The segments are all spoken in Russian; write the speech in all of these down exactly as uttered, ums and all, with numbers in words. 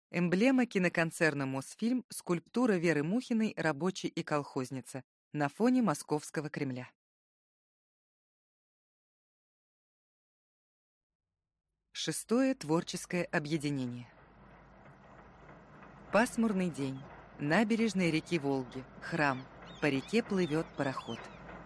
Эмблема киноконцерна «Мосфильм» — скульптура Веры Мухиной «Рабочий и колхозница» на фоне Московского Кремля. Шестое творческое объединение. Пасмурный день. Набережная реки Волги. Храм. По реке плывет пароход.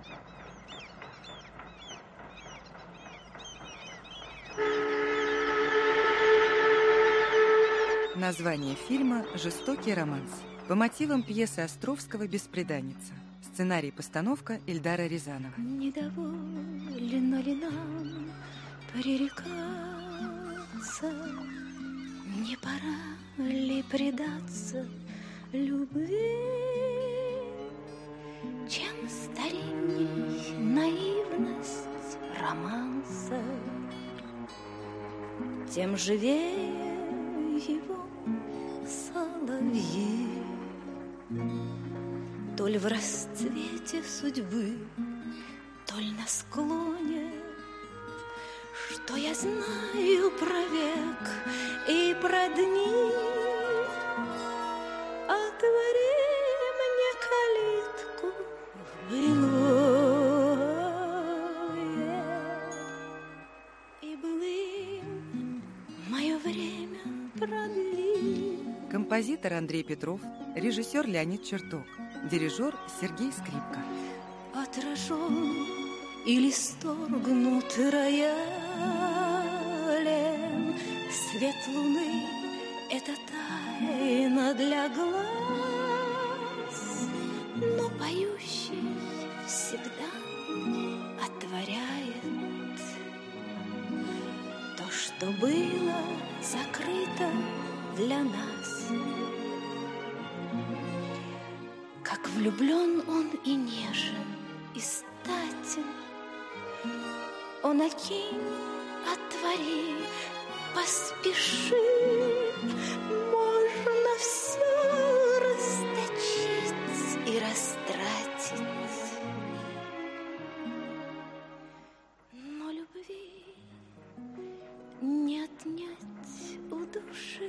Название фильма «Жестокий романс». По мотивам пьесы Островского «Бесприданница». Сценарий и постановка Эльдара Рязанова. Недоволено ли нам пререкаться? Не пора ли предаться любви? Чем старинней наивность романса, тем живее его соловьи. То ли в расцвете судьбы, то ли на склоне. Что я знаю про век и про дни? Отвори мне калитку в былое, и былым мое время продли. Композитор Андрей Петров, режиссер Леонид Черток, дирижер Сергей Скрипка. Отражен или сторгнут роялем свет луны — это тайна для глаз, но поющий всегда отворяет то, что было закрыто для нас. Как влюблен он и нежен, и статен. Он окинь, отвори, поспеши, можно все расточить и растратить. Но любви не отнять у души.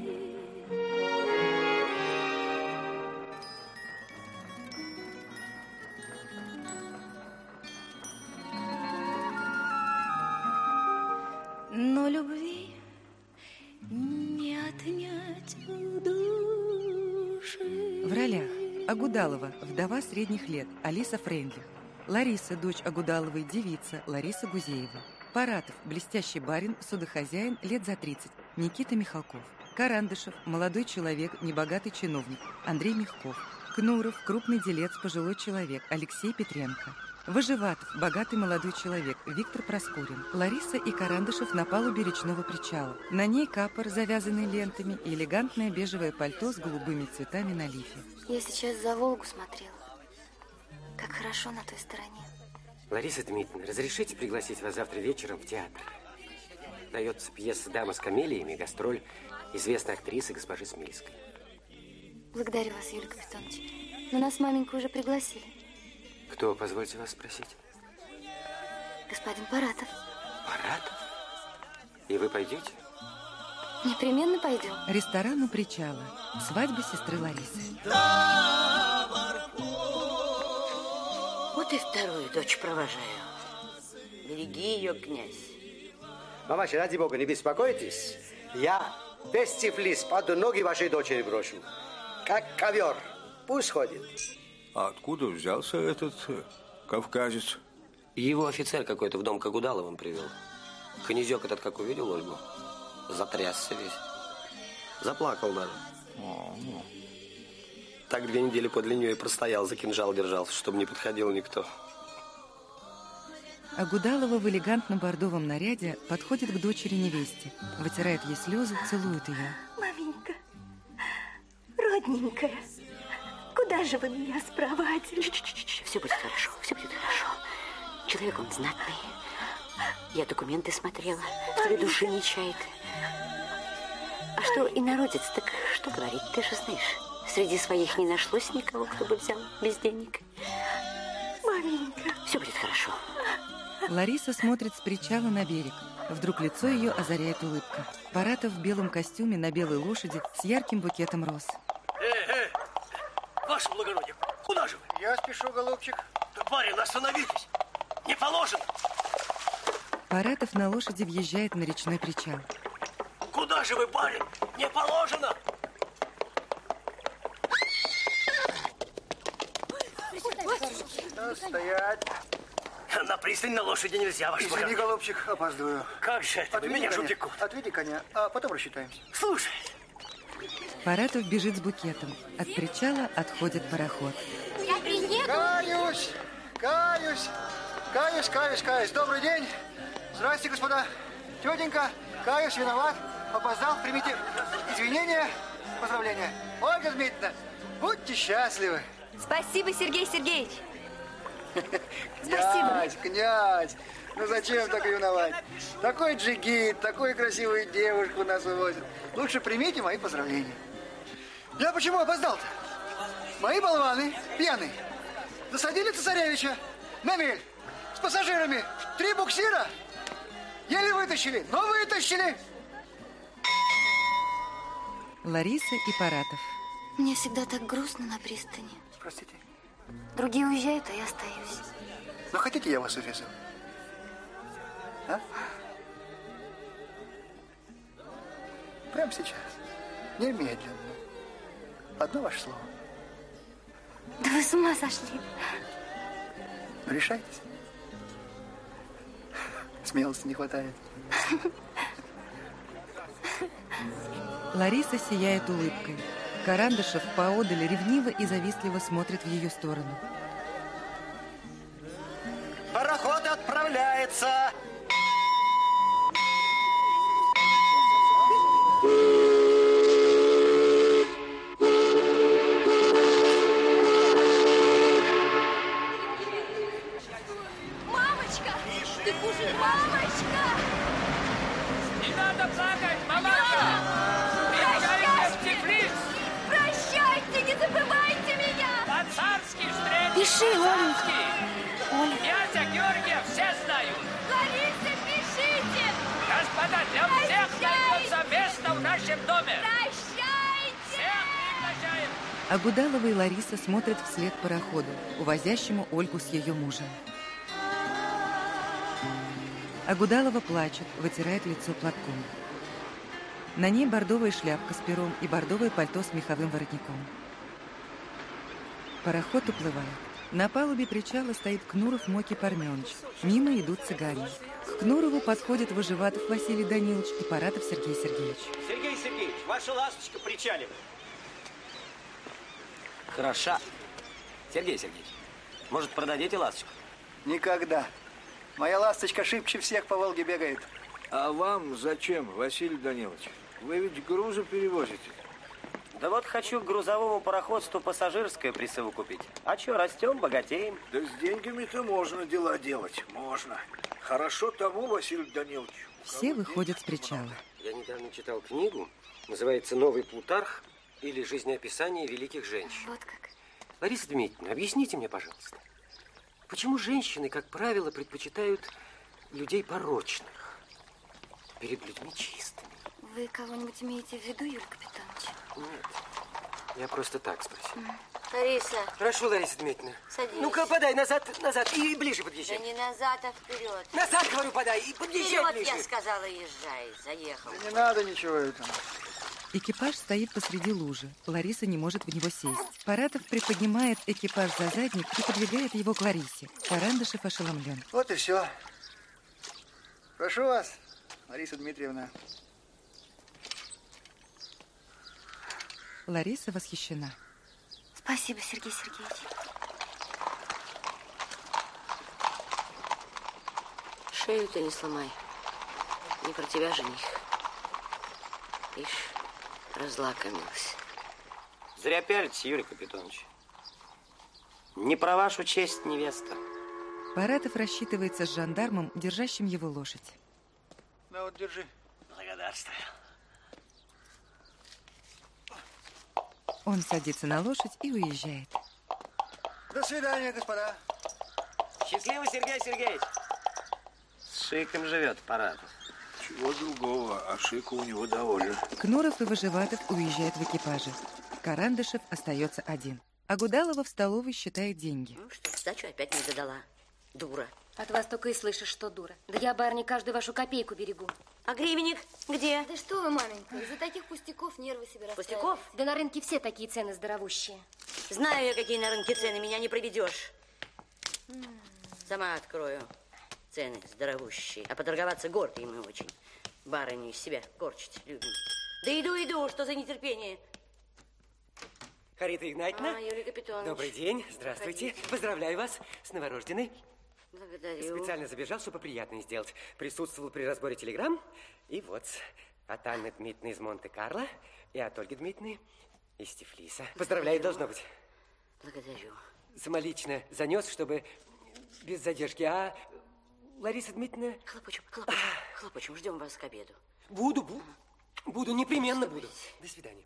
Но любви не отнять у души. В ролях: Агудалова, вдова средних лет, Алиса Фрейндлих; Лариса, дочь Агудаловой, девица, Лариса Гузеева; Паратов, блестящий барин, судохозяин, лет за тридцать, Никита Михалков; Карандышев, молодой человек, небогатый чиновник, Андрей Мягков; Кнуров, крупный делец, пожилой человек, Алексей Петренко; Выживатов, богатый молодой человек, Виктор Проскурин; Лариса и Карандышев на палубе речного причала. На ней капор, завязанный лентами, и элегантное бежевое пальто с голубыми цветами на лифе. Я сейчас за Волгу смотрела. Как хорошо на той стороне. Лариса Дмитриевна, разрешите пригласить вас завтра вечером в театр? Дается пьеса «Дама с камелиями», гастроль известной актрисы госпожи Смильской. Благодарю вас, Юрий Капитонович. Но нас маменьку уже пригласили. Кто, позвольте вас спросить? Господин Паратов. Паратов? И вы пойдете? Непременно пойдем. Ресторан у причала. Свадьба сестры Ларисы. Вот и вторую дочь провожаю. Береги ее, князь. Мамаша, ради бога, не беспокойтесь. Я без Тифлис под ноги вашей дочери брошу. Как ковер. Пусть ходит. А откуда взялся этот э, кавказец? Его офицер какой-то в дом к Агудаловым привел. Князек этот, как увидел Ольгу, затрясся весь. Заплакал даже. О, ну. Так две недели подле нее и простоял, за кинжал держался, чтобы не подходил никто. Агудалова в элегантном бордовом наряде подходит к дочери-невесте, вытирает ей слезы, целует ее. Маменька, родненькая, куда же вы меня спровадили? Все будет хорошо, все будет хорошо. Человек он знатный. Я документы смотрела, в тебе души не чает. А что инородец, так что говорить, ты же знаешь. Среди своих не нашлось никого, кто бы взял без денег. Маменька. Все будет хорошо. Лариса смотрит с причала на берег. Вдруг лицо ее озаряет улыбка. Паратов в белом костюме на белой лошади с ярким букетом роз. Эй, эй, ваше благородие, куда же вы? Я спешу, голубчик. Да, барин, остановитесь. Не положено. Паратов на лошади въезжает на речной причал. Куда же вы, барин? Не положено. Да, стоять. На пристань на лошади нельзя, ваше Извини, благородие. голубчик, опаздываю. Как же это? Вы меня коня. жутику. Отведи коня, а потом рассчитаемся. Слушай. Паратов бежит с букетом. От причала отходит пароход. Я приеду. Каюсь, каюсь, каюсь, каюсь, каюсь. Добрый день. Здрасте, господа. Тетенька, каюсь, виноват. Опоздал, примите извинения, поздравления. Ольга Дмитриевна, будьте счастливы. Спасибо, Сергей Сергеевич. Князь, князь, ну зачем так ревновать? Такой джигит, такую красивую девушку нас вывозит. Лучше примите мои поздравления. Я почему опоздал-то? Мои болваны, пьяные, засадили цесаревича на мель с пассажирами. Три буксира еле вытащили, но вытащили. Лариса и Паратов. Мне всегда так грустно на пристани. Простите. Другие уезжают, а я остаюсь. Ну, хотите, я вас увезу? А? Прямо сейчас. Немедленно. Одно ваше слово. Да вы с ума сошли. Решайтесь. Смелости не хватает. Лариса сияет улыбкой. Карандашев поодаль ревниво и завистливо смотрит в ее сторону. Пароход отправляется. Мамочка! Ты кушай, мамочка! Не надо плакать, мамаша! Приезжайте в Тифлис! Прощайте, не забывайте меня! По-царски встретим! Пиши, Оленька. Оля. Князя Георгия все знают! Лариса, пишите! Господа, для всех найдется место в нашем доме! Прощайте! Всех приглашаем! Агудалова и Лариса смотрят вслед пароходу, увозящему Ольгу с ее мужем. Агудалова плачет, вытирает лицо платком. На ней бордовая шляпка с пером и бордовое пальто с меховым воротником. Пароход уплывает. На палубе причала стоит Кнуров Моки Парменыч. Мимо идут цыгане. К Кнурову подходят Выживатов Василий Данилович и Паратов Сергей Сергеевич. Сергей Сергеевич, ваша ласточка причаливает. Хороша. Сергей Сергеевич, может, продадите ласточку? Никогда. Моя ласточка шибче всех по Волге бегает. А вам зачем, Василий Данилович? Вы ведь грузы перевозите. Да вот хочу к грузовому пароходству пассажирское присовокупить. А что, растем, богатеем? Да с деньгами-то можно дела делать, можно. Хорошо тому, Василий Данилович. Все выходят с причала. Я недавно читал книгу, называется «Новый Плутарх» или «Жизнеописание великих женщин». Вот как. Лариса Дмитриевна, объясните мне, пожалуйста, почему женщины, как правило, предпочитают людей порочных перед людьми чистыми? Вы кого-нибудь имеете в виду, Юрий Капитонович? Нет, я просто так спросил. Лариса, Хорошо, Лариса Дмитриевна. садись. Ну-ка, подай назад, назад и ближе Да подъезжай. не назад, а вперед. Назад, говорю, подай и подъезжай Вперед, ближе. я сказала, езжай. Заехал. Да не надо ничего этого. Экипаж стоит посреди лужи. Лариса не может в него сесть. Паратов приподнимает экипаж за задник и подвигает его к Ларисе. Карандашев ошеломлен. Вот и все. Прошу вас, Лариса Дмитриевна. Лариса восхищена. Спасибо, Сергей Сергеевич. Шею ты не сломай. Не про тебя, жених. Ишь, разлакомился. Зря пялитесь, Юрий Капитонович. Не про вашу честь, невеста. Паратов рассчитывается с жандармом, держащим его лошадь. На вот, держи. Благодарствую. Он садится на лошадь и уезжает. До свидания, господа. Счастливо, Сергей Сергеевич. С шиком живет Паратов. Чего другого, а шика у него довольно. Кнуров и Выживатов уезжают в экипаже. Карандышев остается один. А Гудалова в столовой считает деньги. Ну что, сдачу опять не задала. Дура. От вас только и слышишь, что дура. Да я, барыня, каждую вашу копейку берегу. А гривенник где? Да что вы, маменька, из-за таких пустяков нервы себе расстраиваете. Пустяков? Да на рынке все такие цены здоровущие. Знаю я, какие на рынке цены, меня не проведешь. Сама открою. Цены здоровущие. А поторговаться гордо и мы очень. Барыню из себя корчить любим. Да иду, иду, что за нетерпение? Харита Игнатьевна. А, Юрий Капитонович. Добрый день, здравствуйте. Проходите. Поздравляю вас с новорожденной. Благодарю. Специально забежал, чтобы приятное сделать. Присутствовал при разборе телеграмм. И вот, от Анны Дмитриевны из Монте-Карло и от Ольги Дмитриевны из Тифлиса. Благодарю. Поздравляю, должно быть. Благодарю. Самолично занес, чтобы без задержки. А Лариса Дмитриевна... Хлопочем, хлопочем, а... хлопочем. Ждем вас к обеду. Буду, буду. Буду, непременно буду. До свидания.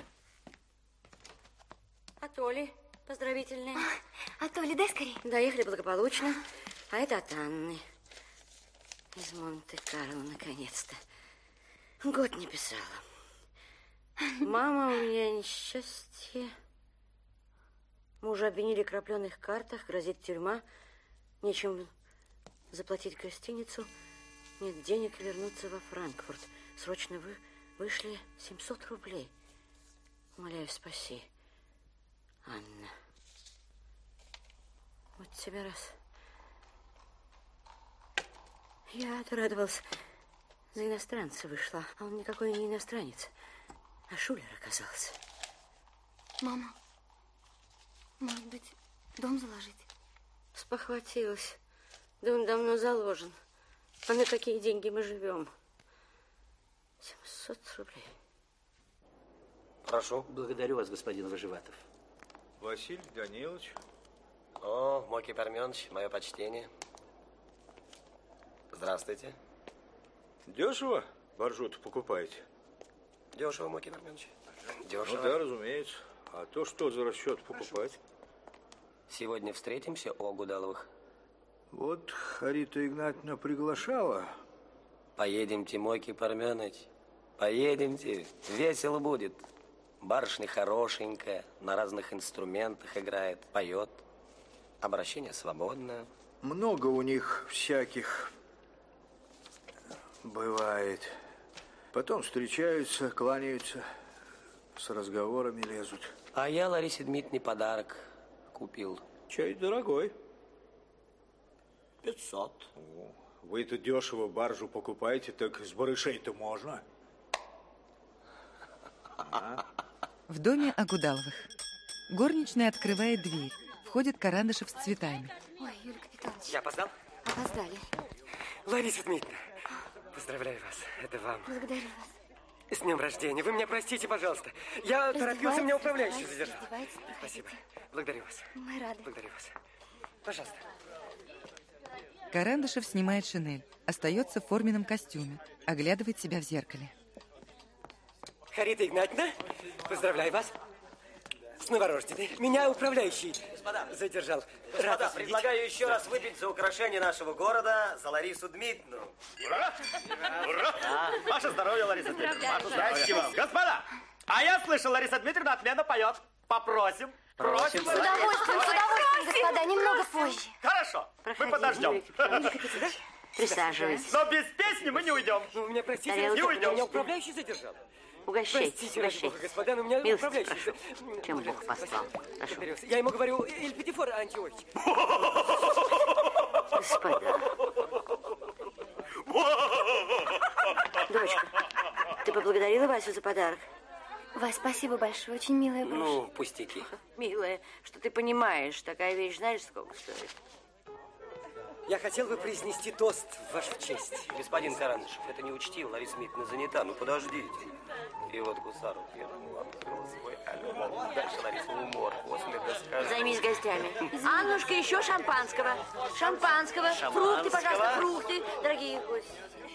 От Оли поздравительные. А, от Оли, дай скорее. Доехали благополучно. А это от Анны. Из Монте-Карло, наконец-то. Год не писала. Мама, у меня несчастье. Мужа обвинили в крапленых картах, грозит тюрьма. Нечем заплатить гостиницу. Нет денег вернуться во Франкфурт. Срочно вы вышли семьсот рублей. Умоляю, спаси. Анна. Вот тебе раз. Я радовался. За иностранца вышла. А он никакой не иностранец. А шулер оказался. Мама, может быть, дом заложить? Спохватилась. Да он давно заложен. А на какие деньги мы живем? семьсот рублей. Прошу. Благодарю вас, господин Выживатов. Василий Данилович. О, Мокий Парменович, мое почтение. Здравствуйте. Дешево боржу-то покупаете? Дешево, Мокий Парменович. Дешево. Ну да, разумеется. А то что за расчет покупать? Сегодня встретимся у Гудаловых. Вот Харита Игнатьевна приглашала. Поедемте, Мокий Парменович. Поедемте. Весело будет. Барышня хорошенькая, на разных инструментах играет, поет. Обращение свободное. Много у них всяких бывает. Потом встречаются, кланяются, с разговорами лезут. А я Ларисе Дмитриевне подарок купил. Чай дорогой. Пятьсот. Вы-то дешево баржу покупаете, так с барышей-то можно. А? В доме Агудаловых. Горничная открывает дверь. Входит Карандышев с цветами. Ой, Юрий Капитонович. Я опоздал? Опоздали. Лариса Дмитриевна, поздравляю вас. Это вам. Благодарю вас. С днем рождения. Вы меня простите, пожалуйста. Я торопился, меня управляющий задержал. Спасибо. Благодарю вас. Мы рады. Благодарю вас. Пожалуйста. Карандышев снимает шинель. Остается в форменном костюме. Оглядывает себя в зеркале. Харита Игнатьевна, поздравляю вас с новорожденной. Меня управляющий Господа, задержал. Господа, Рад предлагаю еще раз выпить за украшение нашего города, за Ларису Дмитриевну. Ура! Ура! Да. Ваше здоровье, Лариса Дмитриевна. Ваше здоровье. Спасибо. Господа, а я слышал, Лариса Дмитриевна отменно поет. Попросим. Просим. С удовольствием, с удовольствием, господа, немного позже. Хорошо, Проходи, мы подождем. Юрий Капитонович, присаживайтесь. Но без песни мы не уйдем. Ну, вы меня простите, Тарелка. не уйдем. Меня управляющий задержал. Угощайтесь, Простите, ради угощайтесь. бога, господа, но меня Милости управляющий... прошу. Чем Бог послал. Прошу. Я ему говорю, Эль Петифор Антиохич. Господа. Дочка, ты поблагодарила Васю за подарок? Вась, спасибо большое, очень милая брошь. Ну, пустяки. Милая, что ты понимаешь, такая вещь, знаешь, сколько стоит? Я хотел бы произнести тост в вашу честь. Господин Карандышев, это не учтиво, Лариса Дмитриевна занята. Ну, подождите. И вот гусару первому открыл свой альбом. Дальше Лариса умор, после доска. Займись гостями. Аннушка, еще шампанского. Шампанского. Шампанского. Фрукты, пожалуйста, фрукты, дорогие гости.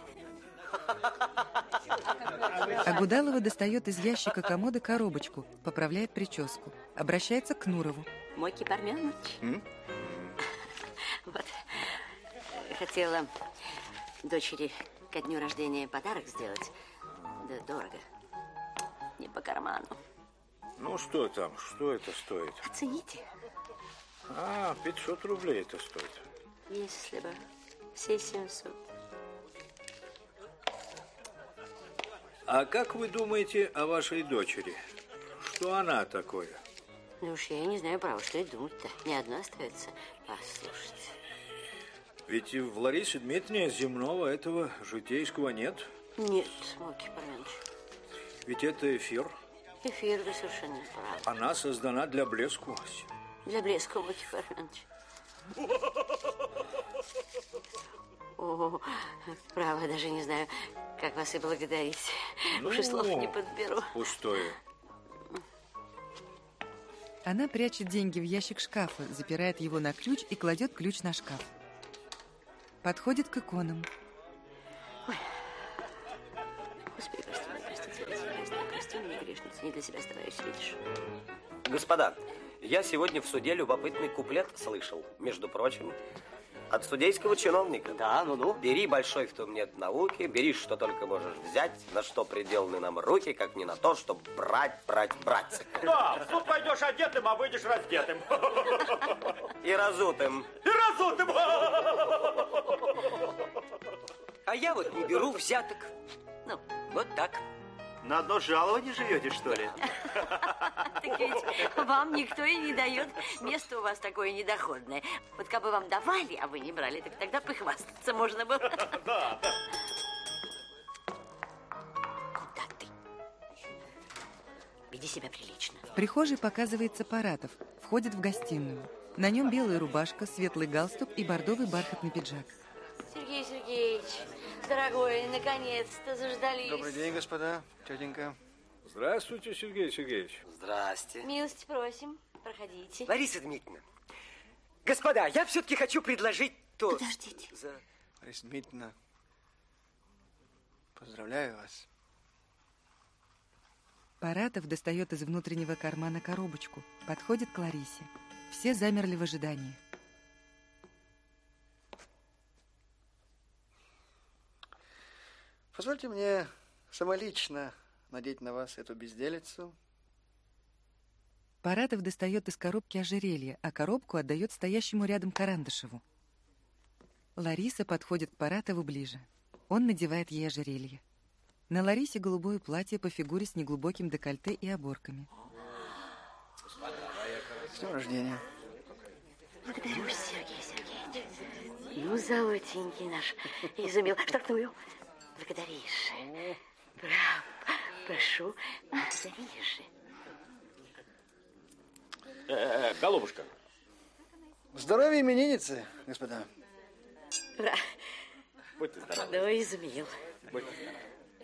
Агудалова достает из ящика комода коробочку, поправляет прическу. Обращается к Кнурову. Мокий Парменович. Вот. Хотела дочери ко дню рождения подарок сделать. Да дорого. Не по карману. Ну, что там? Что это стоит? Оцените. А, пятьсот рублей это стоит. Если бы все семьсот. А как вы думаете о вашей дочери? Что она такое? Ну уж я не знаю, право, что и думать-то. Ни одно остается послушать. Ведь в Ларисе Дмитриевне земного этого житейского нет. Нет, Мокий Парменович. Ведь это эфир. Эфир, вы совершенно правы. Она создана для блеску. Для блеска, Мокий Парменович. О, право, даже не знаю, как вас и благодарить. Ну, уж и слов не подберу. Пустое. Она прячет деньги в ящик шкафа, запирает его на ключ и кладет ключ на шкаф. Подходит к иконам. Ой. Господи, прости меня, простите, прости, прости меня, грешница, не для себя стараюсь, видишь. Господа, я сегодня в суде любопытный куплет слышал, между прочим, от судейского чиновника. Да, ну-ну. Бери большой в том нет науки, бери, что только можешь взять, на что приделаны нам руки, как не на то, чтобы брать, брать, брать. Да, в суд пойдешь одетым, а выйдешь раздетым. И разутым. И разутым. А я вот не беру взяток. Ну, вот так. На одно жалование живете, что ли? Так ведь вам никто и не дает. Место у вас такое недоходное. Вот как бы вам давали, а вы не брали, так тогда похвастаться можно было. Да, да. Куда ты? Веди себя прилично. В прихожей показывается Паратов. Входит в гостиную. На нем белая рубашка, светлый галстук и бордовый бархатный пиджак. Сергей Сергеевич, дорогой, наконец-то заждались. Добрый день, господа, тетенька. Здравствуйте, Сергей Сергеевич. Здрасте. Милости просим, проходите. Лариса Дмитриевна, господа, я все-таки хочу предложить то... Подождите. За... Лариса Дмитриевна, поздравляю вас. Паратов достает из внутреннего кармана коробочку. Подходит к Ларисе. Все замерли в ожидании. Позвольте мне самолично надеть на вас эту безделицу. Паратов достает из коробки ожерелье, а коробку отдает стоящему рядом Карандышеву. Лариса подходит к Паратову ближе. Он надевает ей ожерелье. На Ларисе голубое платье по фигуре с неглубоким декольте и оборками. С днем рождения. Благодарю, Сергей Сергеевич. Ну, золотенький наш. Изумил. Штрафную. Благодаришь. Браво. Прошу, благодаришь. Э, э, голубушка. Здоровья именинницы, господа. Ура. Будьте здоровы. Ну, изумил. Будьте здоровы.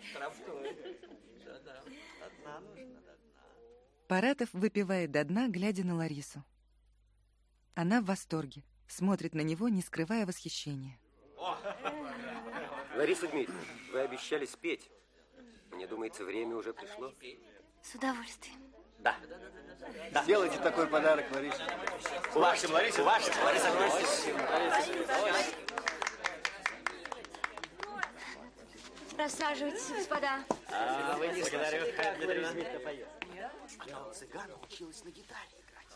Паратов выпивает до дна, глядя на Ларису. Она в восторге, смотрит на него, не скрывая восхищения. Лариса Дмитриевна, вы обещали спеть. Мне думается, время уже пришло. С удовольствием. Да. Да. Сделайте такой подарок, Ларисе. Вашим, Лариса, вашим, Лариса Дмитриевна. Рассаживайтесь, господа. А, вы не благодарю. Она цыгана училась на гитаре играть.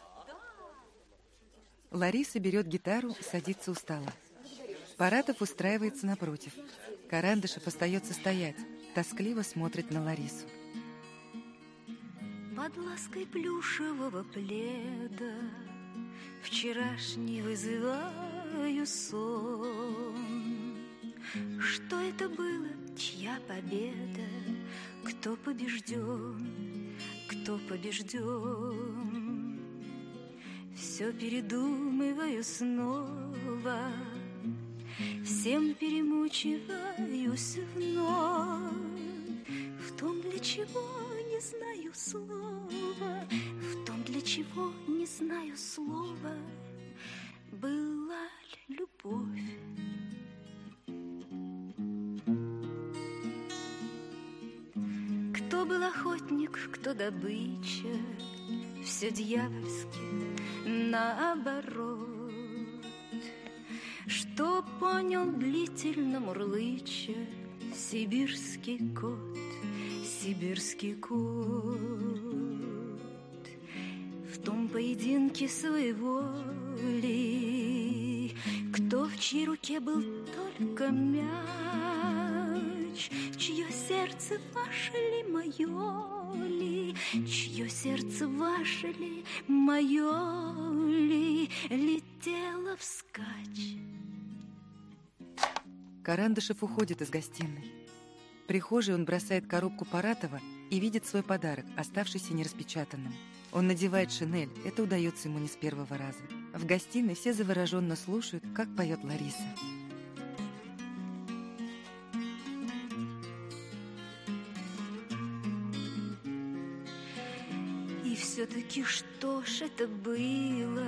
Лариса берет гитару, садится у стола. Паратов устраивается напротив. Карандышев остается стоять, тоскливо смотрит на Ларису. Под лаской плюшевого пледа вчерашний вызываю сон. Что это было, чья победа? Кто побежден, кто побежден? Все передумываю снова, всем перемучиваюсь вновь. В том, для чего не знаю слова, в том, для чего не знаю слова, была ли любовь. Кто был охотник, кто добыча, все дьявольски наоборот. Что понял длительно мурлыча Сибирский кот, сибирский кот, в том поединке своего ли, кто в чьей руке был только мяч, чье сердце ваше ли, мое ли, чье сердце ваше ли, мое ли, летело вскачь. Карандышев уходит из гостиной. В прихожей он бросает коробку Паратова и видит свой подарок, оставшийся нераспечатанным. Он надевает шинель, это удается ему не с первого раза. В гостиной все завороженно слушают, как поет Лариса. И все-таки что ж это было,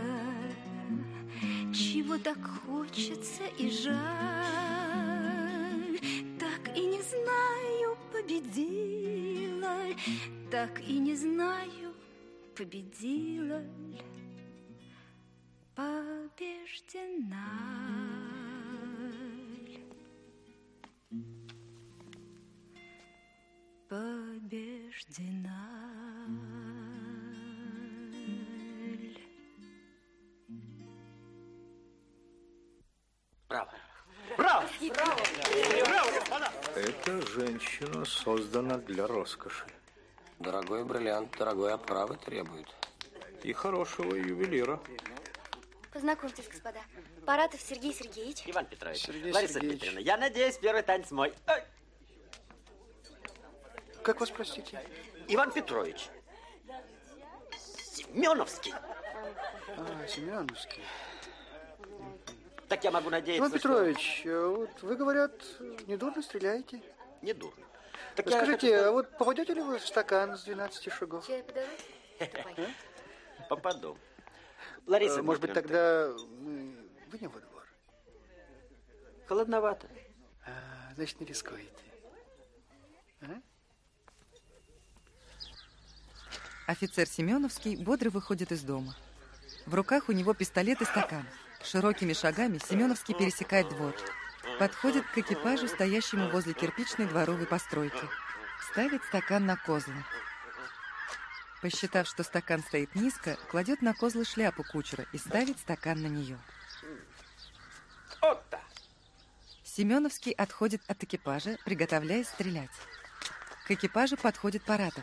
чего так хочется и жаль, так и не знаю, победила, так и не знаю, победила, побеждена. Побеждена. Браво! Браво! Браво! Браво, господа! Эта женщина создана для роскоши. Дорогой бриллиант, дорогой оправы требует. И хорошего ювелира. Познакомьтесь, господа. Паратов Сергей Сергеевич. Иван Петрович. Сергей Лариса Сергеевич. Дмитриевна, я надеюсь, первый танец мой. Ой. Как вас, простите? Иван Петрович. Семеновский. А, Семеновский. Так я могу надеяться, Иван Петрович, что... вот вы, говорят, недурно стреляете. Не дурно. Так Скажите, я хочу... а вот попадете ли вы в стакан с двенадцати шагов? Чай подавать? Попаду. Лариса, может быть, тогда мы выйдем во двор? Холодновато. А, значит, не рискуете. А? Офицер Семеновский бодро выходит из дома. В руках у него пистолет и стакан. Широкими шагами Семеновский пересекает двор. Подходит к экипажу, стоящему возле кирпичной дворовой постройки. Ставит стакан на козлы. Посчитав, что стакан стоит низко, кладет на козлы шляпу кучера и ставит стакан на нее. Вот так. Семеновский отходит от экипажа, приготовляясь стрелять. К экипажу подходит Паратов.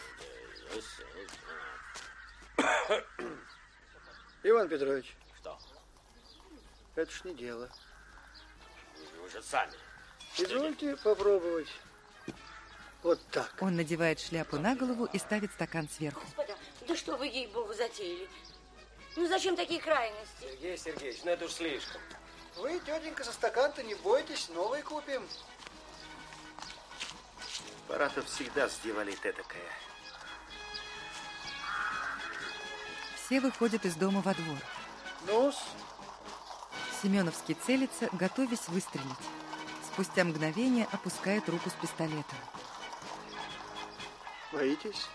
Иван Петрович. Что? Это ж не дело. Вы же сами. Извольте попробовать. Вот так. Он надевает шляпу на голову и ставит стакан сверху. Господа, да что вы, ей-богу, затеяли? Ну зачем такие крайности? Сергей Сергеевич, ну это уж слишком. Вы, тетенька, за стакан-то не бойтесь, новый купим. Паратов всегда сделали этакое. Все выходят из дома во двор. Ну-с. Семеновский целится, готовясь выстрелить. Спустя мгновение опускает руку с пистолетом. Боитесь?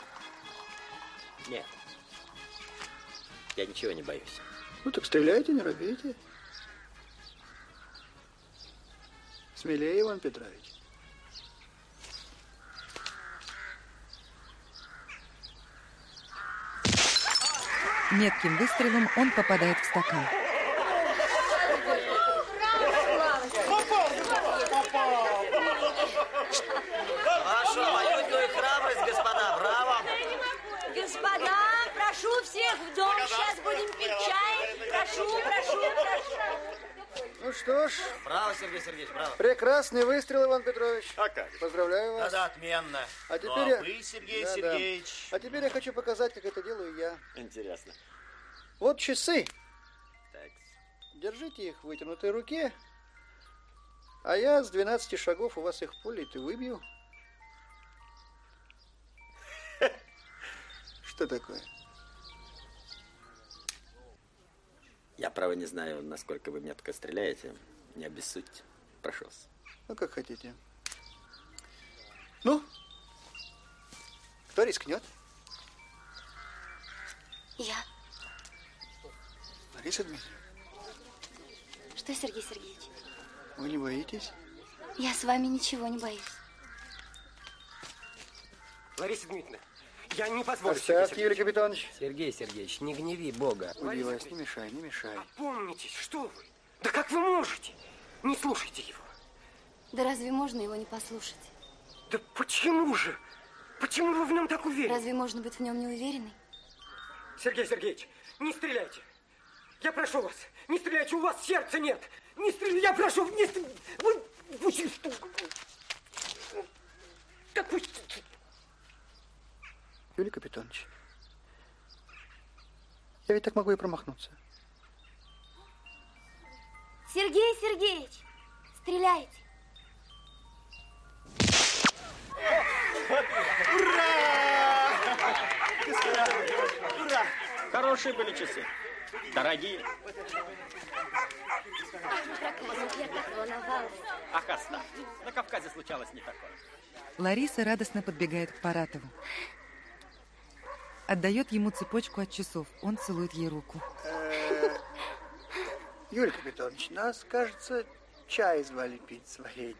Нет. Я ничего не боюсь. Ну так стреляйте, не робейте. Смелее, Иван Петрович. Метким выстрелом он попадает в стакан. Вашу обоюдную храбрость, господа, браво! Господа, прошу всех в дом, сейчас будем пить чай. Прошу, прошу, прошу. Ну что ж. Браво, Сергей Сергеевич, браво. Прекрасный выстрел, Иван Петрович. А как? Поздравляю вас. Да-да, отменно. А теперь, ну, я... а вы, Сергей да, Сергеевич. Да. А теперь я хочу показать, как это делаю я. Интересно. Вот часы. Так. Держите их в вытянутой руке. А я с двенадцати шагов у вас их пулей-то выбью. Что такое? Я, право, не знаю, насколько вы метко стреляете. Не обессудьте. Прошу вас. Ну, как хотите. Ну, кто рискнет? Я. Лариса Дмитриевна. Что, Сергей Сергеевич? Вы не боитесь? Я с вами ничего не боюсь. Лариса Дмитриевна, я не позволю. Оставьте, Юрий Капитонович. Сергей Сергеевич, не гневи Бога. Удивилась, не мешай, не мешай. Опомнитесь, что вы? Да как вы можете? Не слушайте его. Да разве можно его не послушать? Да почему же? Почему вы в нем так уверены? Разве можно быть в нем не уверенной? Сергей Сергеевич, не стреляйте. Я прошу вас, не стреляйте, у вас сердца нет. Не стреляйте, я прошу, не стреляйте. Вы... Так пусть... Юрий Капитонович, я ведь так могу и промахнуться. Сергей Сергеевич, стреляйте. Ура! Ура! Хорошие были часы. Дорогие. Я так волновалась. Ах, оставь. На Кавказе случалось не такое. Лариса радостно подбегает к Паратову. Отдает ему цепочку от часов. Он целует ей руку. Юрий Капитонович, нас, кажется, чай звали пить с вареньем.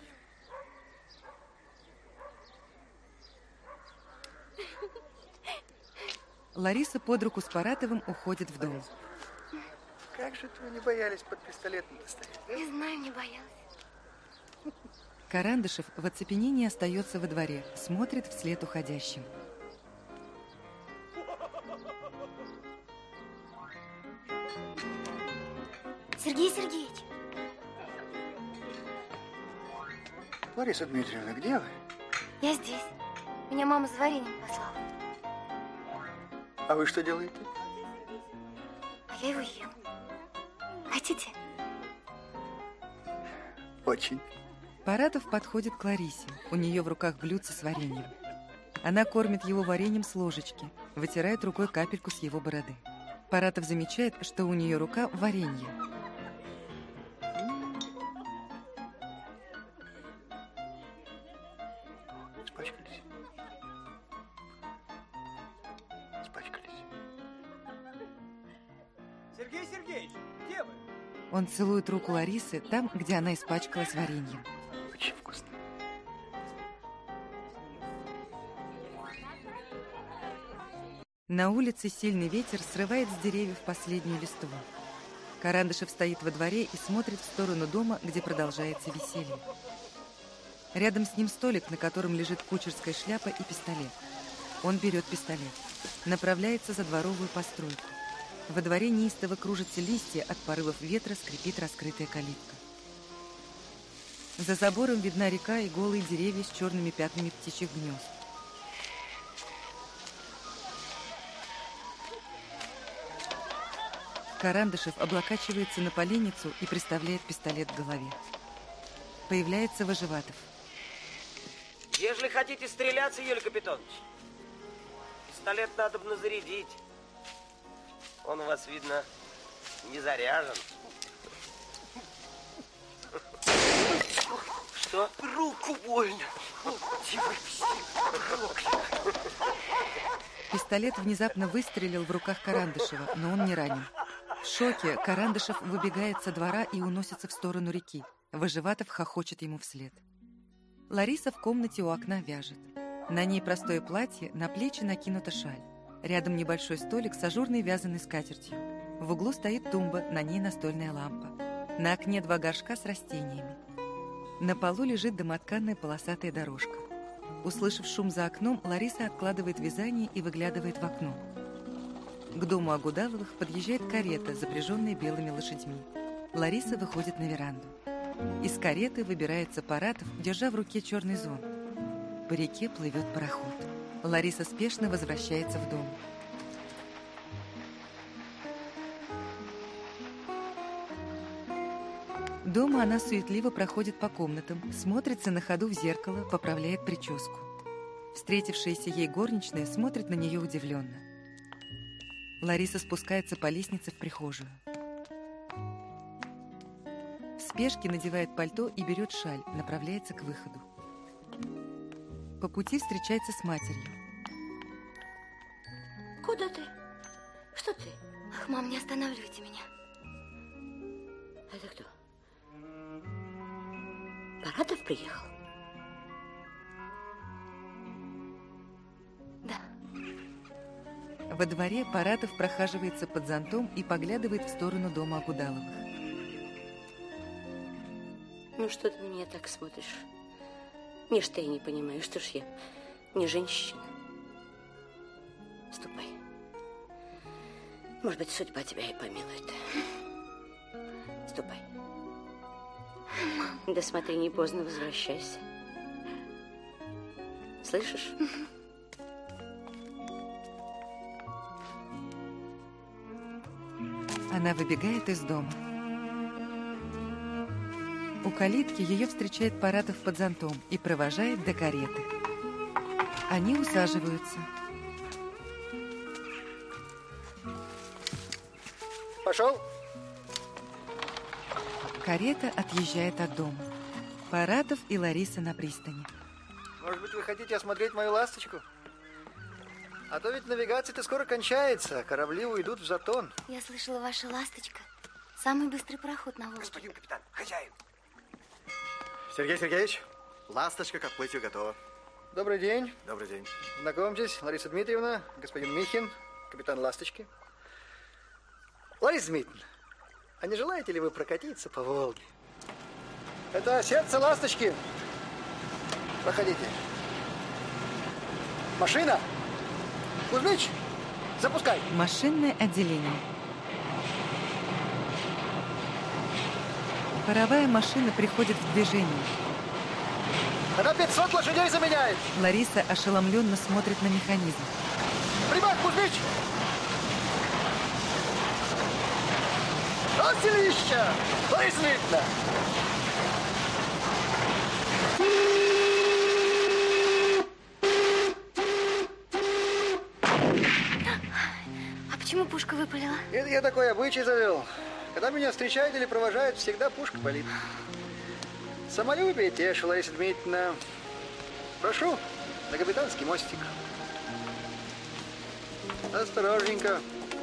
Лариса под руку с Паратовым уходит в дом. Как же вы не боялись под пистолетом-то стоять? Не знаю, не боялась. Карандышев в оцепенении остается во дворе, смотрит вслед уходящим. Сергей Сергеевич. Лариса Дмитриевна, где вы? Я здесь. Меня мама за вареньем послала. А вы что делаете? А я его ем. Хотите? Очень. Паратов подходит к Ларисе. У нее в руках блюдце с вареньем. Она кормит его вареньем с ложечки, вытирает рукой капельку с его бороды. Паратов замечает, что у нее рука в варенье. Испачкались. Испачкались. Сергей Сергеевич, где вы? Он целует руку Ларисы там, где она испачкалась вареньем. Очень вкусно. На улице сильный ветер срывает с деревьев последнюю листву. Карандышев стоит во дворе и смотрит в сторону дома, где продолжается веселье. Рядом с ним столик, на котором лежит кучерская шляпа и пистолет. Он берет пистолет. Направляется за дворовую постройку. Во дворе неистово кружатся листья, от порывов ветра скрипит раскрытая калитка. За забором видна река и голые деревья с черными пятнами птичьих гнезд. Карандышев облокачивается на поленницу и приставляет пистолет к голове. Появляется Выживатов. Ежели хотите стреляться, Юрий Капитонович, пистолет надо бы зарядить. Он у вас, видно, не заряжен. Что? Руку больно. Пистолет внезапно выстрелил в руках Карандышева, но он не ранен. В шоке Карандышев выбегает со двора и уносится в сторону реки. Выживатов хохочет ему вслед. Лариса в комнате у окна вяжет. На ней простое платье, на плечи накинута шаль. Рядом небольшой столик с ажурной вязаной скатертью. В углу стоит тумба, на ней настольная лампа. На окне два горшка с растениями. На полу лежит домотканная полосатая дорожка. Услышав шум за окном, Лариса откладывает вязание и выглядывает в окно. К дому Агудаловых подъезжает карета, запряженная белыми лошадьми. Лариса выходит на веранду. Из кареты выбирается Паратов, держа в руке черный зонт. По реке плывет пароход. Лариса спешно возвращается в дом. Дома она суетливо проходит по комнатам, смотрится на ходу в зеркало, поправляет прическу. Встретившаяся ей горничная смотрит на нее удивленно. Лариса спускается по лестнице в прихожую. В спешке надевает пальто и берет шаль, направляется к выходу. По пути встречается с матерью. Куда ты? Что ты? Ах, мам, не останавливайте меня. Это кто? Паратов приехал? Во дворе Паратов прохаживается под зонтом и поглядывает в сторону дома Агудаловых. Ну, что ты на меня так смотришь? Ни что я не понимаю. Что ж я, не женщина? Ступай. Может быть, судьба тебя и помилует. Ступай. Да смотри, не поздно возвращайся. Слышишь? Она выбегает из дома. У калитки ее встречает Паратов под зонтом и провожает до кареты. Они усаживаются. Пошел. Карета отъезжает от дома. Паратов и Лариса на пристани. Может быть, вы хотите осмотреть мою ласточку? А то ведь навигация-то скоро кончается, корабли уйдут в затон. Я слышала, ваша ласточка – самый быстрый пароход на Волге. Господин капитан, хозяин. Сергей Сергеевич, ласточка к отплытию готова. Добрый день. Добрый день. Знакомьтесь, Лариса Дмитриевна, господин Михин, капитан ласточки. Лариса Дмитриевна, а не желаете ли вы прокатиться по Волге? Это сердце ласточки. Проходите. Машина! Кузьмич, запускай. Машинное отделение. Паровая машина приходит в движение. Она пятьсот лошадей заменяет. Лариса ошеломленно смотрит на механизм. Прибавь, Кузьмич! Оселища! Лариса Дмитриевна! А почему пушка выпалила? Это я такой обычай завел. Когда меня встречают или провожают, всегда пушка палит. Самолюбие тешило, Лариса Дмитриевна. Прошу, на капитанский мостик. Осторожненько.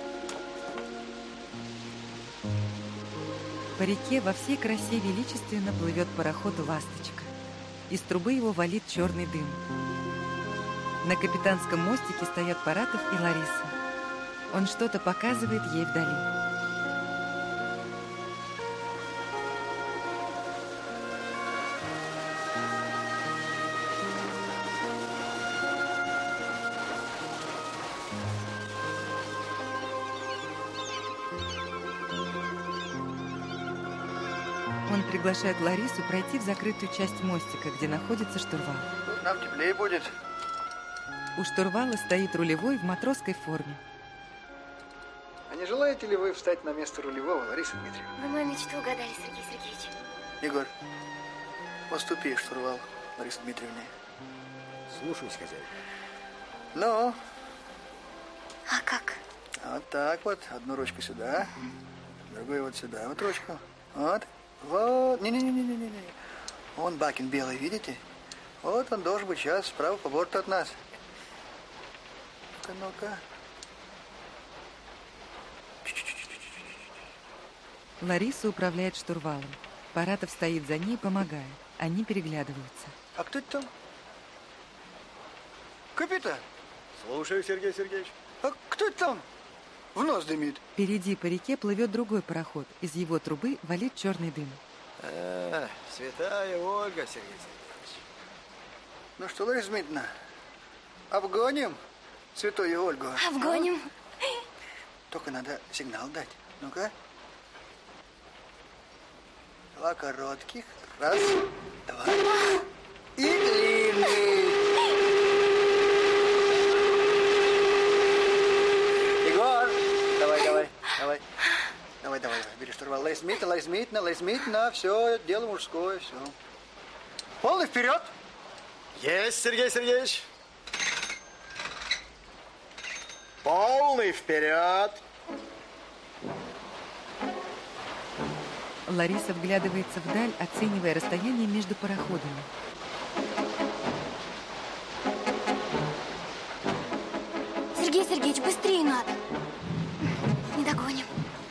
По реке во всей красе величественно плывет пароход «Ласточка». Из трубы его валит черный дым. На капитанском мостике стоят Паратов и Лариса. Он что-то показывает ей вдали. Он приглашает Ларису пройти в закрытую часть мостика, где находится штурвал. Тут нам теплее будет. У штурвала стоит рулевой в матросской форме. А не желаете ли вы встать на место рулевого, Лариса Дмитриевна? Вы мою мечту угадали, Сергей Сергеевич. Егор, поступи штурвал, Лариса Дмитриевна. Слушаюсь, хозяин. Ну? А как? Вот так вот. Одну ручку сюда, другую вот сюда. Вот ручку. Вот. Вот. Не-не-не-не-не-не. Вон бакин белый, видите? Вот он должен быть сейчас справа по борту от нас. Ну-ка, ну-ка. Лариса управляет штурвалом. Паратов стоит за ней, помогая. Они переглядываются. А кто это там? Капитан. Слушаю, Сергей Сергеевич. А кто это там? В нос дымит. Впереди по реке плывет другой пароход. Из его трубы валит черный дым. А, святая Ольга, Сергей Сергеевич. Ну что, Лариса Дмитриевна, обгоним святую Ольгу? Обгоним. А? Только надо сигнал дать. Ну-ка. Два коротких. Раз, два. И длинный. Егор, давай, давай, давай. Давай, давай, бери штурвал. Лариса Дмитриевна, Лариса Дмитриевна, Лариса Дмитриевна. Все, дело мужское, все. Полный вперед. Есть, Сергей Сергеевич. Полный вперед. Лариса вглядывается вдаль, оценивая расстояние между пароходами. Сергей Сергеевич, быстрее надо. Не догоним.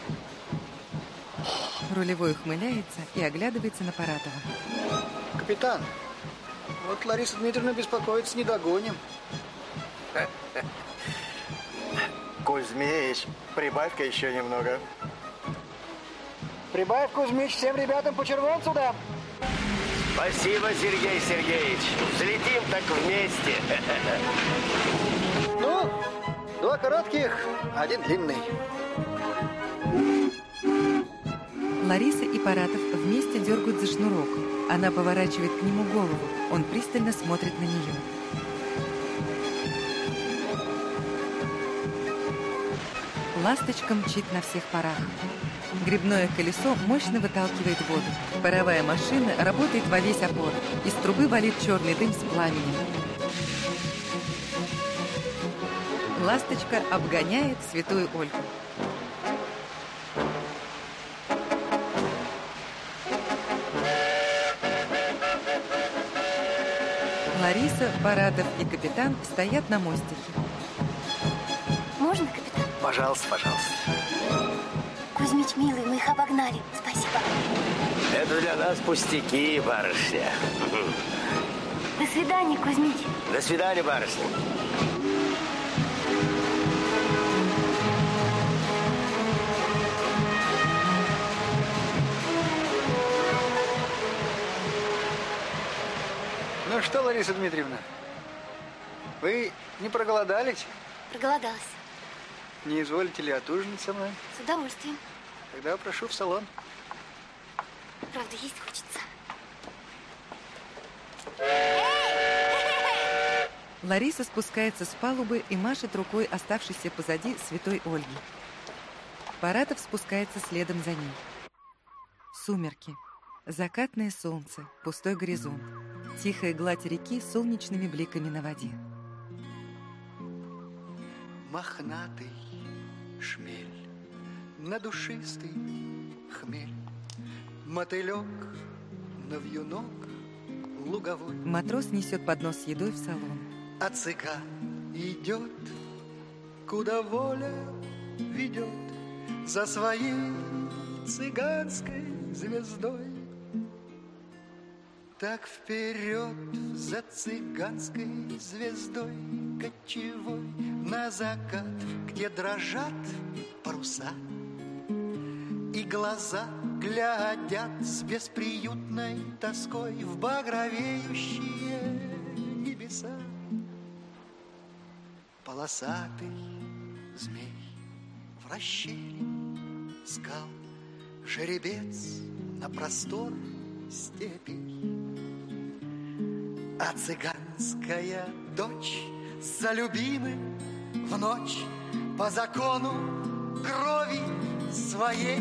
Рулевой ухмыляется и оглядывается на Паратова. Капитан, вот Лариса Дмитриевна беспокоится, не догоним. Кузьмич, прибавь-ка еще немного. Прибавь, Кузьмич, всем ребятам по червонцу дам. Спасибо, Сергей Сергеевич. Взлетим так вместе. Ну, два коротких, один длинный. Лариса и Паратов вместе дергают за шнурок. Она поворачивает к нему голову. Он пристально смотрит на нее. Ласточка мчит на всех парах. Грибное колесо мощно выталкивает воду. Паровая машина работает во весь опор. Из трубы валит черный дым с пламенем. Ласточка обгоняет святую Ольгу. Лариса, Паратов и капитан стоят на мостике. Можно, капитан? Пожалуйста, пожалуйста. Кузьмич, милый, мы их обогнали. Спасибо. Это для нас пустяки, барышня. До свидания, Кузьмич. До свидания, барышня. Ну что, Лариса Дмитриевна, вы не проголодались? Проголодалась. Не изволите ли отужинать со мной? С удовольствием. Тогда прошу в салон. Правда, есть хочется. Лариса спускается с палубы и машет рукой оставшейся позади святой Ольги. Паратов спускается следом за ней. Сумерки. Закатное солнце, пустой горизонт. Тихая гладь реки с солнечными бликами на воде. Мохнатый шмель, надушистый хмель, мотылек на вьюнок луговой. Матрос несет поднос с едой в салон. А цыган идет, куда воля ведет, за своей цыганской звездой. Так вперед за цыганской звездой кочевой на закат, где дрожат паруса, и глаза глядят с бесприютной тоской в багровеющие небеса. Полосатый змей в расщелине скал, жеребец на простор степи. А цыганская дочь за любимым в ночь по закону крови своей.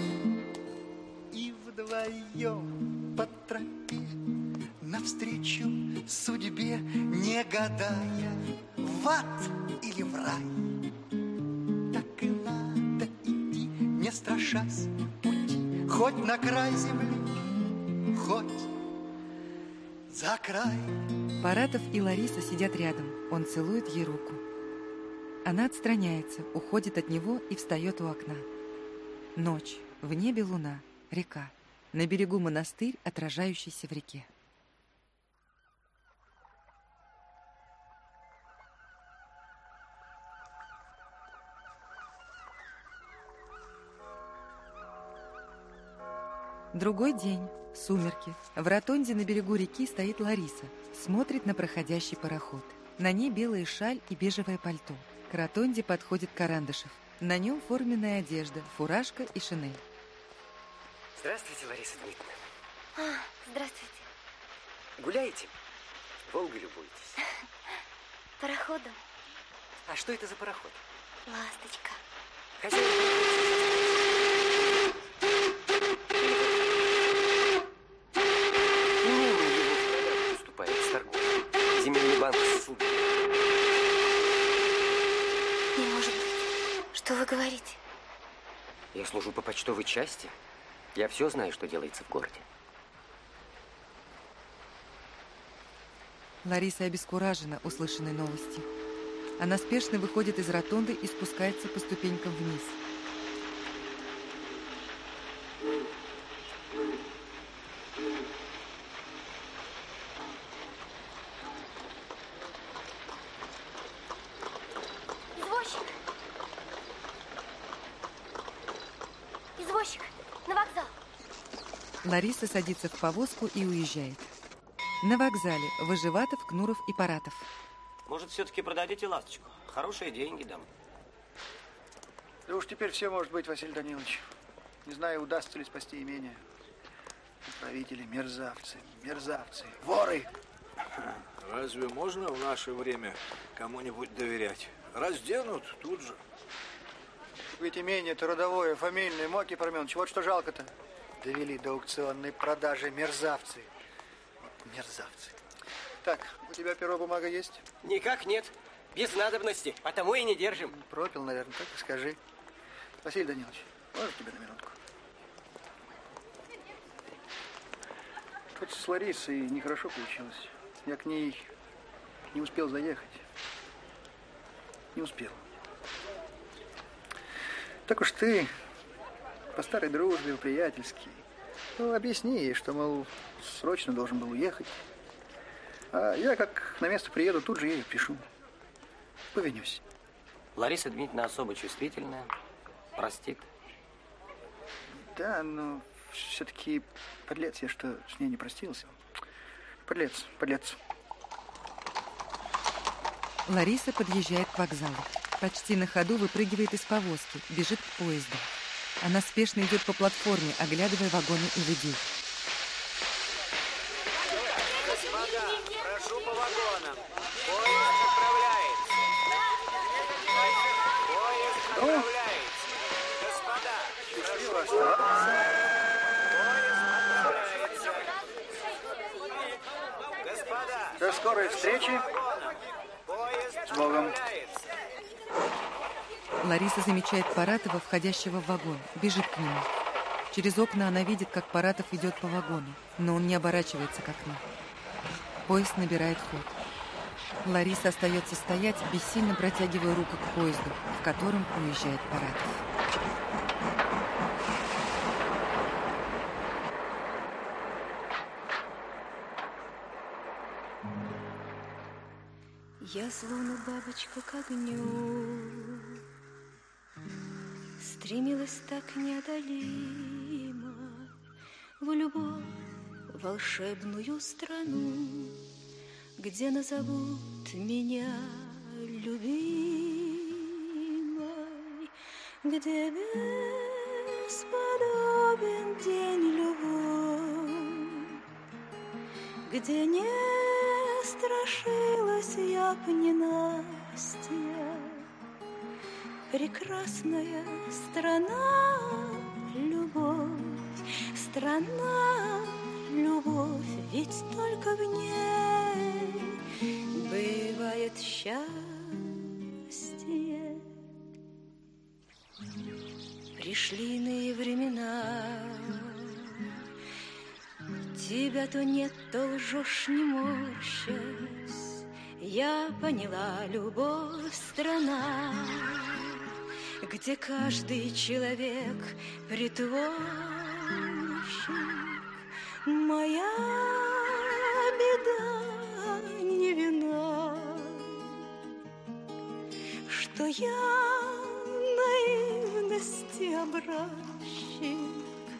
И вдвоем по тропе навстречу судьбе, не гадая, в ад или в рай. Так и надо идти, не страшась пути, хоть на край земли, хоть за край. Паратов и Лариса сидят рядом. Он целует ей руку. Она отстраняется, уходит от него и встает у окна. Ночь. В небе луна. Река. На берегу монастырь, отражающийся в реке. Другой день. Сумерки. В ротонде на берегу реки стоит Лариса. Смотрит на проходящий пароход. На ней белая шаль и бежевое пальто. К ротонде подходит Карандышев. На нем форменная одежда, фуражка и шинель. Здравствуйте, Лариса Дмитриевна. А, здравствуйте. Гуляете? Волгой любуетесь? Пароходом. А что это за пароход? Ласточка. Хозяин. Земельный банк суд. Не может быть. Что вы говорите? Я служу по почтовой части. Я все знаю, что делается в городе. Лариса обескуражена услышанной новости. Она спешно выходит из ротонды и спускается по ступенькам вниз. Лариса садится в повозку и уезжает. На вокзале Выживатов, Кнуров и Паратов. Может, все-таки продадите ласточку? Хорошие деньги дам. Да уж теперь все может быть, Василий Данилович. Не знаю, удастся ли спасти имение. Правители мерзавцы, мерзавцы, воры. Разве можно в наше время кому-нибудь доверять? Разденут тут же. Ведь имение-то родовое, фамильное, Моки Парменович, вот что жалко-то. Довели до аукционной продажи мерзавцы. Мерзавцы. Так, у тебя перо, бумага есть? Никак нет. Без надобности. Потому и не держим. Пропил, наверное, так и скажи. Василий Данилович, можно тебя на минутку? Тут с Ларисой нехорошо получилось. Я к ней не успел заехать. Не успел. Так уж ты по старой дружбе, по-приятельски. Ну, объясни ей, что, мол, срочно должен был уехать. А я, как на место приеду, тут же ей пишу. Повинюсь. Лариса Дмитриевна особо чувствительная. Простит. Да, но все-таки подлец я, что с ней не простился. Подлец, подлец. Лариса подъезжает к вокзалу. Почти на ходу выпрыгивает из повозки, бежит к поезду. Она спешно идет по платформе, оглядывая вагоны и людей. Господа, прошу по вагонам. Поезд отправляется. Поезд отправляется. Господа, прошу оставаться. Поезд отправляется. Господа. До скорой встречи. С Богом. Лариса замечает Паратова, входящего в вагон, бежит к нему. Через окна она видит, как Паратов идет по вагону, но он не оборачивается к окну. Поезд набирает ход. Лариса остается стоять, бессильно протягивая руку к поезду, в котором уезжает Паратов. Я словно бабочка к огню, стремилась так неодолимо в любовь волшебную страну, где назовут меня любимой, где бесподобен день любовь, где не страшилась я б ненастья. Прекрасная страна, любовь, страна, любовь, ведь только в ней бывает счастье. Пришли иные времена, тебя то нет, то лжешь, не морщась. Я поняла, любовь страна, где каждый человек притворщик. Моя беда не вина, что я наивности образчик.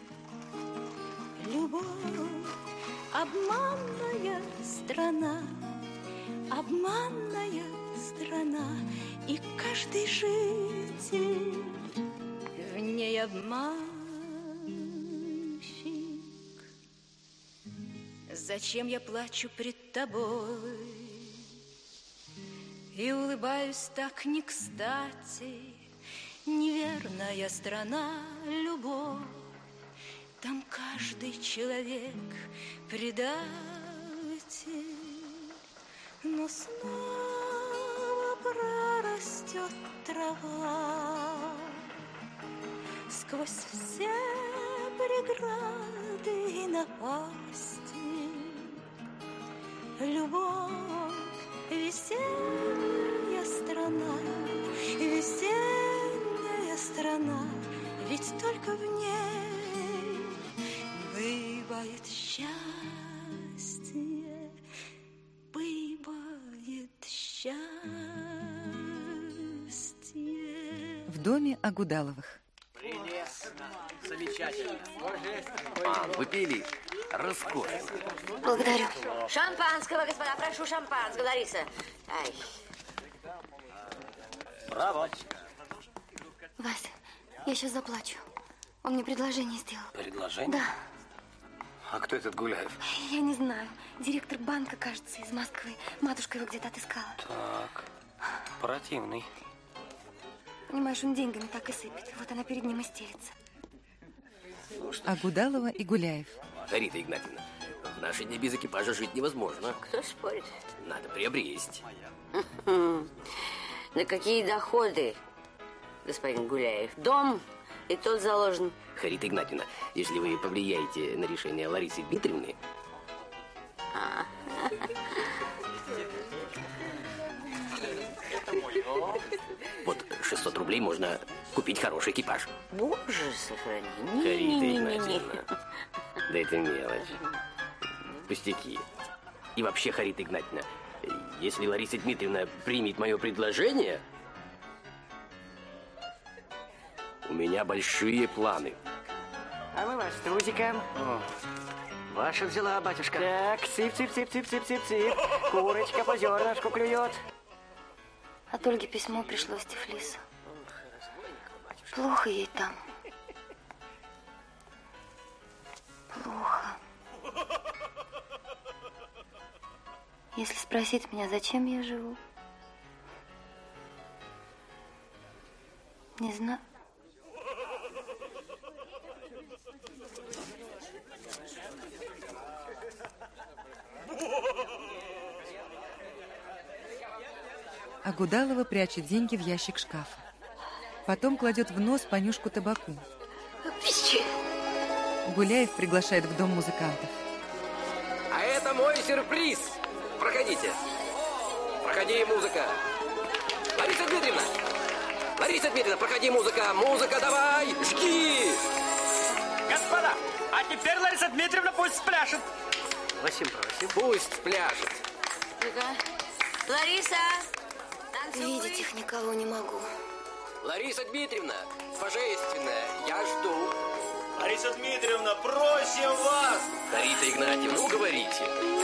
Любовь — обманная страна, обманная страна, и каждый житель в ней обманщик. Зачем я плачу пред тобой и улыбаюсь так не кстати? Неверная страна, любовь, там каждый человек предатель, но снова прорастет трава сквозь все преграды и напасти. Любовь — весенняя страна, весенняя страна, ведь только в ней бывает счастье, бывает счастье. В доме Агудаловых. Прелестно. Замечательно. Пан, вы пили роскошно. Благодарю. Шампанского, господа, прошу шампанского, Лариса. Ай. Браво. Вася, я сейчас заплачу. Он мне предложение сделал. Предложение? Да. А кто этот Гуляев? Я не знаю. Директор банка, кажется, из Москвы. Матушка его где-то отыскала. Так, противный. Понимаешь, он деньгами так и сыпет. Вот она перед ним и стелится. Агудалова и Гуляев. Рита Игнатьевна, в наши дни без экипажа жить невозможно. Кто спорит? Надо приобрести. На какие доходы, господин Гуляев? Дом и тот заложен. Рита Игнатьевна, если вы повлияете на решение Ларисы Дмитриевны... А. Вот шестьсот рублей можно купить хороший экипаж. Боже, сохрани. Рита Игнатьевна, да это мелочь. Пустяки. И вообще, Рита Игнатьевна, если Лариса Дмитриевна примет мое предложение, у меня большие планы. А мы вас с трусиком. О, ваша взяла, батюшка. Так, цып-цып-цып-цып-цып-цып. Курочка по зернышку клюет. От Ольги письмо пришло с Тифлиса. Плохо ей там. Плохо. Если спросить меня, зачем я живу, не знаю. Агудалова прячет деньги в ящик шкафа. Потом кладет в нос понюшку табаку. Гуляев приглашает в дом музыкантов. А это мой сюрприз. Проходите. Проходи, музыка. Лариса Дмитриевна. Лариса Дмитриевна, проходи, музыка. Музыка, давай, жги. Господа, а теперь Лариса Дмитриевна пусть спляшет. Просим, просим. Пусть спляшет. Ну-ка. Лариса, видеть их никого не могу. Лариса Дмитриевна, божественная, я жду. Лариса Дмитриевна, просим вас! Рита Игнатьевна, ну говорите.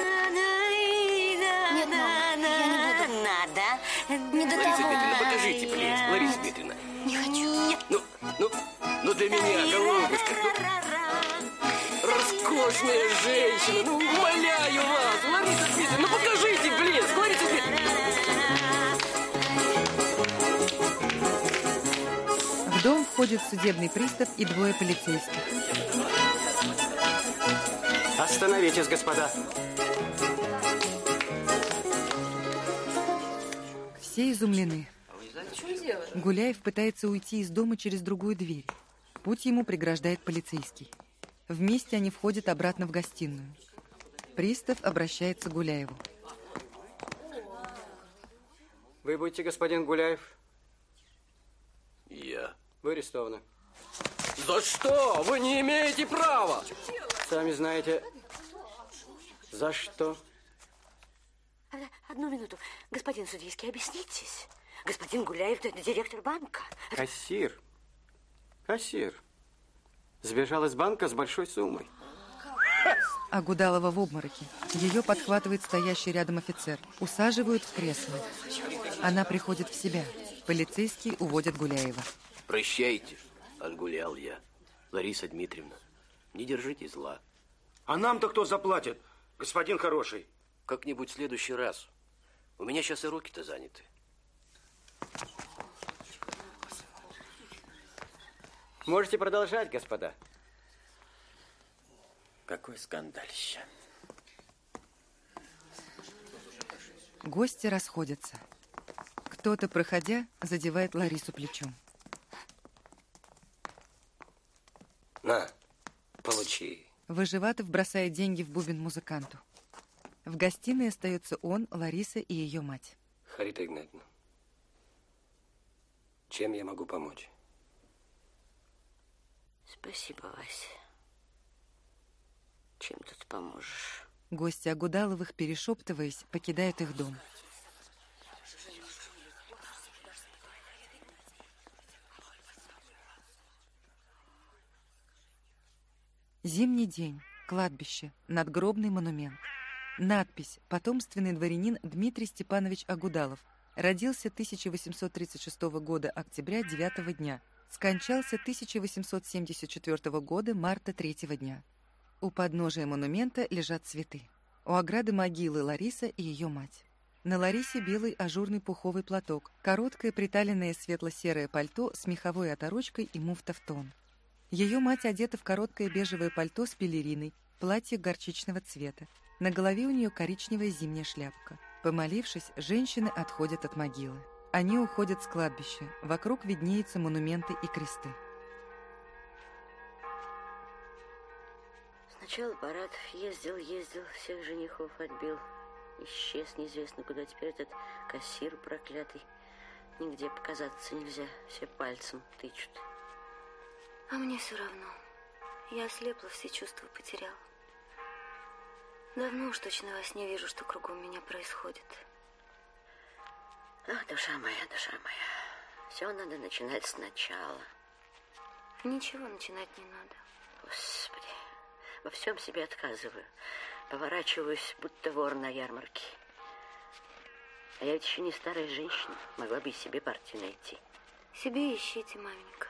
Нет, мама, я не буду. Надо. Не до Лариса того. Дмитриевна, покажите, плиз. Лариса Дмитриевна. Не хочу. Ну, ну, ну для меня, голубушка. Ну, роскошная женщина, ну умоляю вас. Лариса Дмитриевна, ну покажите, блин. Лариса Дмитриевна. В дом входит судебный пристав и двое полицейских. Остановитесь, господа. Все изумлены. Гуляев пытается уйти из дома через другую дверь. Путь ему преграждает полицейский. Вместе они входят обратно в гостиную. Пристав обращается к Гуляеву. Вы будете господин Гуляев? Я. Вы арестованы. За что? Вы не имеете права. Сами знаете, за что. Одну минуту. Господин судейский, объяснитесь. Господин Гуляев, это директор банка. Кассир. Кассир. Сбежал из банка с большой суммой. Агудалова в обмороке. Ее подхватывает стоящий рядом офицер. Усаживают в кресло. Она приходит в себя. Полицейский уводит Гуляева. Прощайте, отгулял я. Лариса Дмитриевна, не держите зла. А нам-то кто заплатит, господин хороший? Как-нибудь в следующий раз. У меня сейчас и руки-то заняты. Можете продолжать, господа. Какой скандалище. Гости расходятся. Кто-то, проходя, задевает Ларису плечом. На, получи. Выживатов бросает деньги в бубен музыканту. В гостиной остается он, Лариса и ее мать. Рита Игнатьевна, чем я могу помочь? Спасибо, Вася. Чем тут поможешь? Гости Агудаловых, перешептываясь, покидают их дом. Зимний день. Кладбище. Надгробный монумент. Надпись. Потомственный дворянин Дмитрий Степанович Агудалов. Родился тысяча восемьсот тридцать шестого года октября девятого дня. Скончался тысяча восемьсот семьдесят четвёртого года марта третьего дня. У подножия монумента лежат цветы. У ограды могилы Лариса и ее мать. На Ларисе белый ажурный пуховый платок, короткое приталенное светло-серое пальто с меховой оторочкой и муфта в тон. Ее мать одета в короткое бежевое пальто с пелериной, платье горчичного цвета. На голове у нее коричневая зимняя шляпка. Помолившись, женщины отходят от могилы. Они уходят с кладбища. Вокруг виднеются монументы и кресты. Сначала Баратов ездил, ездил, всех женихов отбил. Исчез неизвестно куда. Теперь этот кассир проклятый. Нигде показаться нельзя. Все пальцем тычут. А мне все равно. Я ослепла, все чувства потеряла. Давно уж точно во сне вижу, что кругом меня происходит. Ах, душа моя, душа моя. Все надо начинать сначала. Ничего начинать не надо. Господи, во всем себе отказываю. Поворачиваюсь, будто вор на ярмарке. А я ведь еще не старая женщина. Могла бы и себе партию найти. Себе ищите, маменька.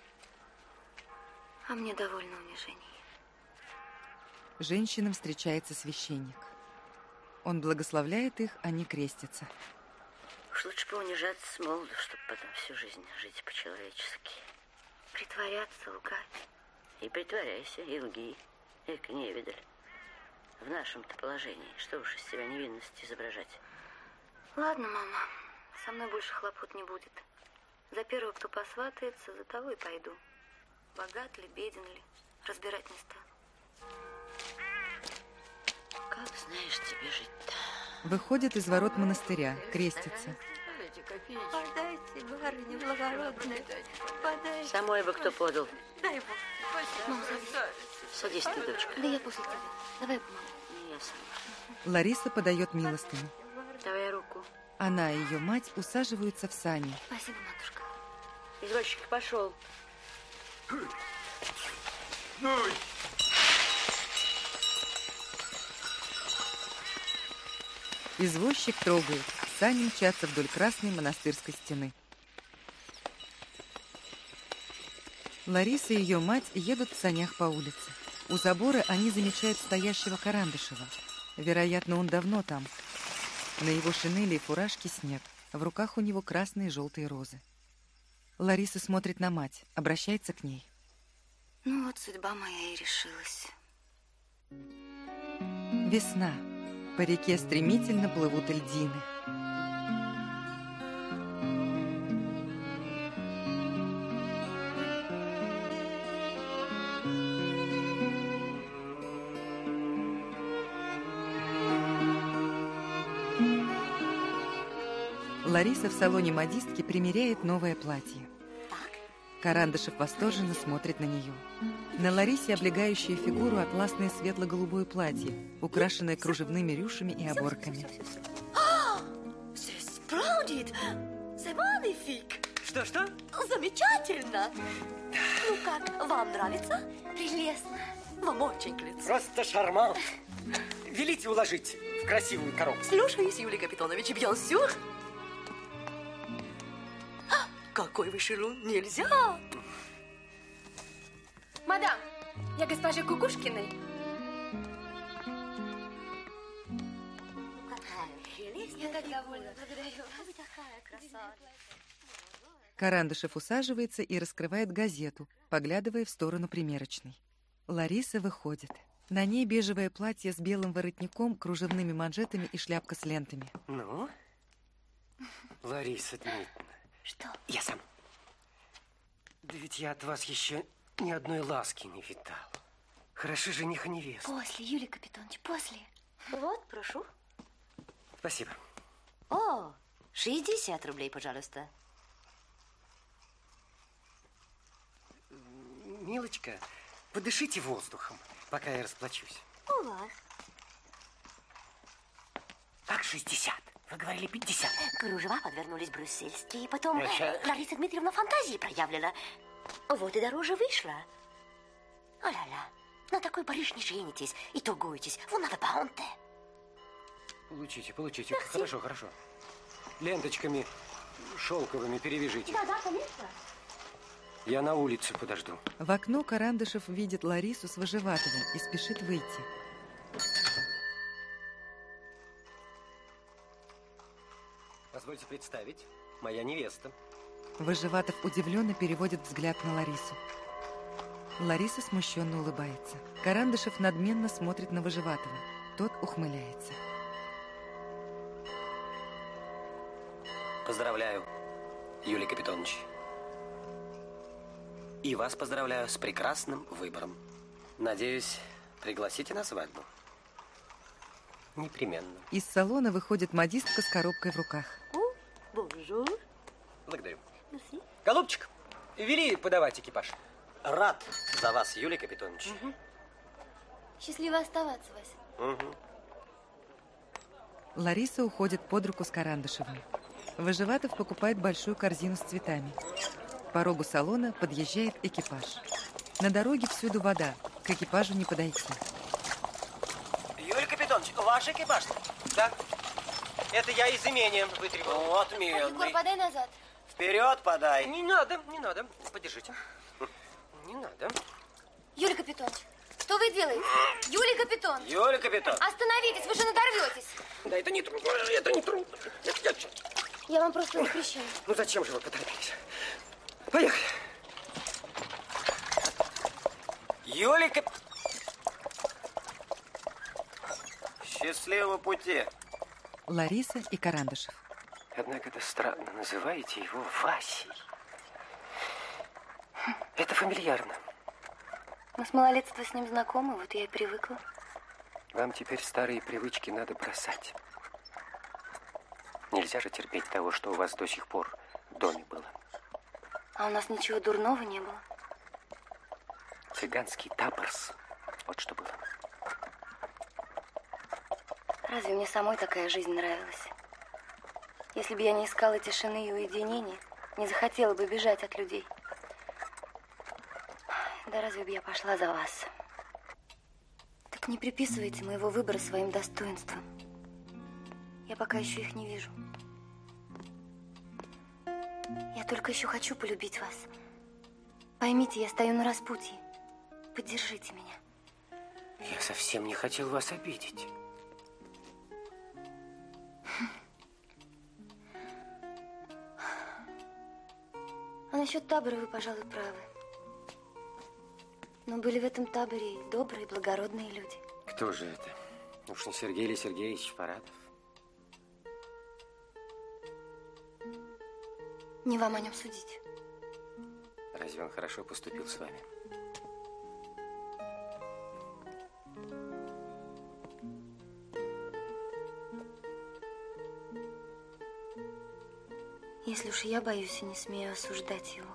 А мне довольно унижений. Женщинам встречается священник. Он благословляет их, они крестятся. Уж лучше поунижаться с молоду, чтобы потом всю жизнь жить по-человечески. Притворяться, лгать. И притворяйся, и лги. Эк, не видали. В нашем-то положении. Что уж из себя невинность изображать. Ладно, мама. Со мной больше хлопот не будет. За первого, кто посватается, за того и пойду. Богат ли, беден ли, разбирать не стану. Как знаешь тебе жить-то? Выходят из ворот монастыря, крестятся. Подайте, барыня благородная, подайте. Самой бы кто подал. Дай Бог. Мама, садись ты, дочка. Да я после тебя. Давай я помогу. Не, я сама. Лариса подает милостыню. Давай руку. Она и ее мать усаживаются в сани. Спасибо, матушка. Извозчик пошел. Ну. Извозчик трогает. Сани мчатся вдоль красной монастырской стены. Лариса и ее мать едут в санях по улице. У забора они замечают стоящего Карандышева. Вероятно, он давно там. На его шинели и фуражке снег. В руках у него красные и желтые розы. Лариса смотрит на мать, обращается к ней. Ну вот судьба моя и решилась. Весна. По реке стремительно плывут льдины. Лариса в салоне модистки примеряет новое платье. Карандышев восторженно смотрит на нее. На Ларисе облегающее фигуру атласное светло-голубое платье, украшенное кружевными рюшами и оборками. Сплендид! C'est magnifique! Что-что? Замечательно! Ну как, вам нравится? Прелестно. Вам очень к лицу. Просто шармант. Велите уложить в красивую коробку. Слушаюсь, Юлий Капитонович, bien sûr. Какой вы шалун, нельзя! Мадам, я госпожа Кукушкиной. Я так довольна, благодарю. Вы такая красавица. Карандышев усаживается и раскрывает газету, поглядывая в сторону примерочной. Лариса выходит. На ней бежевое платье с белым воротником, кружевными манжетами и шляпка с лентами. Ну, Лариса Дмитриевна. Что? Я сам. Да ведь я от вас еще ни одной ласки не видал. Хорошо жених и невеста. После, Юлий Капитонович, после. Вот, прошу. Спасибо. О, шестьдесят рублей, пожалуйста. Милочка, подышите воздухом, пока я расплачусь. У вас. Как шестьдесят? Вы говорили пятьдесят. Кружева подвернулись брюссельские, потом Ага. Лариса Дмитриевна фантазии проявлена. Вот и дороже вышла. О-ля-ля. На такой барыш не женитесь и торгуетесь. Вон надо баунте. Получите, получите. Merci. Хорошо, хорошо. Ленточками шелковыми перевяжите. Да, да, конечно. Я на улице подожду. В окно Карандышев видит Ларису с Выживатовым и спешит выйти. Позвольте представить, моя невеста. Выживатов удивленно переводит взгляд на Ларису. Лариса смущенно улыбается. Карандышев надменно смотрит на Выживатова. Тот ухмыляется. Поздравляю, Юлий Капитонович. И вас поздравляю с прекрасным выбором. Надеюсь, пригласите на свадьбу? Непременно. Из салона выходит модистка с коробкой в руках. Бонжур. Благодарю. Merci. Голубчик, вели подавать экипаж. Рад за вас, Юлий Капитонович. Угу. Счастливо оставаться, Вася. Угу. Лариса уходит под руку с Карандышевым. Выживатов покупает большую корзину с цветами. К порогу салона подъезжает экипаж. На дороге всюду вода. К экипажу не подойти. Юрий Капитонович, ваш экипаж? Да. Это я из имения вытребовал. Отменный. Егор, подай назад. Вперед подай. Не надо, не надо. Подержите. Не надо. Юлий Капитонович, что вы делаете? Юлий Капитонович. Юлий Капитонович. Остановитесь, вы же надорветесь. Да это не трудно, это не трудно. Это я... Я вам просто запрещаю. Ну зачем же вы поторопились? Поехали. Юлий Кап... Счастливого пути. Лариса и Карандышев. Однако это странно, называете его Васей. Это фамильярно. Мы с малолетства с ним знакомы, вот я и привыкла. Вам теперь старые привычки надо бросать. Нельзя же терпеть того, что у вас до сих пор в доме было. А у нас ничего дурного не было. Цыганский тапорс. Вот что было. Разве мне самой такая жизнь нравилась? Если бы я не искала тишины и уединения, не захотела бы бежать от людей. Да разве бы я пошла за вас? Так не приписывайте моего выбора своим достоинствам. Я пока еще их не вижу. Я только еще хочу полюбить вас. Поймите, я стою на распутье. Поддержите меня. Я совсем не хотел вас обидеть. А насчет табора вы, пожалуй, правы. Но были в этом таборе и добрые, благородные люди. Кто же это? Уж не Сергей или Сергеевич Паратов? Не вам о нем судить. Разве он хорошо поступил с вами? Если уж я боюсь и не смею осуждать его,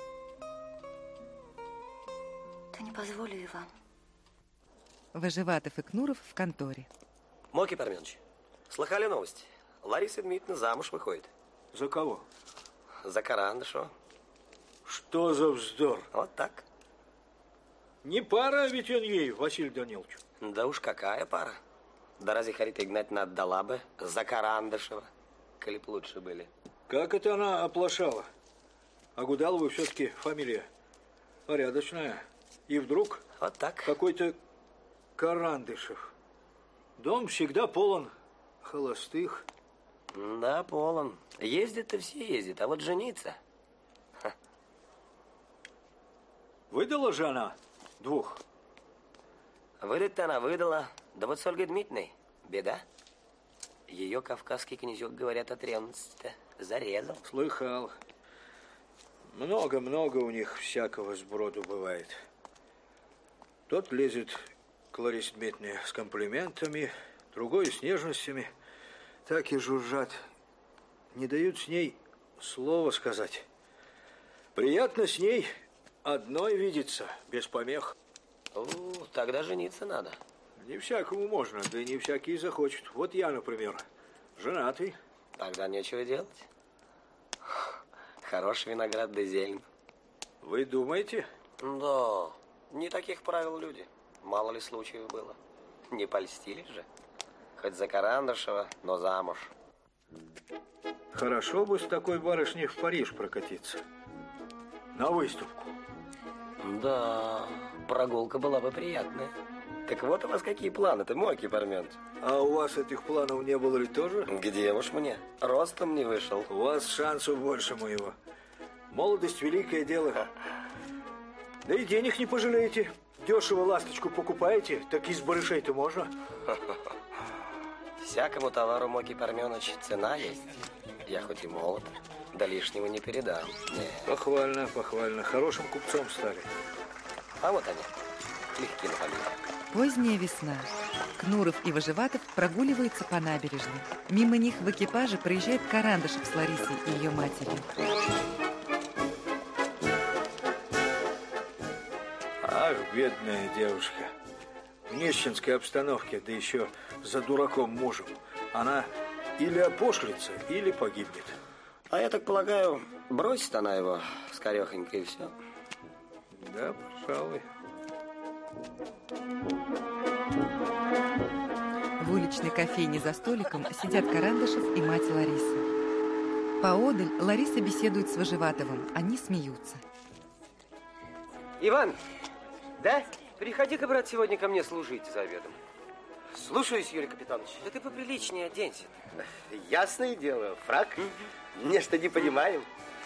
то не позволю и вам. Выживатов и Кнуров в конторе. Моки Парменович, слыхали новости? Лариса Дмитриевна замуж выходит. За кого? За Карандышева. Что за вздор? Вот так. Не пара ведь он ей, Василий Данилович. Да уж какая пара. Да разве Харита Игнатьевна отдала бы за Карандышева, коли б лучше были? Как это она оплошала? А Гудалова все-таки фамилия порядочная. И вдруг вот так какой-то Карандышев. Дом всегда полон холостых. Да, полон. Ездят-то все ездят, а вот жениться... Ха. Выдала же она двух? Выдать-то она выдала. Да вот с Ольгой Дмитриевной беда. Ее кавказский князек, говорят, от ревности-то зарезал. Слыхал. Много-много у них всякого сброду бывает. Тот лезет к Ларисе Дмитриевне с комплиментами, другой с нежностями. Так и жужжат. Не дают с ней слова сказать. Приятно с ней одной видеться, без помех. О, тогда жениться надо. Не всякому можно, да и не всякий захочет. Вот я, например, женатый. Тогда нечего делать. Хороший виноград да зелень. Вы думаете? Да, не таких правил люди. Мало ли случаев было. Не польстились же. Хоть за Карандашева, но замуж. Хорошо бы с такой барышней в Париж прокатиться. На выставку. Да, прогулка была бы приятная. Так вот у вас какие планы-то, Моки Парменович? А у вас этих планов не было ли тоже? Где уж мне? Ростом не вышел. У вас шансов больше моего. Молодость – великое дело. Да и денег не пожалеете. Дешево ласточку покупаете, так из барышей-то можно. Всякому товару, Моки Парменович, цена есть. Я хоть и молод, да лишнего не передам. Нет. Похвально, похвально. Хорошим купцом стали. А вот они, легки на помине. Поздняя весна. Кнуров и Выживатов прогуливаются по набережной. Мимо них в экипаже проезжает Карандашев с Ларисой и ее матерью. Ах, бедная девушка. В нищенской обстановке, да еще за дураком мужем. Она или опошлится, или погибнет. А я так полагаю, бросит она его скорехонько и все. Да, пожалуй. В уличной кофейне за столиком сидят Карандашев и мать Ларисы. Поодаль Лариса беседует с Выживатовым. Они смеются. Иван, да? Приходи-ка, брат, сегодня ко мне служить за обедом. Слушаюсь, Юрий Капитонович. Да ты поприличнее оденься. Ясное дело, фрак. Не что не понимаем.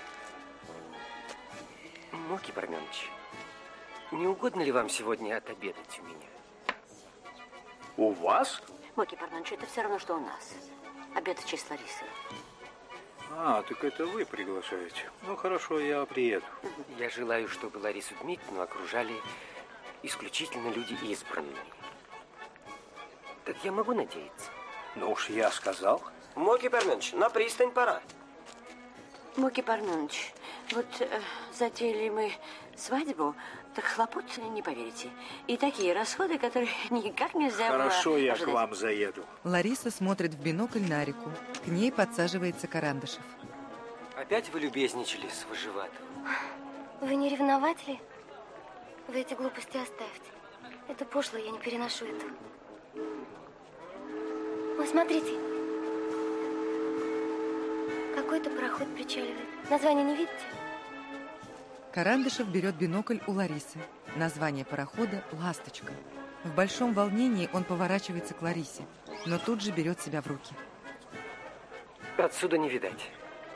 Моки Парменович, не угодно ли вам сегодня отобедать у меня? У вас? Моки Парменович, это все равно, что у нас. Обед в честь Ларисы. А, так это вы приглашаете. Ну, хорошо, я приеду. Я желаю, чтобы Ларису Дмитриевну окружали исключительно люди избранные. Так я могу надеяться? Ну уж я сказал. Моки Парменович, на пристань пора. Моки Парменович, вот э, затеяли мы свадьбу, так хлопот, не поверите. И такие расходы, которые никак нельзя было Хорошо, я ожидать. к вам заеду. Лариса смотрит в бинокль на реку. К ней подсаживается Карандашев. Опять вы любезничали с Выживатовым? Вы не ревновать ли? Вы эти глупости оставьте. Это пошло, я не переношу этого. Ой, смотрите. Какой-то пароход причаливает. Название не видите? Карандашев берет бинокль у Ларисы. Название парохода «Ласточка». В большом волнении он поворачивается к Ларисе, но тут же берет себя в руки. Отсюда не видать.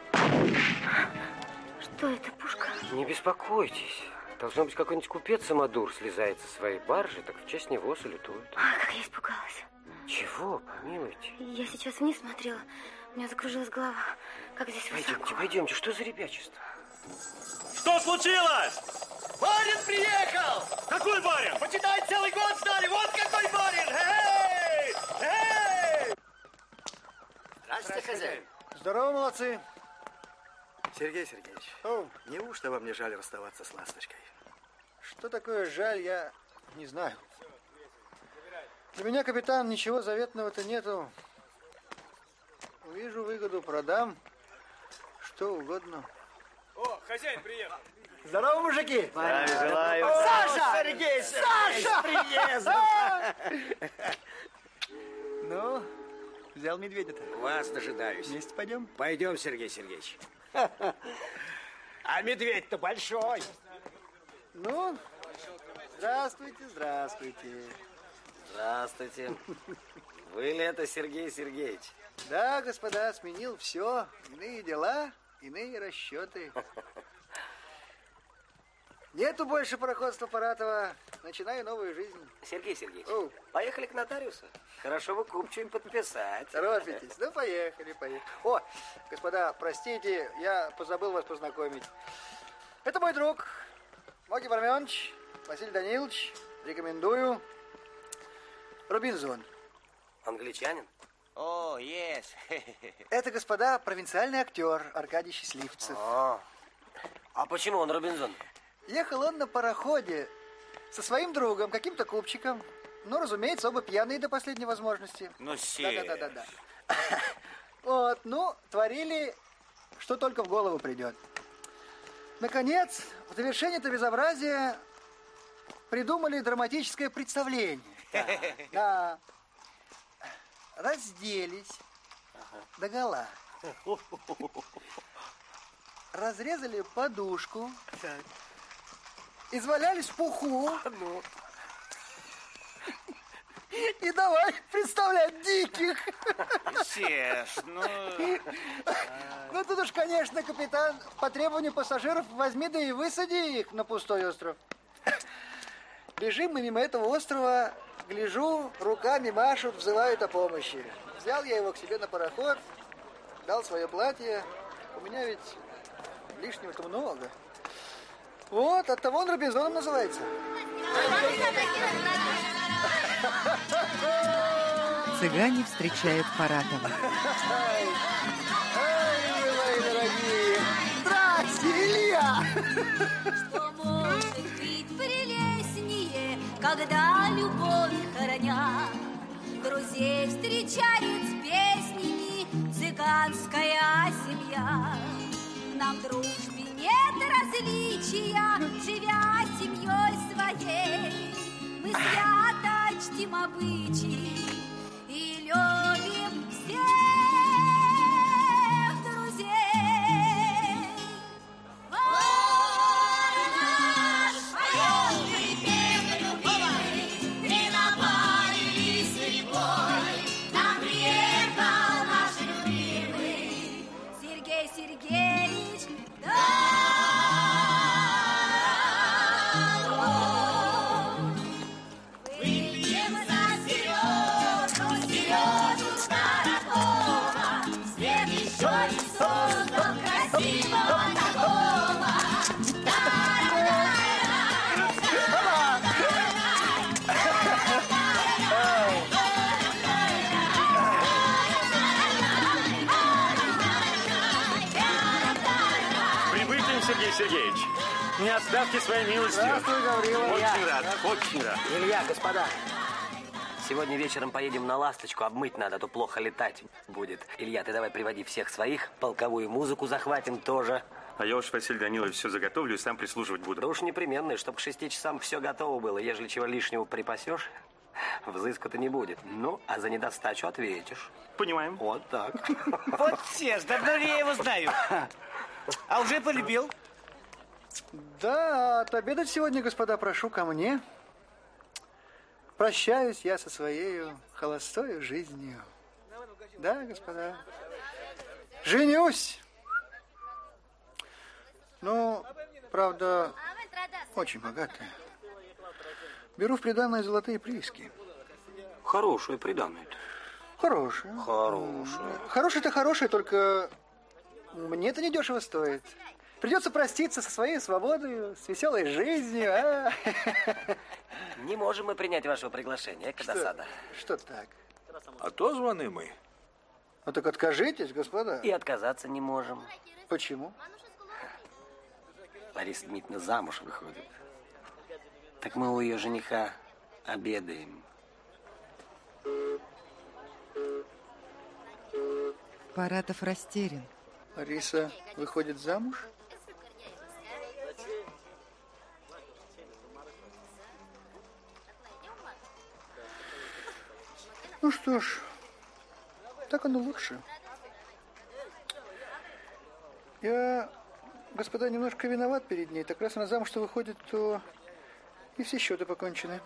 Что это, пушка? Не беспокойтесь. Должно быть, какой-нибудь купец-самодур слезает со своей баржи, так в честь него салютуют. Ах, как я испугалась. Чего, помилуйте? Я сейчас вниз смотрела. У меня закружилась голова. Как здесь высоко. Пойдемте, пойдемте. Что за ребячество? Что случилось? Барин приехал! Какой барин? Почитай, целый год ждали. Вот какой барин! Эй! Эй! Здравствуйте, хозяин. Здорово, молодцы. Сергей Сергеевич, О. неужто вам не жаль расставаться с ласточкой? Что такое жаль, я не знаю. Для меня, капитан, ничего заветного-то нету. Увижу выгоду, продам. Что угодно. О, хозяин приехал. Здорово, мужики! Здравия желаю. Саша! Сергей Сергеевич, Саша! с приездом! Ну, взял медведя-то? Вас дожидаюсь. Вместе пойдем? Пойдем, Сергей Сергеевич. А медведь-то большой. Ну, здравствуйте, здравствуйте. Здравствуйте. Вы ли это Сергей Сергеевич? Да, господа, сменил все. Иные дела, иные расчеты. Нету больше пароходства Паратова. Начинаю новую жизнь. Сергей Сергеевич, Оу. поехали к нотариусу. Хорошо бы купчу им подписать. Торопитесь. Ну, поехали, поехали. О, господа, простите, я позабыл вас познакомить. Это мой друг, Моки Парменович, Василий Данилович. Рекомендую. Робинзон. Англичанин? О, yes. Это, господа, провинциальный актер Аркадий Счастливцев. А, а почему он Робинзон? Ехал он на пароходе со своим другом, каким-то купчиком. Ну, разумеется, оба пьяные до последней возможности. Ну, все. Да-да-да-да. Вот, ну, творили, что только в голову придет. Наконец, в довершение этого безобразия придумали драматическое представление. Да. Разделись догола. Разрезали подушку. Извалялись в пуху. И давай представлять диких. Сеш, ну... Ну, тут уж, конечно, капитан, по требованию пассажиров возьми да и высади их на пустой остров. Бежим мы мимо этого острова, гляжу, руками машут, взывают о помощи. Взял я его к себе на пароход, дал свое платье. У меня ведь лишнего-то много. Вот, оттого он Робинзоном называется. Цыгане встречают Паратова. Ай, ай, мои дорогие! Здрасте, Илья! Что может быть прелестнее, когда любовь храня, друзей встречает с песнями цыганская семья. Нам в дружбе нет различия, живя семьей своей. Мы свято чтим обычаи и любим всех друзей. Вот наш поет припев любимый, и напарились рекой. Нам приехал наш любимый Сергей Сергеевич. Сергей Сергеевич, не оставьте своей милостью. Здравствуй, Гаврила. Очень Илья. рад, очень рад. Илья, господа, сегодня вечером поедем на «Ласточку», обмыть надо, а то плохо летать будет. Илья, ты давай приводи всех своих, полковую музыку захватим тоже. А я уж, Василий Данилович, все заготовлю и сам прислуживать буду. Да уж непременно, чтобы к шести часам все готово было. Ежели чего лишнего припасешь, взыску-то не будет. Ну, а за недостачу ответишь. Понимаем. Вот так. Вот Сеш, давно ли я его знаю? А уже полюбил? Да, отобедать сегодня, господа, прошу ко мне. Прощаюсь я со своей холостой жизнью. Да, господа. Женюсь. Ну, правда, очень богатая. Беру в приданое золотые прииски. Хорошее приданое-то. Хорошее. Хорошее. Хорошее-то хорошее, только мне это недешево стоит. Придется проститься со своей свободой, с веселой жизнью. А? Не можем мы принять вашего приглашения, эка досада. Что так? Отозваны мы. Ну так откажитесь, господа. И отказаться не можем. Почему? Лариса Дмитриевна замуж выходит. Так мы у ее жениха обедаем. Паратов растерян. Лариса выходит замуж? Ну что ж, так оно лучше. Я, господа, немножко виноват перед ней. Так раз она замуж-то выходит, то и все счеты покончены.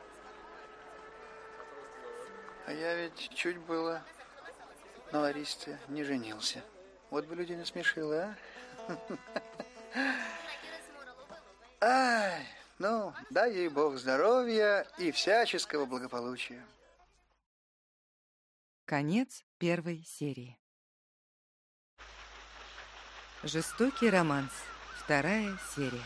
А я ведь чуть было на Ларисе не женился. Вот бы людей насмешила, а? Ай, ну, дай ей Бог здоровья и всяческого благополучия. Конец первой серии. Жестокий романс. Вторая серия.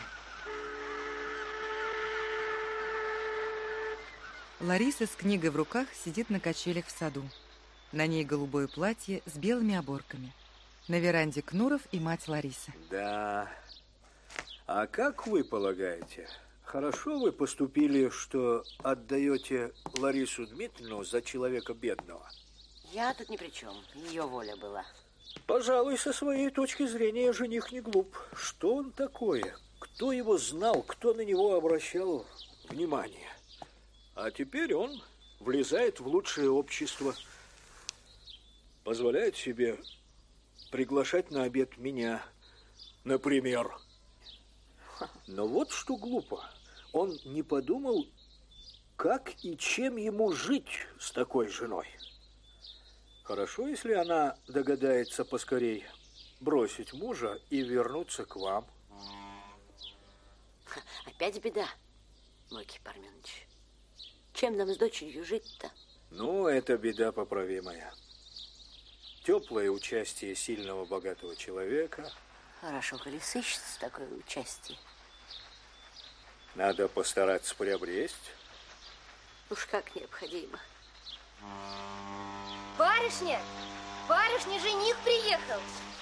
Лариса с книгой в руках сидит на качелях в саду. На ней голубое платье с белыми оборками. На веранде Кнуров и мать Ларисы. Да. А как вы полагаете, хорошо вы поступили, что отдаете Ларису Дмитриевну за человека бедного? Я тут ни при чем. Ее воля была. Пожалуй, со своей точки зрения жених не глуп. Что он такое? Кто его знал? Кто на него обращал внимания. А теперь он влезает в лучшее общество. Позволяет себе приглашать на обед меня, например. Но вот что глупо. Он не подумал, как и чем ему жить с такой женой. Хорошо, если она догадается поскорей бросить мужа и вернуться к вам. Опять беда, Луки Парменович. Чем нам с дочерью жить-то? Ну, это беда поправимая. Теплое участие сильного, богатого человека. Хорошо, коли сыщется такое участие. Надо постараться приобрести. Уж как необходимо. Барышня! Барышня, жених приехал!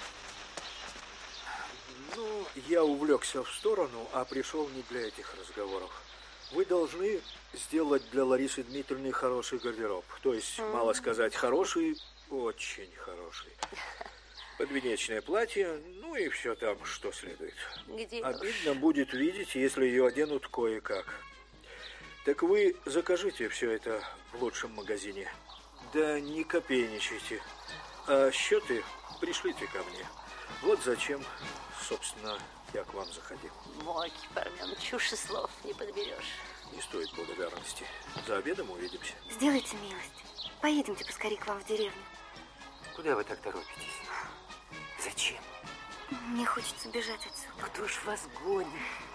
Ну, я увлекся в сторону, а пришел не для этих разговоров. Вы должны сделать для Ларисы Дмитриевны хороший гардероб. То есть, mm-hmm. мало сказать, хороший, очень хороший. Подвенечное платье, ну и все там, что следует. Где Обидно уж? Будет видеть, если ее оденут кое-как. Так вы закажите все это в лучшем магазине. Да не копейничайте. А счеты пришлите ко мне. Вот зачем, собственно, я к вам заходил. Моки, Пармен, чушь и слов не подберешь. Не стоит благодарности. За обедом увидимся. Сделайте милость. Поедемте поскорее к вам в деревню. Куда вы так торопитесь? Зачем? Мне хочется бежать отсюда. Кто ж вас гонит?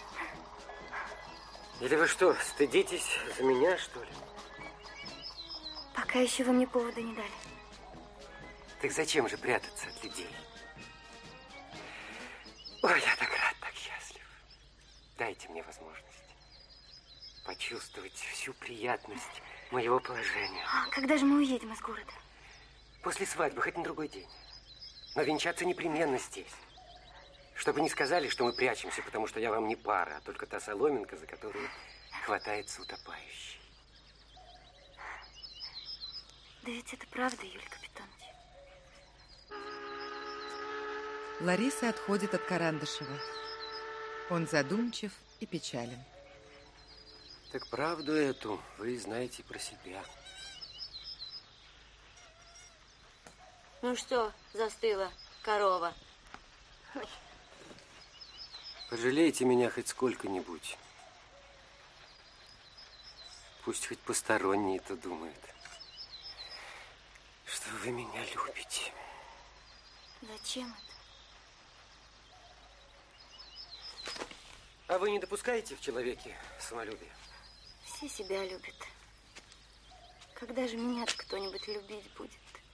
Или вы что, стыдитесь за меня, что ли? Пока еще вы мне повода не дали. Так зачем же прятаться от людей? Ой, я так рад, так счастлив. Дайте мне возможность почувствовать всю приятность моего положения. А когда же мы уедем из города? После свадьбы, хоть на другой день. Но венчаться непременно здесь. Чтобы не сказали, что мы прячемся, потому что я вам не пара, а только та соломинка, за которую хватается утопающий. Да ведь это правда, Юлий Капитонович. Лариса отходит от Карандышева. Он задумчив и печален. Так правду эту вы знаете про себя. Ну что, застыла корова? Пожалейте меня хоть сколько-нибудь. Пусть хоть посторонние-то думают, что вы меня любите. Зачем это? А вы не допускаете в человеке самолюбия? Все себя любят. Когда же меня-то кто-нибудь любить будет?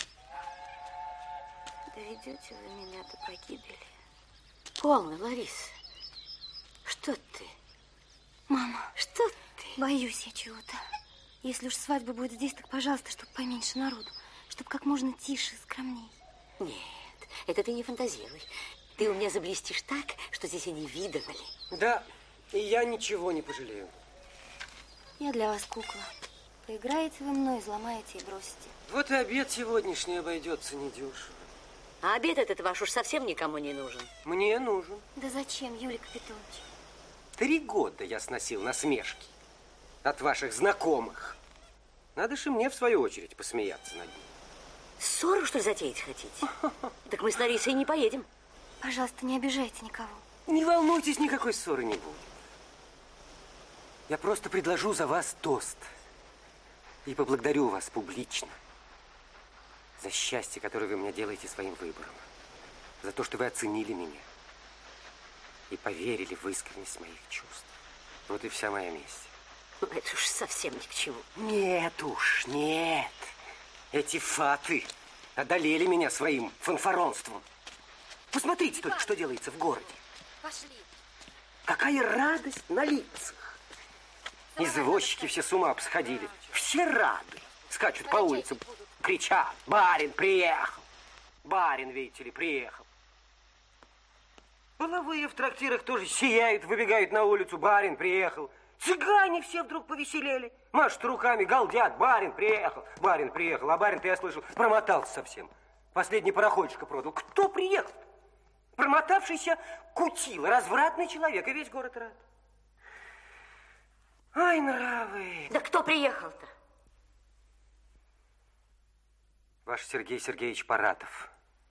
Доведете вы меня до погибели. Полно, Лариса. Что ты? Мама, что ты? Боюсь я чего-то. Если уж свадьба будет здесь, так, пожалуйста, чтобы поменьше народу. Чтобы как можно тише, скромней. Нет, это ты не фантазируй. Ты у меня заблестишь так, что здесь они видывали. Да, и я ничего не пожалею. Я для вас кукла. Поиграете вы мной, изломаете и бросите. Вот и обед сегодняшний обойдется недешево. А обед этот ваш уж совсем никому не нужен. Мне нужен. Да зачем, Юлий Капитонович? Три года я сносил насмешки от ваших знакомых. Надо же мне, в свою очередь, посмеяться над ним. Ссору, что ли, затеять хотите? Так мы с Ларисой не поедем. Пожалуйста, не обижайте никого. Не волнуйтесь, никакой ссоры не будет. Я просто предложу за вас тост. И поблагодарю вас публично за счастье, которое вы мне делаете своим выбором. За то, что вы оценили меня и поверили в искренность моих чувств. Вот и вся моя месть. Ну, это уж совсем ни к чему. Нет уж, нет. Эти фаты одолели меня своим фанфаронством. Посмотрите только, что делается в городе. Пошли. Какая радость на лицах. Извозчики все с ума посходили. Все рады. Скачут по улице, кричат: барин приехал. Барин, видите ли, приехал. Половые в трактирах тоже сияют, выбегают на улицу: барин приехал. Цыгане все вдруг повеселели. Машут руками, галдят: барин приехал, барин приехал. А барин-то, я слышал, промотался совсем. Последний пароходчика продал. Кто приехал? Промотавшийся кутила, развратный человек, и весь город рад. Ай, нравы. Да кто приехал-то? Ваш Сергей Сергеевич Паратов.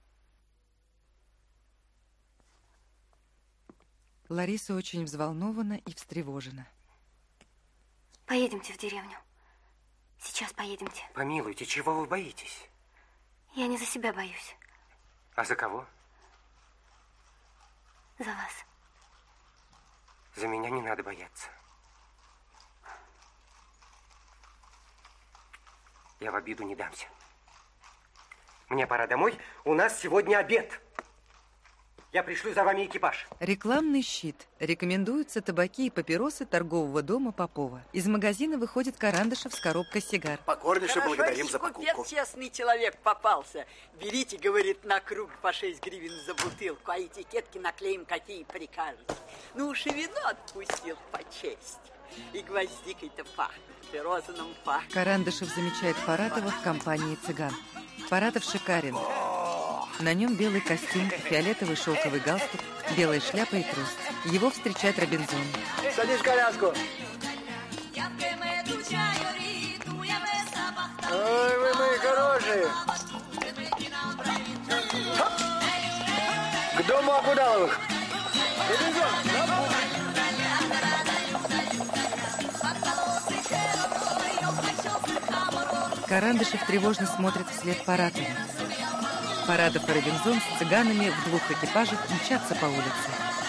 Лариса очень взволнована и встревожена. Поедемте в деревню. Сейчас поедемте. Помилуйте, чего вы боитесь? Я не за себя боюсь. А за кого? За вас. За меня не надо бояться. Я в обиду не дамся. Мне пора домой. У нас сегодня обед. Я пришлю за вами экипаж. Рекламный щит. Рекомендуются табаки и папиросы торгового дома Попова. Из магазина выходит Карандышев с коробкой сигар. Покорнейше благодарим за покупку. Купец честный человек попался. Берите, говорит, на круг по шесть гривен за бутылку, а этикетки наклеим, какие прикажете. Ну уж и вино отпустил по чести. И гвоздикой-то пахнет, и розаном пахнет. Карандышев замечает Паратова в компании цыган. Паратов шикарен. На нем белый костюм, фиолетовый шелковый галстук, белая шляпа и трость. Его встречает Робинзон. Садись в коляску. Ой, вы мои хорошие. К дому Агудаловых. Карандышев тревожно смотрит вслед Паратову. Паратов и Робинзон с цыганами в двух экипажах мчатся по улице.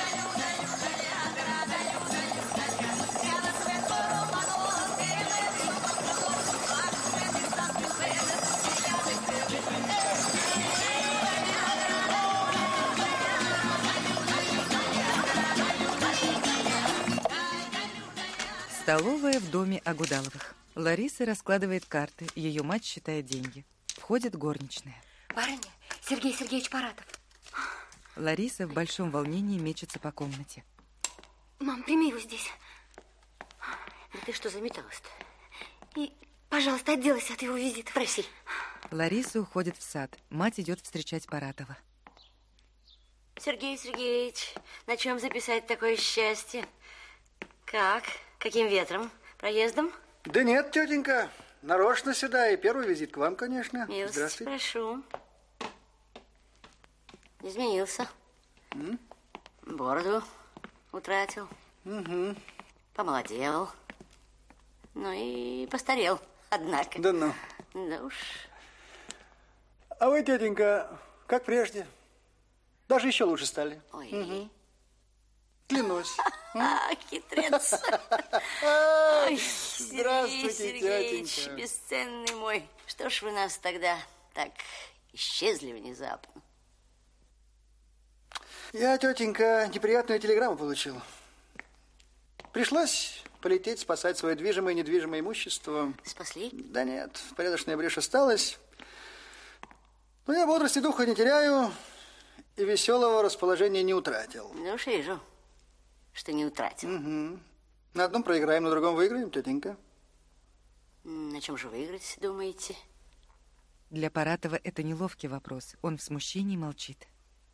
Столовая в доме Агудаловых. Лариса раскладывает карты, ее мать считает деньги. Входит горничная. Барыня, Сергей Сергеевич Паратов. Лариса в большом волнении мечется по комнате. Мам, прими его здесь. Да ты что заметалась-то? И, пожалуйста, отделайся от его визита. Проси. Лариса уходит в сад. Мать идет встречать Паратова. Сергей Сергеевич, на чем записать такое счастье? Как? Каким ветром? Проездом? Да нет, тетенька. Нарочно сюда. И первый визит к вам, конечно. Милости Здравствуйте. прошу. Изменился. М? Бороду утратил. Угу. Помолодел. Ну и постарел, однако. Да ну. Да уж. А вы, тетенька, как прежде. Даже еще лучше стали. Ой. Угу. Клянусь. А, хитрец. Ой, здравствуйте, Сергей Сергеевич, тетенька. бесценный мой. Что ж вы нас тогда так исчезли внезапно? Я, тетенька, неприятную телеграмму получил. Пришлось полететь спасать свое движимое и недвижимое имущество. Спасли? Да нет, порядочная брешь осталась. Но я бодрости духа не теряю и веселого расположения не утратил. Ну уж вижу, что не утратил. Угу. На одном проиграем, на другом выиграем, тетенька. На чем же выиграть, думаете? Для Паратова это неловкий вопрос. Он в смущении молчит.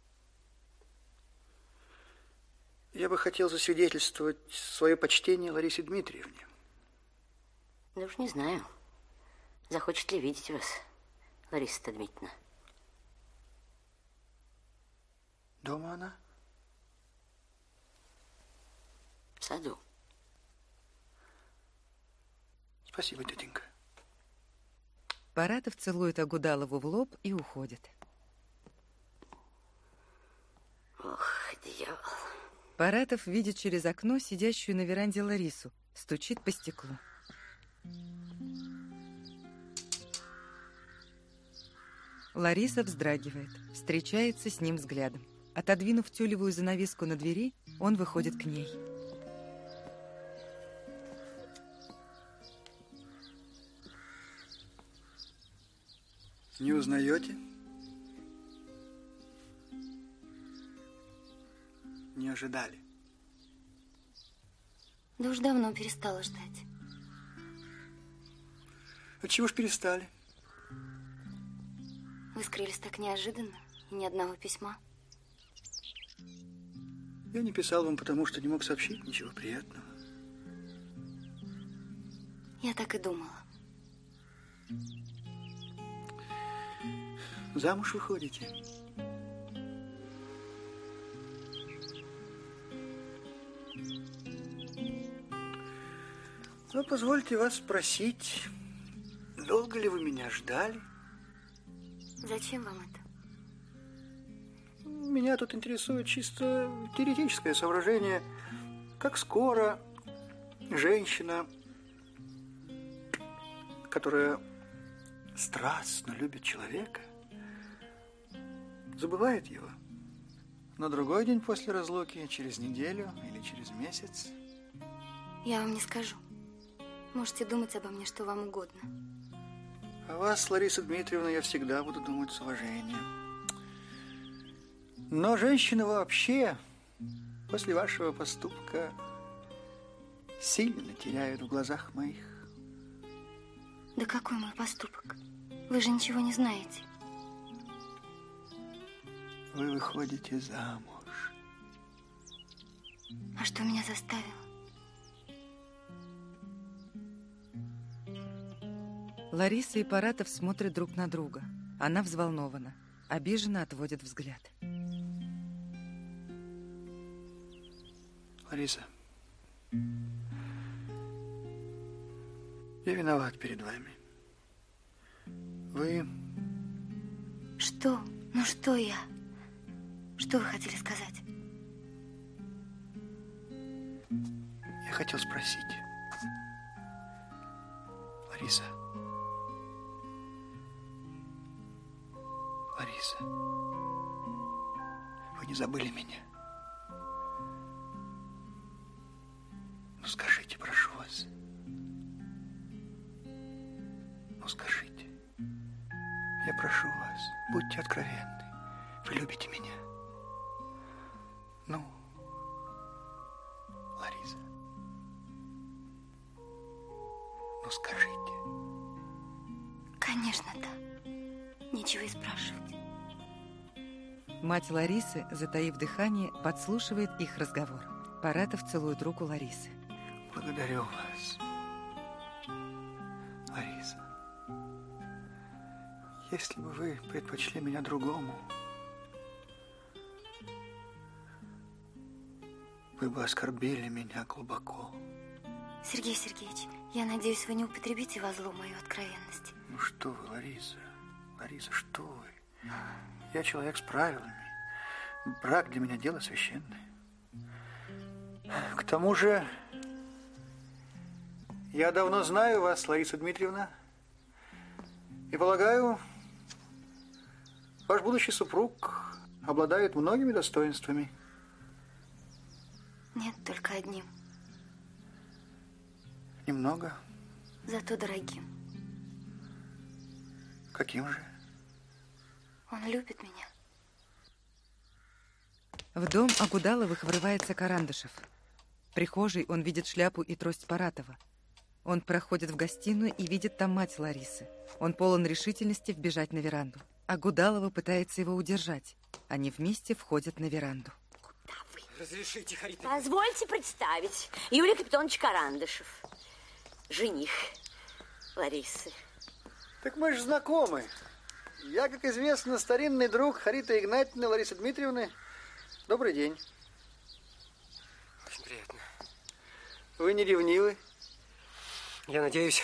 Я бы хотел засвидетельствовать свое почтение Ларисе Дмитриевне. Да уж не знаю, захочет ли видеть вас, Лариса Дмитриевна. Дома она? В саду. Спасибо, тетенька. Паратов целует Агудалову в лоб и уходит. Ох, дьявол. Паратов видит через окно сидящую на веранде Ларису, стучит по стеклу. Лариса вздрагивает, встречается с ним взглядом. Отодвинув тюлевую занавеску на двери, он выходит к ней. Не узнаете? Не ожидали? Да уж давно перестала ждать. А чего ж перестали? Вы скрылись так неожиданно, и ни одного письма. Я не писал вам, потому что не мог сообщить ничего приятного. Я так и думала. Замуж выходите? Ну, позвольте вас спросить, долго ли вы меня ждали? Зачем вам это? Меня тут интересует чисто теоретическое соображение, как скоро женщина, которая страстно любит человека, забывает его на другой день после разлуки, через неделю или через месяц. Я вам не скажу. Можете думать обо мне что вам угодно. О вас, Лариса Дмитриевна, я всегда буду думать с уважением. Но женщины вообще после вашего поступка сильно теряют в глазах моих. Да какой мой поступок? Вы же ничего не знаете. Вы выходите замуж. А что меня заставило? Лариса и Паратов смотрят друг на друга. Она взволнована, обиженно отводит взгляд. Лариса, я виноват перед вами. Вы... Что? Ну что я? Что вы хотели сказать? Я хотел спросить. Лариса. Лариса. Вы не забыли меня? Ну скажите, прошу вас. Ну скажите. Я прошу вас, будьте откровенны. Вы любите меня? Ну, Лариса. Ну скажите. Конечно, да. Нечего и спрашивать. Мать Ларисы, затаив дыхание, подслушивает их разговор. Паратов целует руку Ларисы. Благодарю вас, Лариса. Если бы вы предпочли меня другому, вы бы оскорбили меня глубоко. Сергей Сергеевич, я надеюсь, вы не употребите во зло мою откровенность. Ну что вы, Лариса, Лариса, что вы? Я человек с правилами. Брак для меня дело священное. К тому же, я давно знаю вас, Лариса Дмитриевна, и полагаю, ваш будущий супруг обладает многими достоинствами. Нет, только одним. Немного? Зато дорогим. Каким же? Он любит меня. В дом Агудаловых врывается Карандышев. В прихожей он видит шляпу и трость Паратова. Он проходит в гостиную и видит там мать Ларисы. Он полон решительности вбежать на веранду. Агудалова пытается его удержать. Они вместе входят на веранду. Куда вы? Разрешите, Харита. Позвольте представить. Юрий Капитонович Карандышев. Жених Ларисы. Так мы же знакомы. Я, как известно, старинный друг Хариты Игнатьевны, Ларисы Дмитриевны. Добрый день. Очень приятно. Вы не ревнивы? Я надеюсь,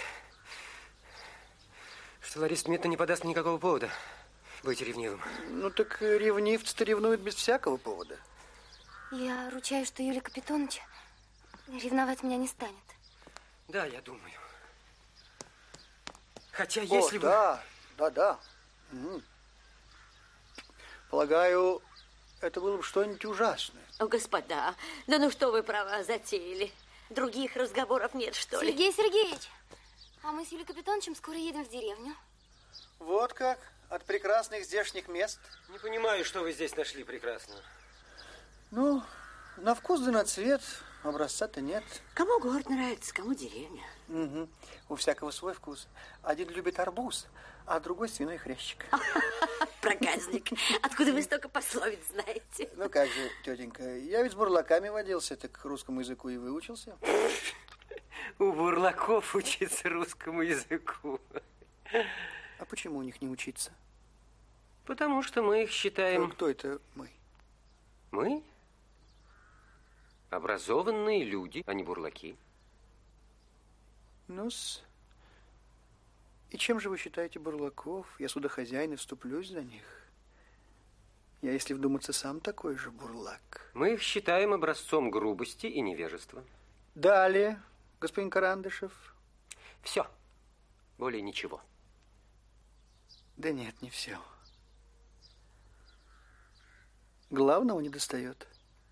что Лариса Дмитриевна не подаст мне никакого повода быть ревнивым. Ну так ревнивцы-то ревнуют без всякого повода. Я ручаюсь, что Юлия Капитонович ревновать меня не станет. Да, я думаю. Хотя О, если бы... да, да, да. Угу. Полагаю, это было бы что-нибудь ужасное. О, господа, да ну что вы про вас затеяли? Других разговоров нет, что ли? Сергей Сергеевич, а мы с Юлией Капитоновичем скоро едем в деревню. Вот как? От прекрасных здешних мест? Не понимаю, что вы здесь нашли прекрасного. Ну, на вкус да на цвет. Образца-то нет. Кому город нравится, кому деревня. Угу. У всякого свой вкус. Один любит арбуз, а другой свиной хрящик. Проказник. Откуда вы столько пословиц знаете? Ну как же, тетенька, я ведь с бурлаками водился, так к русскому языку и выучился. у бурлаков учиться русскому языку. А почему у них не учиться? Потому что мы их считаем... А кто это мы? Мы? Образованные люди, а не бурлаки. Ну-с. И чем же вы считаете бурлаков? Я судохозяин и вступлюсь за них. Я, если вдуматься, сам такой же бурлак. Мы их считаем образцом грубости и невежества. Далее, господин Карандышев. Все. Более ничего. Да нет, не все. Главного не достает.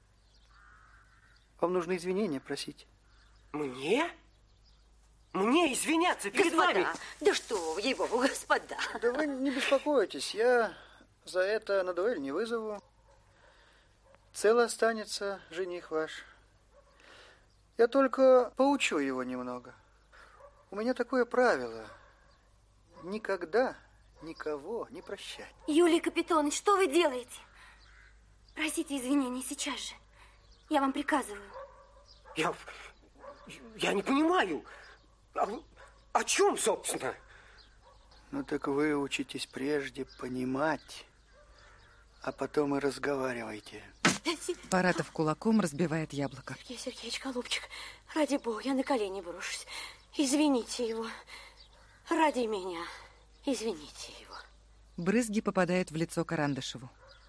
Вам нужно извинения просить. Мне? Мне извиняться перед господа, вами? Да что, ей-богу, господа. Да вы не беспокойтесь, я за это на дуэль не вызову. Цел останется жених ваш. Я только поучу его немного. У меня такое правило. Никогда никого не прощать. Юлий Капитоныч, что вы делаете? Просите извинения сейчас же. Я вам приказываю. Я... Я не понимаю. О, о чем, собственно? Ну так вы учитесь прежде понимать, а потом и разговаривайте. Паратов кулаком разбивает яблоко. Сергей Сергеевич, голубчик, ради бога, я на колени брошусь. Извините его. Ради меня. Извините его. Брызги попадают в лицо Карандышеву.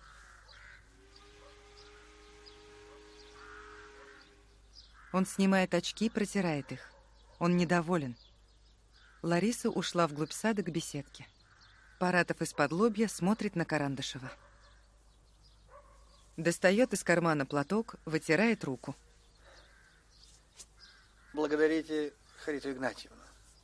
Он снимает очки, протирает их. Он недоволен. Лариса ушла вглубь сада к беседке. Паратов из-под лобья смотрит на Карандышева. Достает из кармана платок, вытирает руку. Благодарите Хариту Игнатьевну.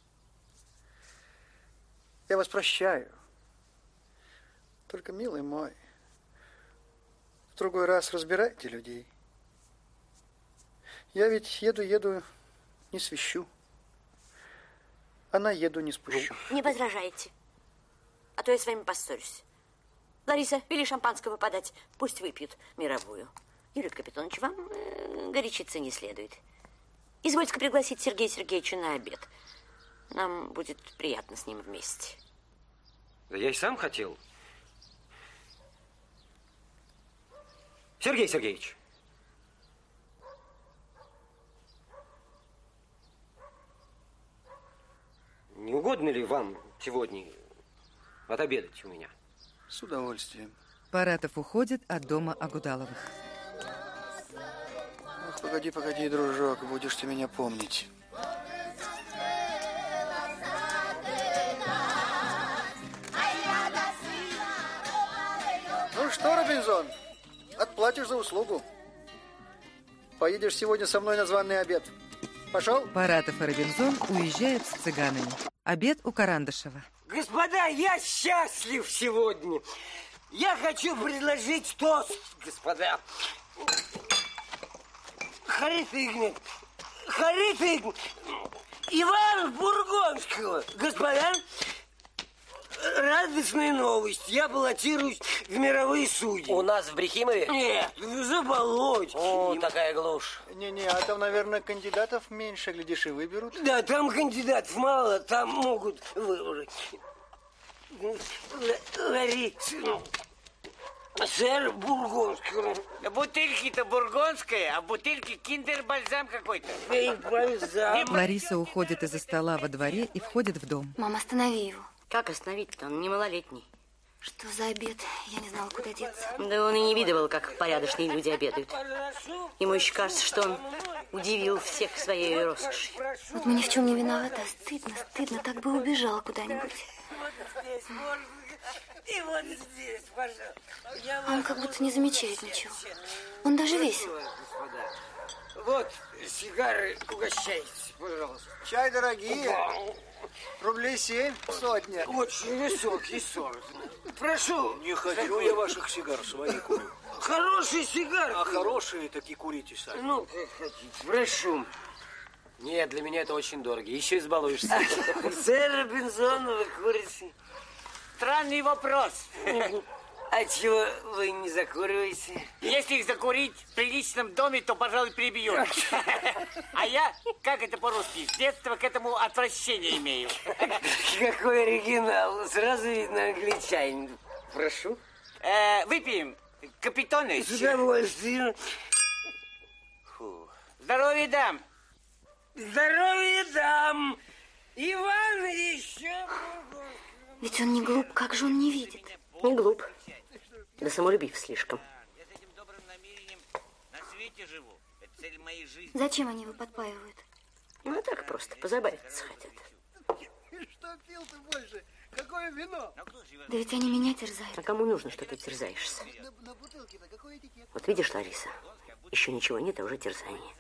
Я вас прощаю. Только, милый мой, в другой раз разбирайте людей. Я ведь еду-еду, не свищу. А на еду не спущу. Не возражайте, а то я с вами поссорюсь. Лариса, вели шампанского подать, пусть выпьют мировую. Юрий Капитонович, вам э, горячиться не следует. Извольте пригласить Сергея Сергеевича на обед. Нам будет приятно с ним вместе. Да я и сам хотел. Сергей Сергеевич. Не угодно ли вам сегодня отобедать у меня? С удовольствием. Паратов уходит от дома Агудаловых. Ах, погоди, погоди, дружок, будешь ты меня помнить. Ну что, Робинзон, отплатишь за услугу. Поедешь сегодня со мной на званый обед. Пошел? Паратов и Робинзон уезжают с цыганами. Обед у Карандышева. Господа, я счастлив сегодня. Я хочу предложить тост, господа. Харита Игнатьевна, Харита Игнатьевна, Ивана Бургонского, господа, радостная новость. Я баллотируюсь в мировые судьи. У нас в Брехимове? Нет, в Заболотье. О, такая глушь. Не-не, а там, наверное, кандидатов меньше, глядишь, и выберут. Да, там кандидатов мало, там могут выбрать. Лариса, сэр Бургонский. Бутылки-то бургонская, а бутылки киндер-бальзам какой-то. Эй, бальзам. Лариса уходит из-за стола во дворе и входит в дом. Мама, останови его. Как остановить-то? Он не малолетний. Что за обед? Я не знала, куда деться. Да он и не видывал, как порядочные люди обедают. Ему еще кажется, что он удивил всех своей роскошью. Вот мы ни в чем не виноваты, а стыдно, стыдно, так бы убежала куда-нибудь. И вот здесь, пожалуйста. А он как будто не замечает ничего. Он даже весел. Вот, сигары, угощайтесь, пожалуйста. Чай дорогие. Рублей семь, сотня. Очень высокий сорт. Прошу. Не хочу я ваших сигар, свои курю. Хороший сигар. А хорошие таки курите сами. Ну, как хотите. Прошу. Нет, для меня это очень дорого. Еще избалуешься. Сэр Робинзон, вы курите? Странный вопрос. А чего вы не закуриваете? Если их закурить в приличном доме, то, пожалуй, прибьют. А я, как это по-русски, с детства к этому отвращение имею. Какой оригинал. Сразу видно англичанин. Прошу. Э, выпьем, Капитоныч. С удовольствием. Фу. Здоровье дам. Здоровье дам. Иван еще... Ведь он не глуп, как же он не видит? Не глуп. Да самолюбив слишком. Я с этим добрым намерением на свете живу. Это цель моей жизни. Зачем они его подпаивают? Ну, так просто, позабавиться хотят. Что пил ты больше? Какое вино? Да ведь они меня терзают. А кому нужно, что ты терзаешься? Вот видишь, Лариса, еще ничего нет, а уже терзание.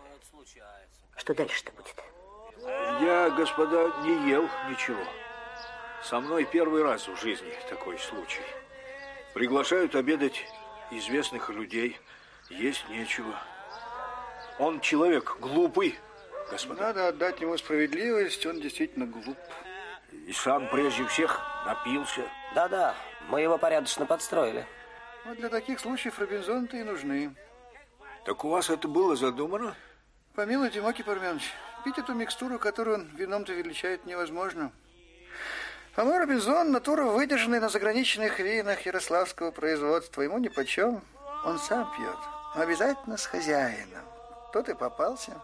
Что дальше-то будет? Я, господа, не ел ничего. Со мной первый раз в жизни такой случай. Приглашают обедать известных людей, есть нечего. Он человек глупый, господа. Надо отдать ему справедливость, он действительно глуп. И сам прежде всех напился. Да-да, мы его порядочно подстроили. Вот для таких случаев Робинзон-то и нужны. Так у вас это было задумано? Помилуйте, Моки Парменович, пить эту микстуру, которую он вином-то величает, невозможно. А мой Робинзон, натура, выдержанная на заграничных винах ярославского производства, ему нипочем. Он сам пьет, но обязательно с хозяином. Тот и попался.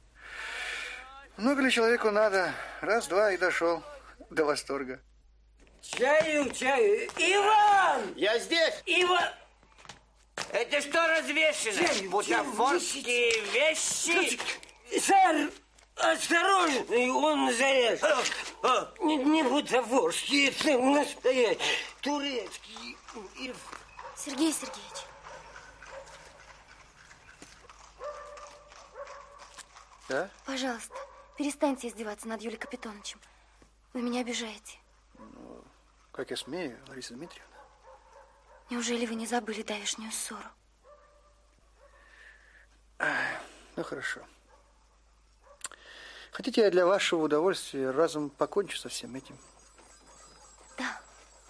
Много ли человеку надо? Раз-два и дошел до восторга. Чаю, чаю. Иван! Я здесь! Иван! Это что развешено? Чаю, бутафорские чаю, вещи? Сэр, осторожно, он заряжен. А, не, не бутафорский, это настоящий, турецкий. Сергей Сергеевич. Да? Пожалуйста, перестаньте издеваться над Юлией Капитоновичем. Вы меня обижаете. Ну, как я смею, Лариса Дмитриевна. Неужели вы не забыли давешнюю ссору? Ну, хорошо. Хотите, я для вашего удовольствия разом покончу со всем этим? Да.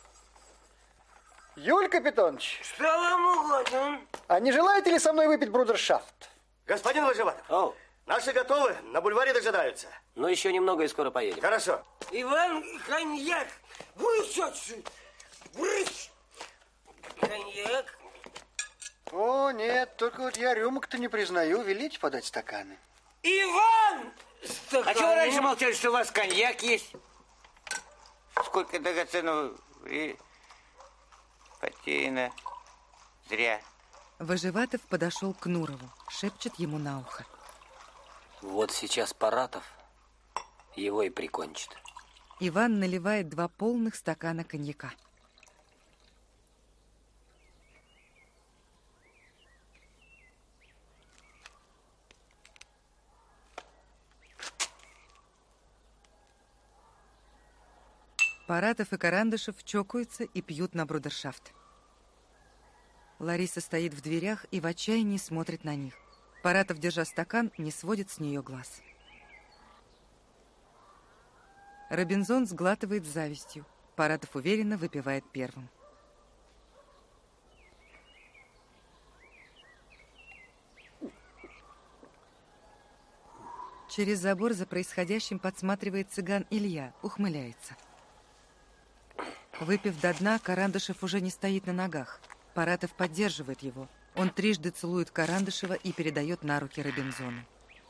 Юль Капитонович! Что вам угодно? А не желаете ли со мной выпить брудершафт? Господин Ложеватов, О. наши готовы, на бульваре дожидаются. Ну, еще немного и скоро поедем. Хорошо. Иван, коньяк! Брысь отсюда! Брысь! Коньяк? О, нет, только вот я рюмок-то не признаю. Велите подать стаканы. Иван! Стаканы. А чего вы раньше молчали, что у вас коньяк есть? Сколько драгоценного и потеряно зря. Выживатов подошел к Нурову, шепчет ему на ухо. Вот сейчас Паратов его и прикончит. Иван наливает два полных стакана коньяка. Паратов и Карандышев чокаются и пьют на брудершафт. Лариса стоит в дверях и в отчаянии смотрит на них. Паратов, держа стакан, не сводит с нее глаз. Робинзон сглатывает с завистью. Паратов уверенно выпивает первым. Через забор за происходящим подсматривает цыган Илья, ухмыляется. Выпив до дна, Карандышев уже не стоит на ногах. Паратов поддерживает его. Он трижды целует Карандышева и передает на руки Робинзону.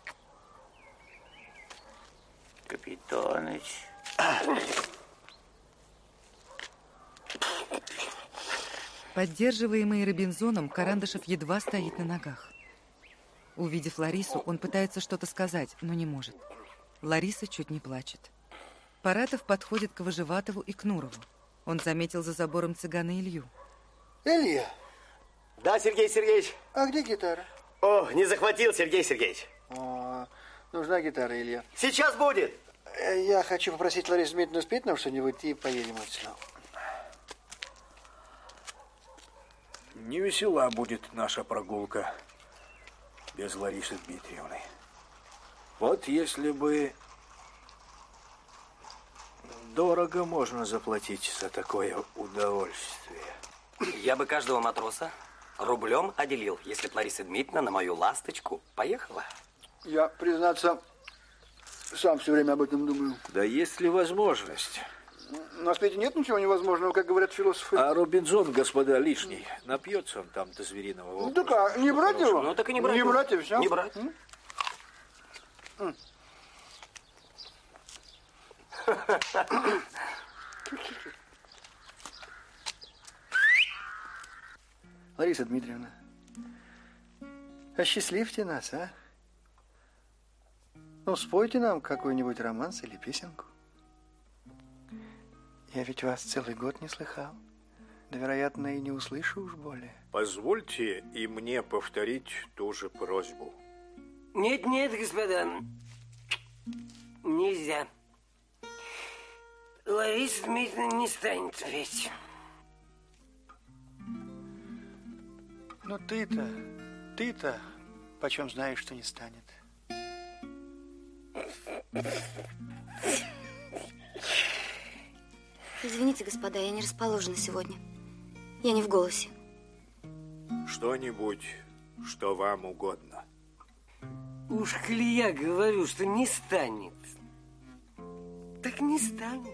Капитоныч. Поддерживаемый Робинзоном, Карандышев едва стоит на ногах. Увидев Ларису, он пытается что-то сказать, но не может. Лариса чуть не плачет. Паратов подходит к Выживатову и к Нурову. Он заметил за забором цыгана Илью. Илья. Да, Сергей Сергеевич. А где гитара? О, не захватил, Сергей Сергеевич. О, нужна гитара, Илья. Сейчас будет. Я хочу попросить Ларису Дмитриевну спеть нам что-нибудь и поедем отсюда. Не весела будет наша прогулка без Ларисы Дмитриевны. Вот если бы дорого можно заплатить за такое удовольствие. Я бы каждого матроса рублем отделил, если б Лариса Дмитриевна на мою ласточку поехала. Я, признаться, сам все время об этом думаю. Да есть ли возможность? На свете нет ничего невозможного, как говорят философы. А Робинзон, господа, лишний. Напьется он там до звериного волка. Ну так а, не брать его? Ну так и не брать. Не брать, и все. Не брать. Лариса Дмитриевна, осчастливьте нас, а? Ну, спойте нам какой-нибудь романс или песенку. Я ведь вас целый год не слыхал. Да, вероятно, и не услышу уж более. Позвольте и мне повторить ту же просьбу. Нет, нет, господа. Нельзя. Лариса Дмитриевна не станет петь. Ну, ты-то, ты-то почем знаешь, что не станет? Извините, господа, я не расположена сегодня. Я не в голосе. Что-нибудь, что вам угодно. Уж коли я говорю, что не станет, так не станет.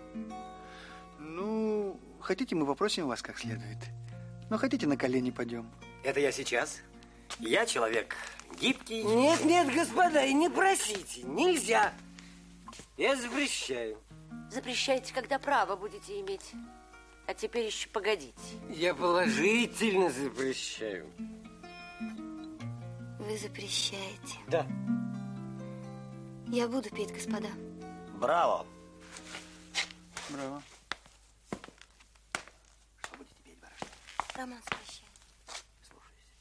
Ну, хотите, мы попросим вас как следует. Но хотите, на колени пойдем. Это я сейчас? Я человек гибкий. Нет, нет, господа, и не просите. Нельзя. Я запрещаю. Запрещайте, когда право будете иметь. А теперь еще погодите. Я положительно запрещаю. Вы запрещаете? Да. Я буду петь, господа. Браво. Браво. Что будете петь, барышня? Роман прощай. Слушаюсь.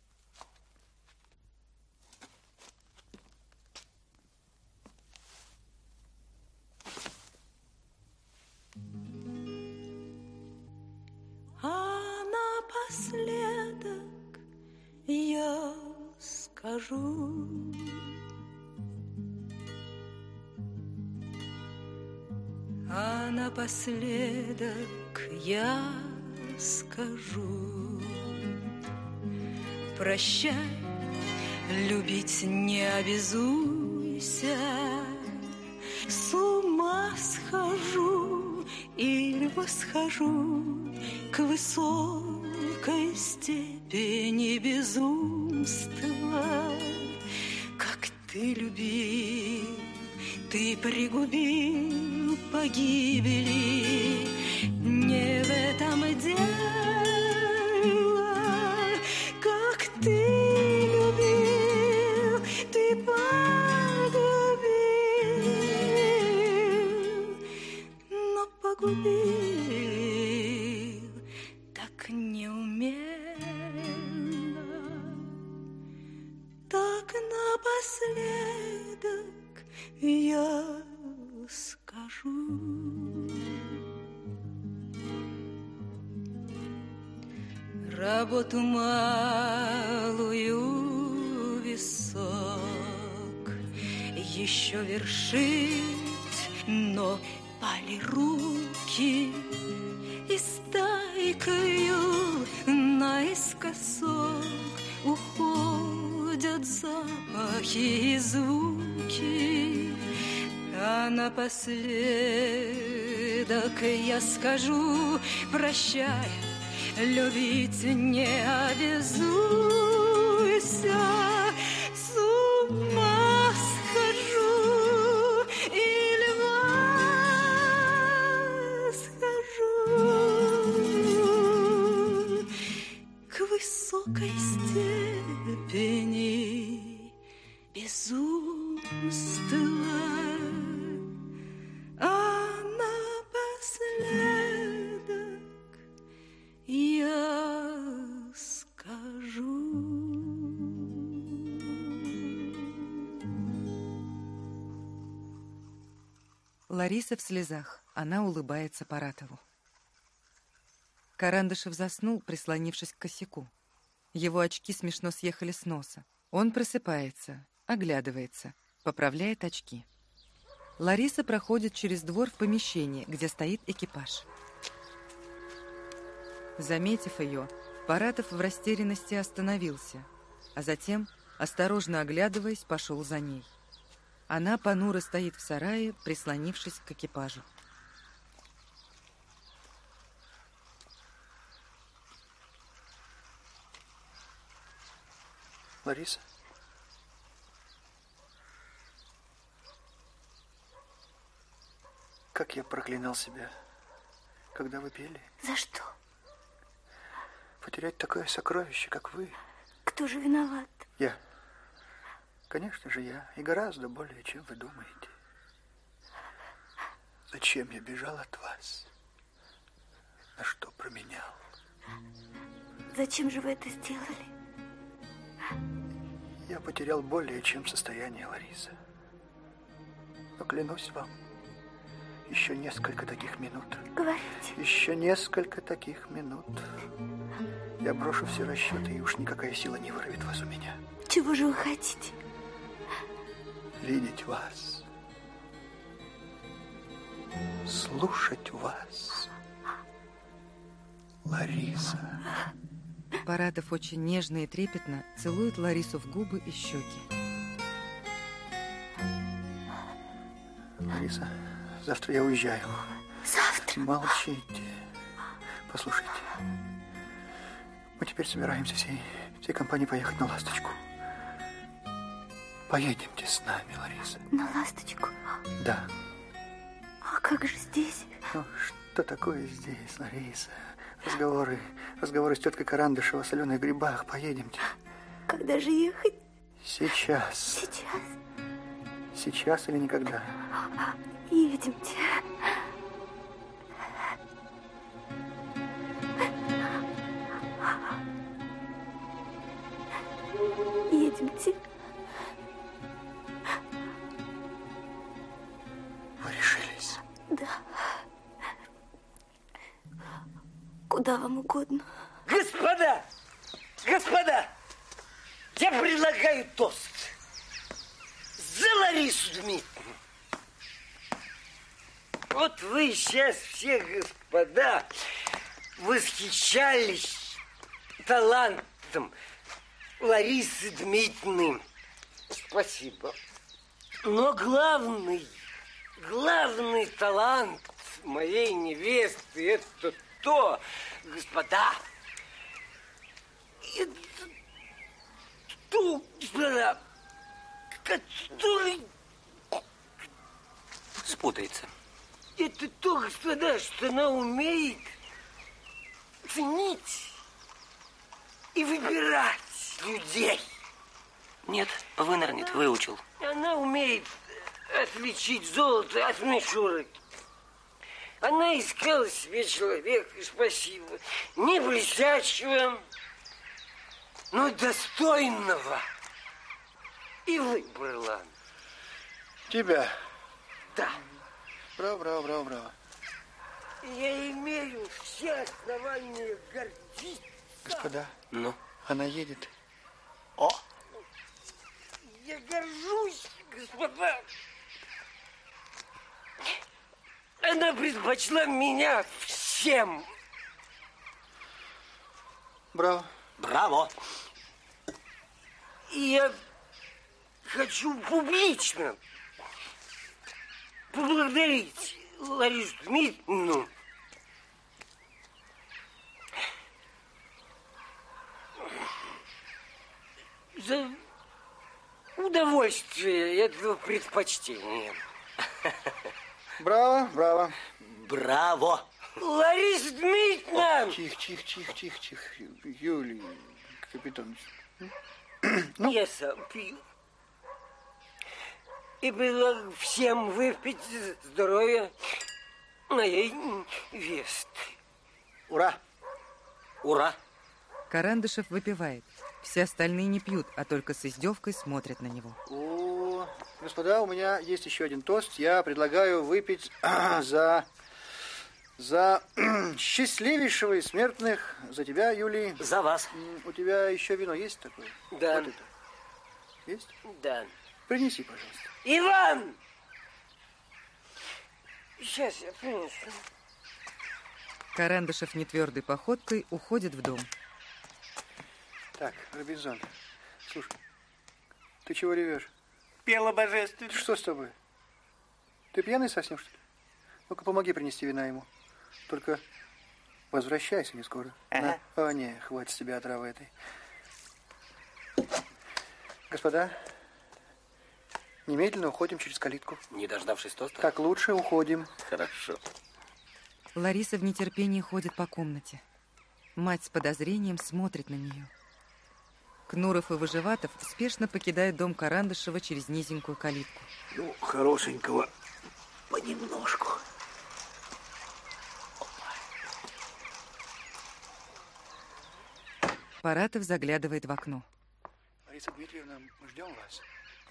А напоследок я скажу, а напоследок я скажу: прощай, любить не обязуйся, с ума схожу или восхожу к высокой степени безумства. Как ты любил, ты пригубил погибели. Не в этом дело. Как ты любил, ты погубил, но погубил неумело, так напоследок я скажу: работу малую висок еще вершить, но пали руки, и стайкою наискосок уходят запахи и звуки. А напоследок я скажу: прощай, любить не обязуйся, с ума схожу или восхожу к высокой степени безумства. А напоследок я скажу. Лариса в слезах. Она улыбается Паратову. Карандышев заснул, прислонившись к косяку. Его очки смешно съехали с носа. Он просыпается, оглядывается, поправляет очки. Лариса проходит через двор в помещение, где стоит экипаж. Заметив ее, Паратов в растерянности остановился, а затем, осторожно оглядываясь, пошел за ней. Она понуро стоит в сарае, прислонившись к экипажу. Лариса? Как я проклинал себя, когда вы пели. За что? Потерять такое сокровище, как вы. Кто же виноват? Я. Конечно же, я. И гораздо более, чем вы думаете. Зачем я бежал от вас? На что променял? Зачем же вы это сделали? Я потерял более, чем состояние, Лариса. Но клянусь вам, еще несколько таких минут. Говорите. Еще несколько таких минут. Я брошу все расчеты, и уж никакая сила не вырвет вас у меня. Чего же вы хотите? Видеть вас. Слушать вас. Лариса. Паратов очень нежно и трепетно целует Ларису в губы и щеки. Лариса, завтра я уезжаю. Завтра? Молчите. Послушайте. Мы теперь собираемся всей, всей компанией поехать на «Ласточку». Поедемте с нами, Лариса. На «Ласточку»? Да. А как же здесь? Ну, что такое здесь, Лариса? Разговоры, разговоры с теткой Карандышева о соленых грибах. Поедемте. Когда же ехать? Сейчас. Сейчас? Сейчас или никогда? Едемте. Едемте. Вы решились? Да. Куда вам угодно. Господа! Господа! Я предлагаю тост. За Ларису Дмитриевну. Вот вы сейчас все, господа, восхищались талантом Ларисы Дмитриевны. Спасибо. Но главный, главный талант моей невесты — это то, господа, это то, господа, который... Спутается. Это то, господа, что она умеет ценить и выбирать людей. Нет, вынырнет, выучил. Она умеет отличить золото от мишурок. Она искала себе человека, спасибо, не блестящего, но достойного. И выбрала. Тебя? Да. Браво, браво, браво, браво. Я имею все основания гордиться. Господа, ну? Она едет. О! Я горжусь, господа. Она предпочла меня всем. Браво. Браво. И я хочу публично поблагодарить Ларису Дмитриевну за удовольствие этого предпочтения. Браво, браво. Браво. Лариса Дмитриевна! Тихо, тихо, тихо, тихо, тихо. Юлий Капитонович. Ну? Я сам пью. И предлагаю всем выпить здоровья моей невесты. Ура! Ура! Карандышев выпивает. Все остальные не пьют, а только с издевкой смотрят на него. О, господа, у меня есть еще один тост. Я предлагаю выпить за... За счастливейшего из смертных. За тебя, Юлий. За вас. У тебя еще вино есть такое? Да. Вот это. Есть? Да. Принеси, пожалуйста. Иван! Сейчас я принесу. Карандышев нетвердой походкой уходит в дом. Так, Робинзон, слушай, ты чего ревешь? Пела божественно. Что с тобой? Ты пьяный совсем, что ли? Ну-ка, помоги принести вина ему. Только возвращайся не скоро. Ага. О, не, хватит с тебя отравы этой. Господа, немедленно уходим через калитку. Не дождавшись тоста? Так лучше уходим. Хорошо. Лариса в нетерпении ходит по комнате. Мать с подозрением смотрит на нее. Кнуров и Выживатов спешно покидают дом Карандышева через низенькую калитку. Ну, хорошенького понемножку. Паратов заглядывает в окно. Лариса Дмитриевна, мы ждем вас.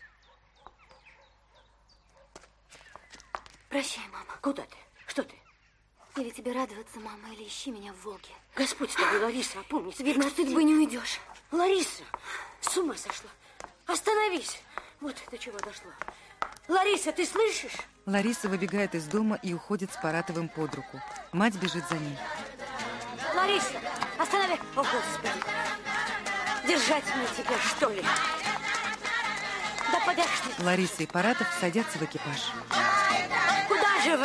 Прощай, мама. Куда ты? Что ты? Или тебе радоваться, мама, или ищи меня в Волге. Господь с тобой, Лариса, опомнись. Видно, ты бы не уйдешь. Лариса, с ума сошла. Остановись. Вот до чего дошло. Лариса, ты слышишь? Лариса выбегает из дома и уходит с Паратовым под руку. Мать бежит за ней. Лариса, останови. О, Господи. Держать мне тебя, что ли? Да подожди. Лариса и Паратов садятся в экипаж. Куда же вы?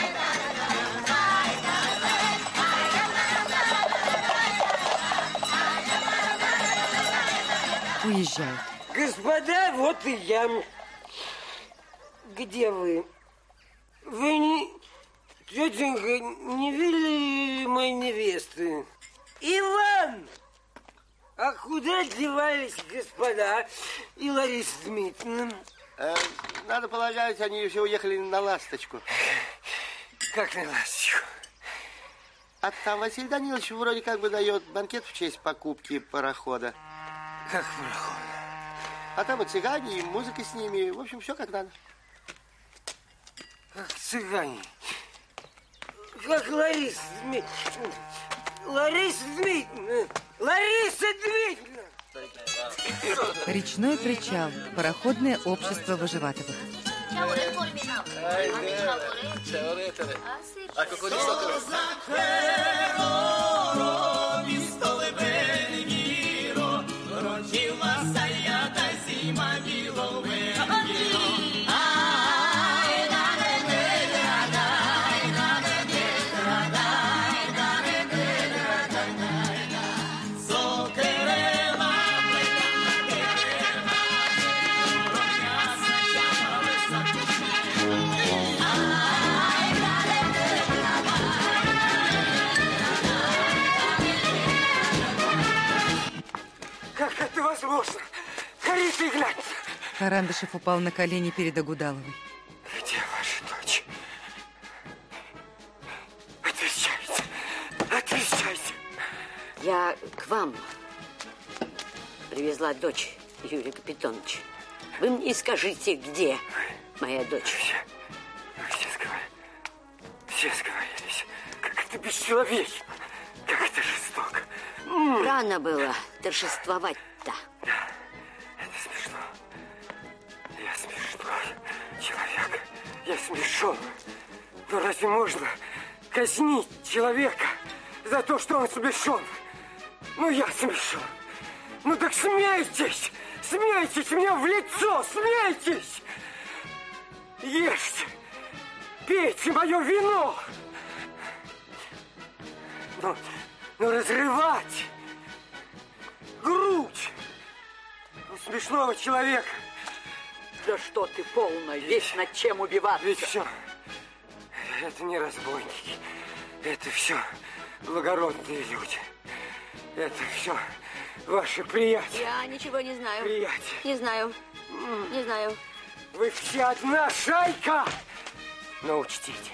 Уезжают. Господа, вот и я. Где вы? Вы не... Тетенька, не видели моей невесты? Иван! А куда девались господа и Лариса Дмитриевна? Э, надо полагать, они все уехали на ласточку. Как на ласточку? А там Василий Данилович вроде как бы дает банкет в честь покупки парохода. Как пароход? А там и цыгане, и музыка с ними. В общем, все как надо. Как цыгане? Как Лариса Дмитриевна? Лариса Дмитриевна! Лариса Дмитриевна! Речной причал. Пароходное общество Выживатовых. Как это возможно? Хариса Игнатьевна! Карандышев упал на колени перед Агудаловой. Где ваша дочь? Отвечайте! Отвечайте! Я к вам привезла дочь Юрия Капитоновича. Вы мне скажите, где моя дочь? Все, все, сговор... все сговорились. Как это бесчеловечно! Как это жестоко! Рано было торжествовать-то. Да, это смешно. Я смешной человек. Я смешон. Но разве можно казнить человека за то, что он смешон? Ну, я смешон. Ну, так смейтесь! Смейтесь мне в лицо! Смейтесь! Ешьте! Пейте мое вино! Но, но разрывать грудь у смешного человека. Да что ты полно, есть над чем убиваться. Ведь все, это не разбойники, это все благородные люди. Это все ваши приятели. Я ничего не знаю. Приятели. Не знаю. Не знаю. Вы все одна шайка. Но учтите,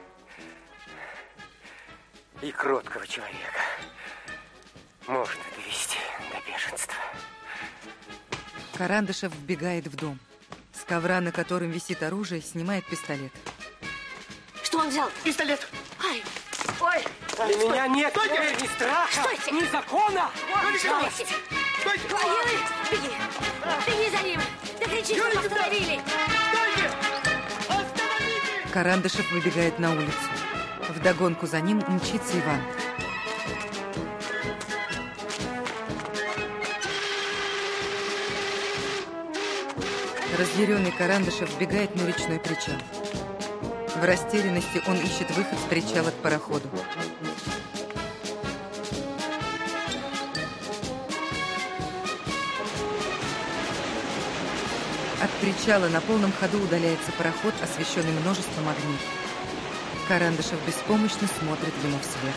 и кроткого человека можно довести до бешенства. Карандышев вбегает в дом. С ковра, на котором висит оружие, снимает пистолет. Что он взял? Пистолет. Ай, ой. Для меня нет теперь ни страха, Стойте. ни закона. Стойте. Стойте. Ой, беги. Беги за ним. Да кричи, что остановили. Карандышев выбегает на улицу. В Вдогонку за ним мчится Иван. Разъяренный Карандышев вбегает на речной причал. В растерянности он ищет выход с причала к пароходу. От причала на полном ходу удаляется пароход, освещенный множеством огней. Карандышев беспомощно смотрит ему вслед.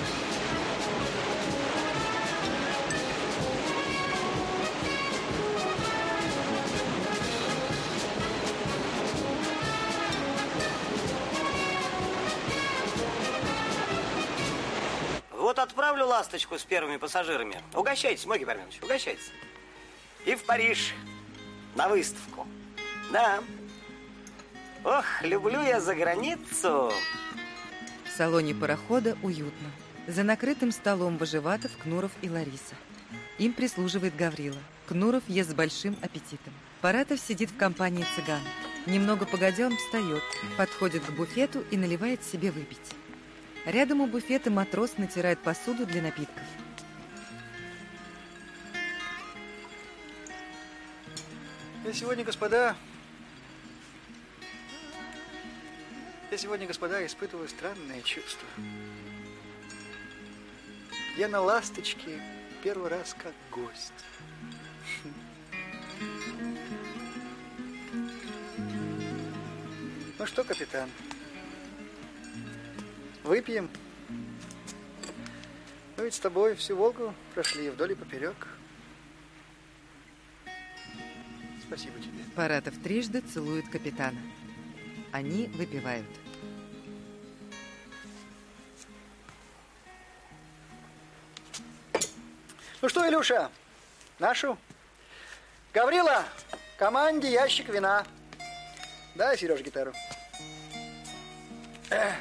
Вот отправлю ласточку с первыми пассажирами. Угощайтесь, Могиль Барменович, угощайтесь. И в Париж на выставку. Да. Ох, люблю я за границу. В салоне парохода уютно. За накрытым столом Выживатов, Кнуров и Лариса. Им прислуживает Гаврила. Кнуров ест с большим аппетитом. Паратов сидит в компании цыган. Немного погодя он встает, подходит к буфету и наливает себе выпить. Рядом у буфета матрос натирает посуду для напитков. Я сегодня, господа, я сегодня, господа, испытываю странное чувство. Я на ласточке первый раз как гость. Ну что, капитан, выпьем? Мы ведь с тобой всю Волгу прошли вдоль и поперек. Спасибо тебе. Паратов трижды целует капитана. Они выпивают. Ну что, Илюша, нашу? Гаврила, команде ящик вина. Дай, Сереж, гитару. Эх.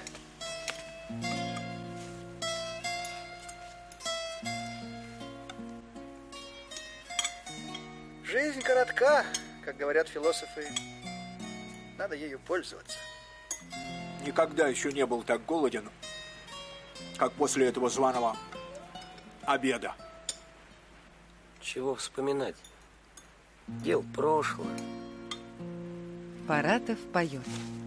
Жизнь коротка, как говорят философы. Надо ею пользоваться. Никогда еще не был так голоден, как после этого званого обеда. Чего вспоминать? Дел прошлое. Паратов поет.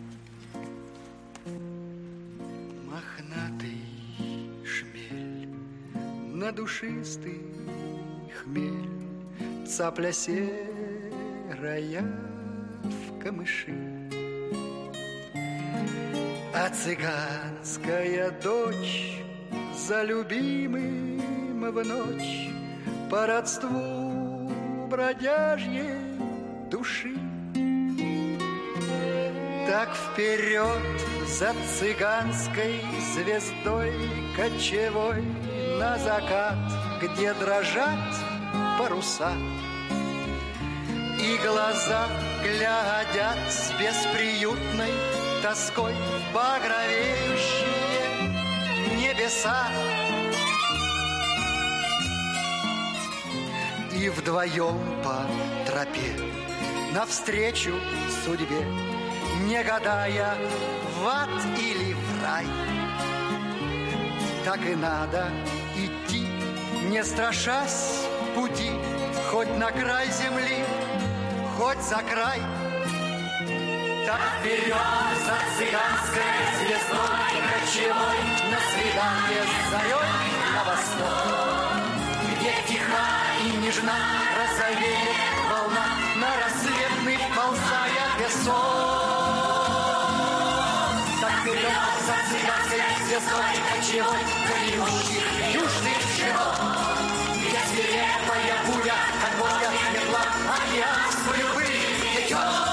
Мохнатый шмель, надушистый хмель, цапля серая в камыши. А цыганская дочь за любимым в ночь по родству бродяжьей души. Так вперед за цыганской звездой кочевой на закат, где дрожат паруса, и глаза глядят с бесприютной тоской в багровеющие небеса. И вдвоем по тропе навстречу судьбе, не гадая, в ад или в рай, так и надо идти, не страшась пути, хоть на край земли, хоть за край. Так вперед за цыганской звездой кочевой на свидание с зарей на восток, где тиха и нежна розовеет волна, на рассветный вползая песок. Так вперед за цыганской звездой кочевой грядущих южных широт, где свирепая буря, как водка метла, океанскую пыль течет.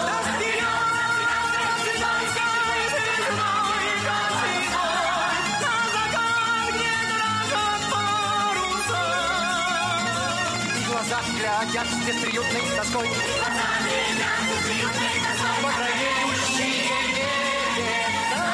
Глядят с бесприютной тоской, багровеющие небеса.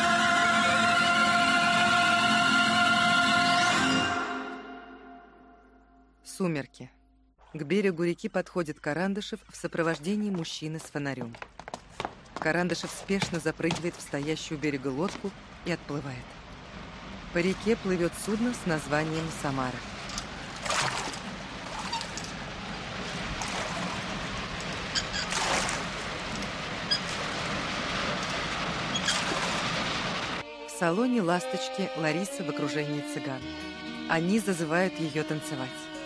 Сумерки. К берегу реки подходит Карандышев в сопровождении мужчины с фонарем. Карандышев спешно запрыгивает в стоящую у берега лодку и отплывает. По реке плывет судно с названием «Самара». В салоне «Ласточки» Лариса в окружении цыган. Они зазывают ее танцевать.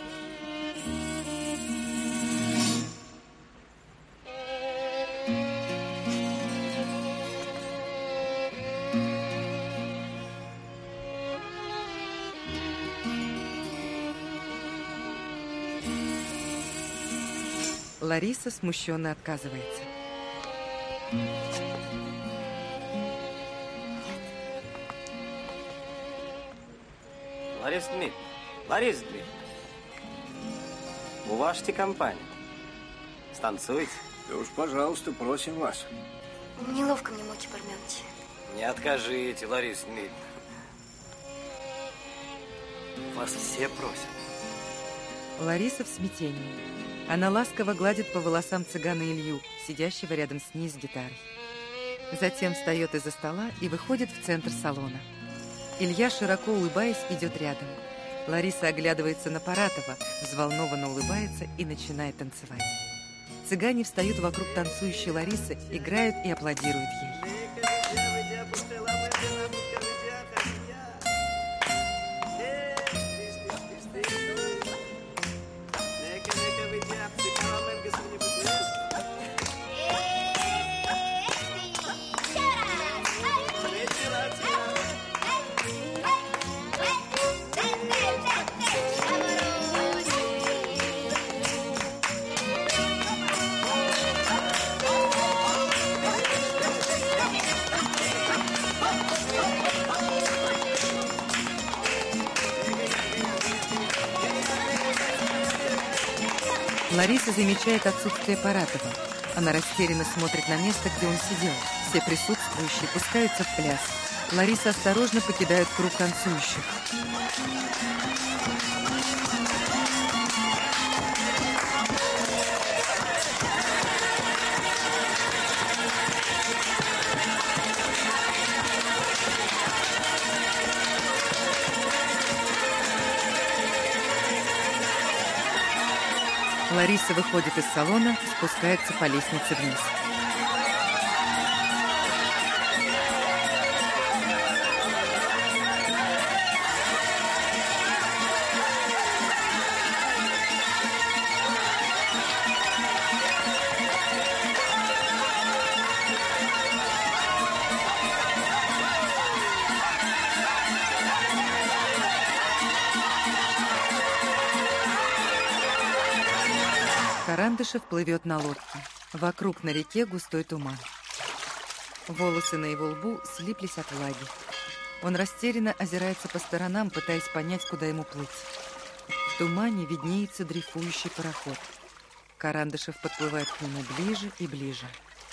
Лариса смущенно отказывается. Лариса Дмитриевна, Лариса Дмитриевна, уважьте компанию. Станцуйте. Да уж, пожалуйста, просим вас. Неловко мне, Мокий Парменович. Не откажите, Лариса Дмитриевна. Вас все просят. Лариса в смятении. Она ласково гладит по волосам цыгана Илью, сидящего рядом с ней с гитарой. Затем встает из-за стола и выходит в центр салона. Илья, широко улыбаясь, идет рядом. Лариса оглядывается на Паратова, взволнованно улыбается и начинает танцевать. Цыгане встают вокруг танцующей Ларисы, играют и аплодируют ей. Лариса замечает отсутствие Паратова. Она растерянно смотрит на место, где он сидел. Все присутствующие пускаются в пляс. Лариса осторожно покидает круг танцующих. Лариса выходит из салона, спускается по лестнице вниз. Карандышев плывет на лодке. Вокруг на реке густой туман. Волосы на его лбу слиплись от влаги. Он растерянно озирается по сторонам, пытаясь понять, куда ему плыть. В тумане виднеется дрейфующий пароход. Карандышев подплывает к нему ближе и ближе.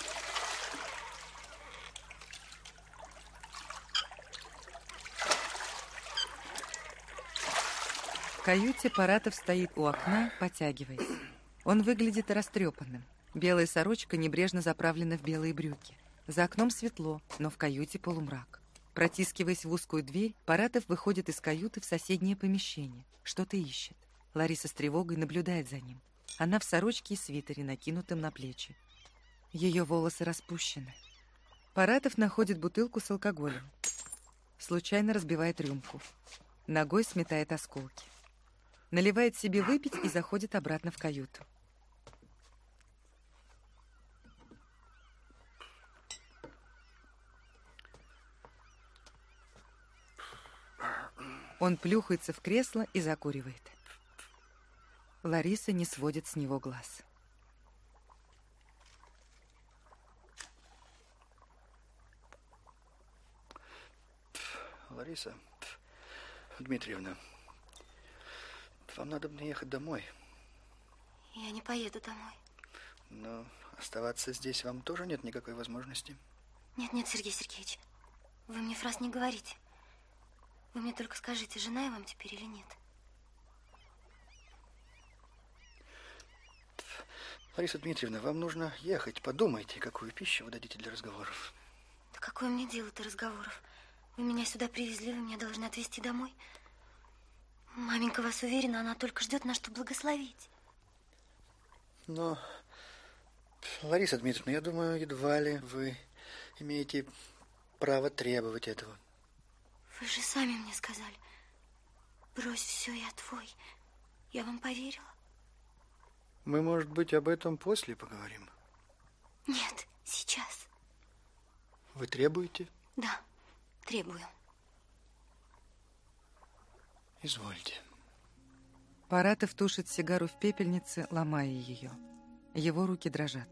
В каюте Паратов стоит у окна, потягиваясь. Он выглядит растрепанным. Белая сорочка небрежно заправлена в белые брюки. За окном светло, но в каюте полумрак. Протискиваясь в узкую дверь, Паратов выходит из каюты в соседнее помещение. Что-то ищет. Лариса с тревогой наблюдает за ним. Она в сорочке и свитере, накинутом на плечи. Ее волосы распущены. Паратов находит бутылку с алкоголем. Случайно разбивает рюмку. Ногой сметает осколки. Наливает себе выпить и заходит обратно в каюту. Он плюхается в кресло и закуривает. Лариса не сводит с него глаз. Лариса Дмитриевна, вам надо мне ехать домой. Я не поеду домой. Но оставаться здесь вам тоже нет никакой возможности. Нет, нет, Сергей Сергеевич, вы мне фраз не говорите. Вы мне только скажите, жена я вам теперь или нет? Лариса Дмитриевна, вам нужно ехать. Подумайте, какую пищу вы дадите для разговоров. Да какое мне дело до разговоров? Вы меня сюда привезли, вы меня должны отвезти домой. Маменька вас уверена, она только ждет нас, чтобы благословить. Но, Лариса Дмитриевна, я думаю, едва ли вы имеете право требовать этого. Вы же сами мне сказали. Брось все, я твой. Я вам поверила. Мы, может быть, об этом после поговорим? Нет, сейчас. Вы требуете? Да, требую. Извольте. Паратов тушит сигару в пепельнице, ломая ее. Его руки дрожат.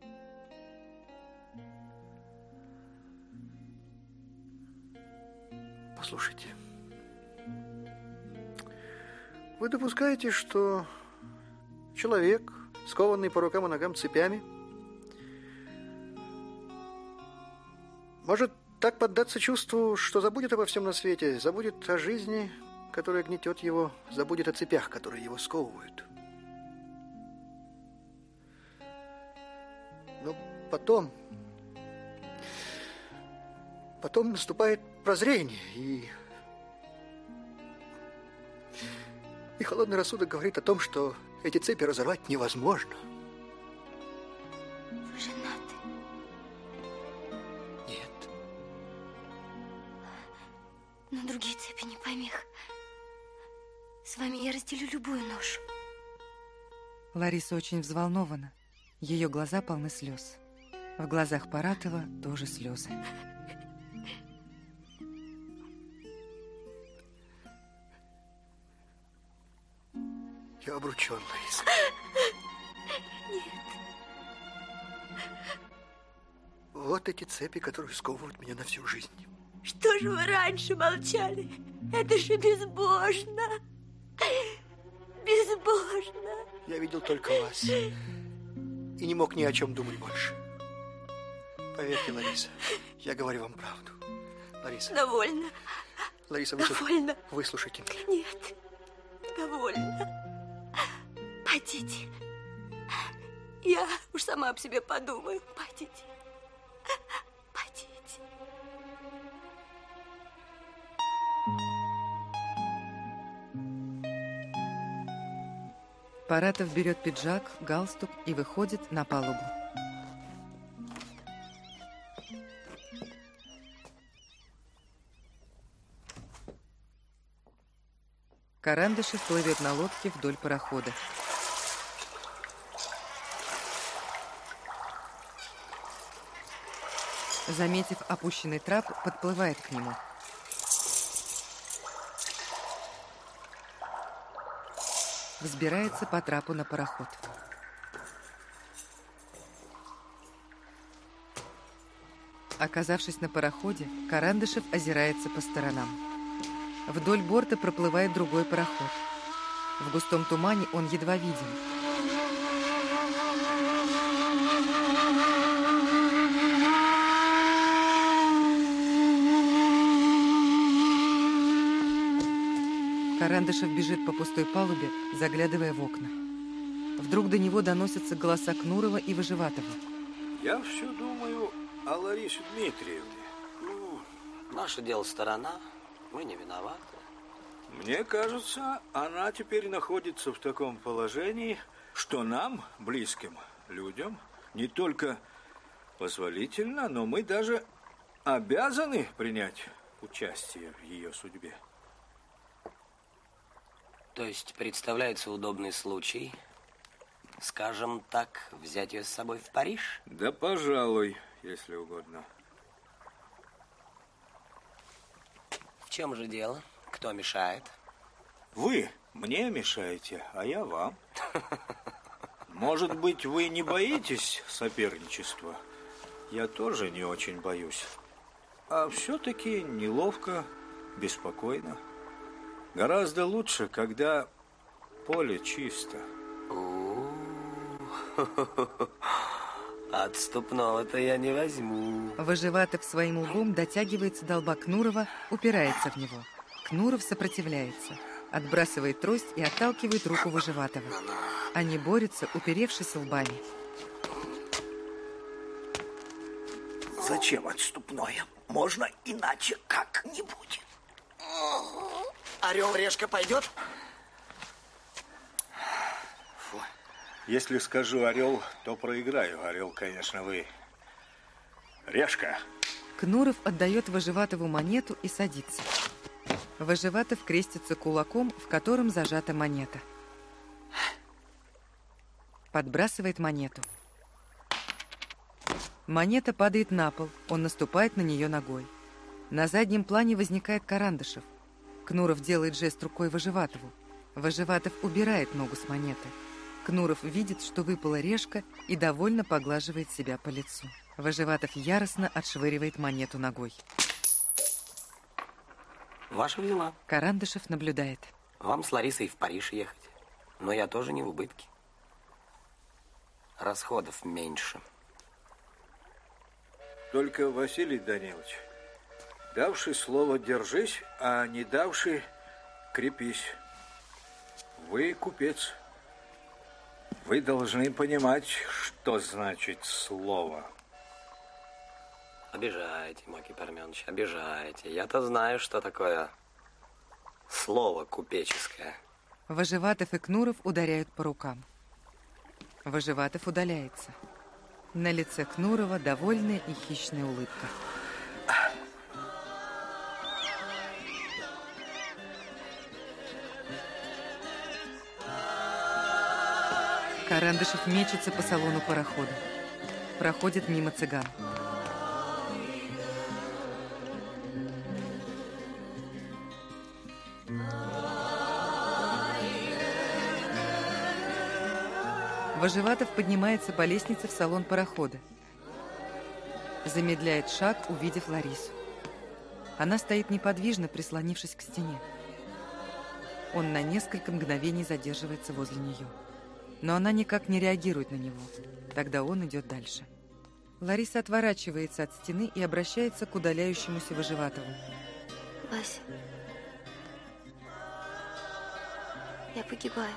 Послушайте. Вы допускаете, что человек, скованный по рукам и ногам цепями, может так поддаться чувству, что забудет обо всем на свете, забудет о жизни, которая гнетет его, забудет о цепях, которые его сковывают. Но потом, потом наступает прозрение, и, и холодный рассудок говорит о том, что эти цепи разорвать невозможно. Вы женаты? Нет. Но другие цепи не помеха. С вами я разделю любую ношу. Лариса очень взволнована. Ее глаза полны слез. В глазах Паратова тоже слезы. Я обручен, Лариса. Нет. Вот эти цепи, которые сковывают меня на всю жизнь. Что же вы раньше молчали? Это же безбожно. Безбожно. Я видел только вас. И не мог ни о чем думать больше. Поверьте, Лариса, я говорю вам правду. Лариса. Довольно. Лариса, Довольно. Выслушайте меня. Нет. Довольно. Пойдите. Я уж сама об себе подумаю. Пойдите. Пойдите. Паратов берет пиджак, галстук и выходит на палубу. Карандышев плывет на лодке вдоль парохода. Заметив опущенный трап, подплывает к нему. Взбирается по трапу на пароход. Оказавшись на пароходе, Карандышев озирается по сторонам. Вдоль борта проплывает другой пароход. В густом тумане он едва виден. Карандышев бежит по пустой палубе, заглядывая в окна. Вдруг до него доносятся голоса Кнурова и Выживатова. Я все думаю о Ларисе Дмитриевне. Ну, наше дело сторона, мы не виноваты. Мне кажется, она теперь находится в таком положении, что нам, близким людям, не только позволительно, но мы даже обязаны принять участие в ее судьбе. То есть представляется удобный случай, скажем так, взять ее с собой в Париж? Да, пожалуй, если угодно. В чем же дело? Кто мешает? Вы мне мешаете, а я вам. Может быть, вы не боитесь соперничества? Я тоже не очень боюсь. А все-таки неловко, беспокойно. Гораздо лучше, когда поле чисто. Отступного-то я не возьму. Выживатов своим лбом дотягивается до лба Кнурова, упирается в него. Кнуров сопротивляется, отбрасывает трость и отталкивает руку Выживатова. Они борются, уперевшись лбами. Зачем отступное? Можно иначе как-нибудь. Орел, решка пойдет? Фу. Если скажу орел, то проиграю. Орел, конечно, вы. Решка. Кнуров отдает Выживатову монету и садится. Выживатов крестится кулаком, в котором зажата монета. Подбрасывает монету. Монета падает на пол, он наступает на нее ногой. На заднем плане возникает Карандышев. Кнуров делает жест рукой Выживатову. Выживатов убирает ногу с монеты. Кнуров видит, что выпала решка, и довольно поглаживает себя по лицу. Выживатов яростно отшвыривает монету ногой. Ваши дела. Карандышев наблюдает. Вам с Ларисой в Париж ехать. Но я тоже не в убытке. Расходов меньше. Только, Василий Данилович, давший слово держись, а не давший крепись. Вы купец. Вы должны понимать, что значит слово. Обижаете, Маки Парменович, обижаете. Я-то знаю, что такое слово купеческое. Выживатов и Кнуров ударяют по рукам. Выживатов удаляется. На лице Кнурова довольная и хищная улыбка. Карандышев мечется по салону парохода. Проходит мимо цыган. Выживатов поднимается по лестнице в салон парохода. Замедляет шаг, увидев Ларису. Она стоит неподвижно, прислонившись к стене. Он на несколько мгновений задерживается возле нее. Но она никак не реагирует на него. Тогда он идет дальше. Лариса отворачивается от стены и обращается к удаляющемуся Выживатову. Вася, я погибаю.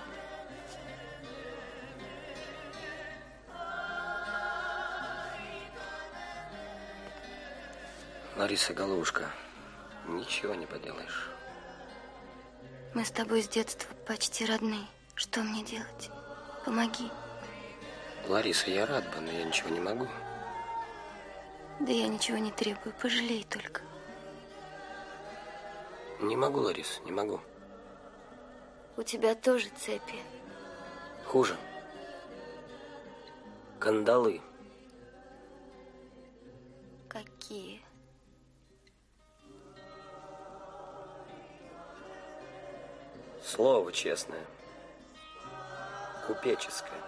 Лариса, голубушка, ничего не поделаешь. Мы с тобой с детства почти родные. Что мне делать? Помоги. Лариса, я рад бы, но я ничего не могу. Да я ничего не требую, пожалей только. Не могу, Лариса, не могу. У тебя тоже цепи. Хуже. Кандалы. Какие? Слово честное. Купеческое.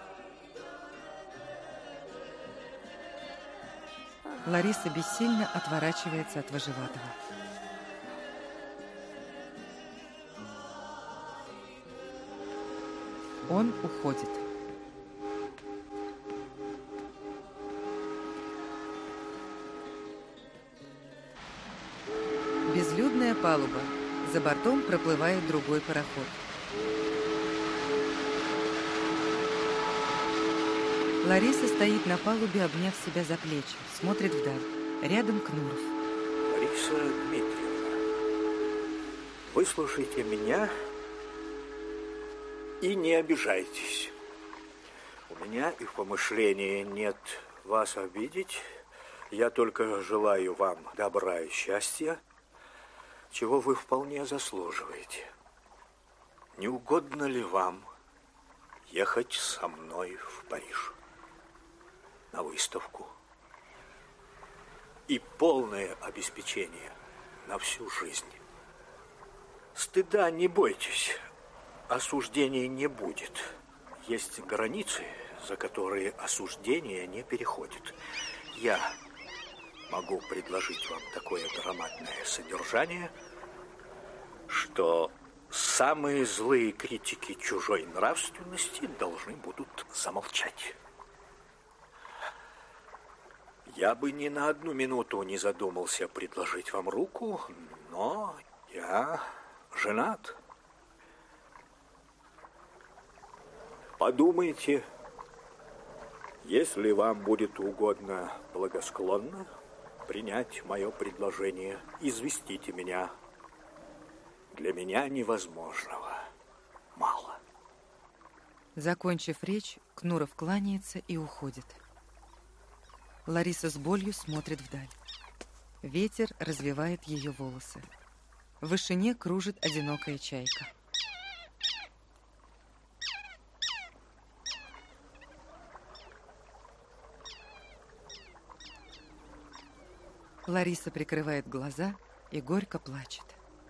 Лариса бессильно отворачивается от Выживатого. Он уходит. Безлюдная палуба. За бортом проплывает другой пароход. Лариса стоит на палубе, обняв себя за плечи, смотрит вдаль. Рядом Кнуров. Лариса Дмитриевна, выслушайте меня и не обижайтесь. У меня и в помышлении нет вас обидеть. Я только желаю вам добра и счастья, чего вы вполне заслуживаете. Не угодно ли вам ехать со мной в Париж на выставку? И полное обеспечение на всю жизнь. Стыда не бойтесь, осуждений не будет. Есть границы, за которые осуждение не переходит. Я могу предложить вам такое громадное содержание, что самые злые критики чужой нравственности должны будут замолчать. Я бы ни на одну минуту не задумался предложить вам руку, но я женат. Подумайте, если вам будет угодно благосклонно, принять мое предложение, известите меня. Для меня невозможного мало. Закончив речь, Кнуров кланяется и уходит. Лариса с болью смотрит вдаль. Ветер развивает ее волосы. В вышине кружит одинокая чайка. Лариса прикрывает глаза и горько плачет.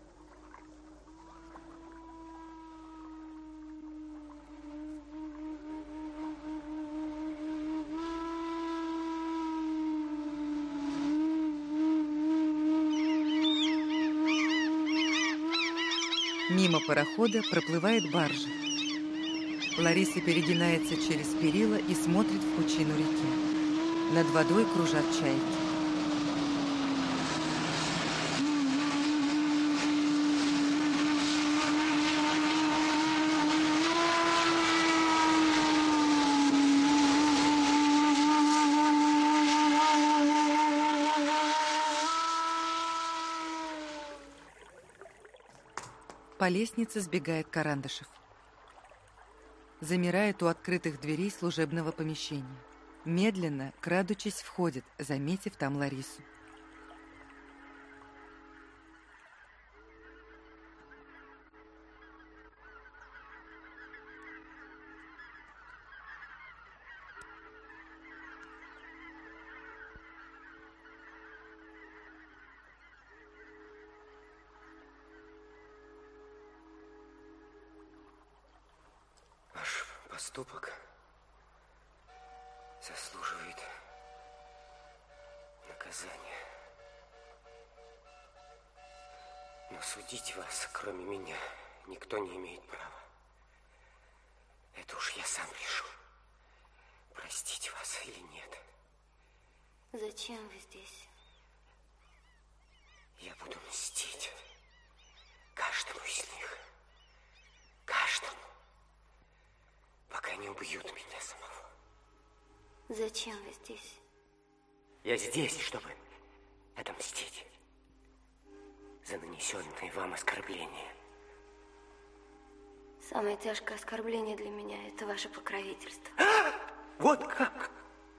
Мимо парохода проплывает баржа. Лариса перегинается через перила и смотрит в пучину реки. Над водой кружат чайки. По лестнице сбегает Карандашев. Замирает у открытых дверей служебного помещения. Медленно, крадучись, входит, заметив там Ларису. Поступок заслуживает наказания. Но судить вас, кроме меня, никто не имеет права. Это уж я сам решу, простить вас или нет. Зачем вы здесь? Я буду мстить каждому из них. Каждому. Пока не убьют меня самого. Зачем вы здесь? Я здесь, чтобы отомстить за нанесенные вам оскорбления. Самое тяжкое оскорбление для меня – это ваше покровительство. Вот как?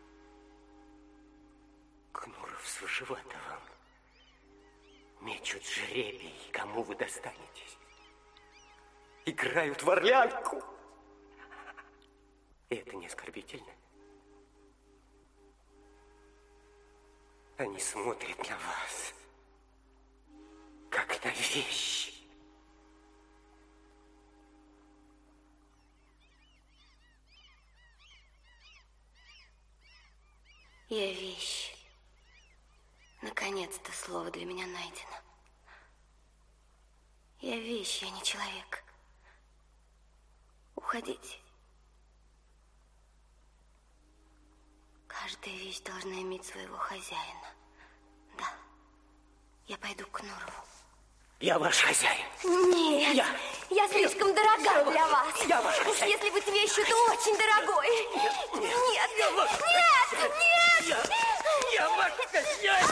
Кнуров с Вышиватовым мечут жребий, кому вы достанетесь. Играют в орлянку. И это не оскорбительно. Они смотрят на вас, как на вещь. Я вещь. Наконец-то слово для меня найдено. Я вещь, я не человек. Уходите. Каждая вещь должна иметь своего хозяина. Да, я пойду к Кнурову. Я ваш хозяин. Нет, я, я слишком я, дорога я для ваш, вас. Я ваш Уж хозяин. если быть вещью, то очень дорогой. Нет, нет, нет, я ваш нет, нет. Я, я ваш хозяин.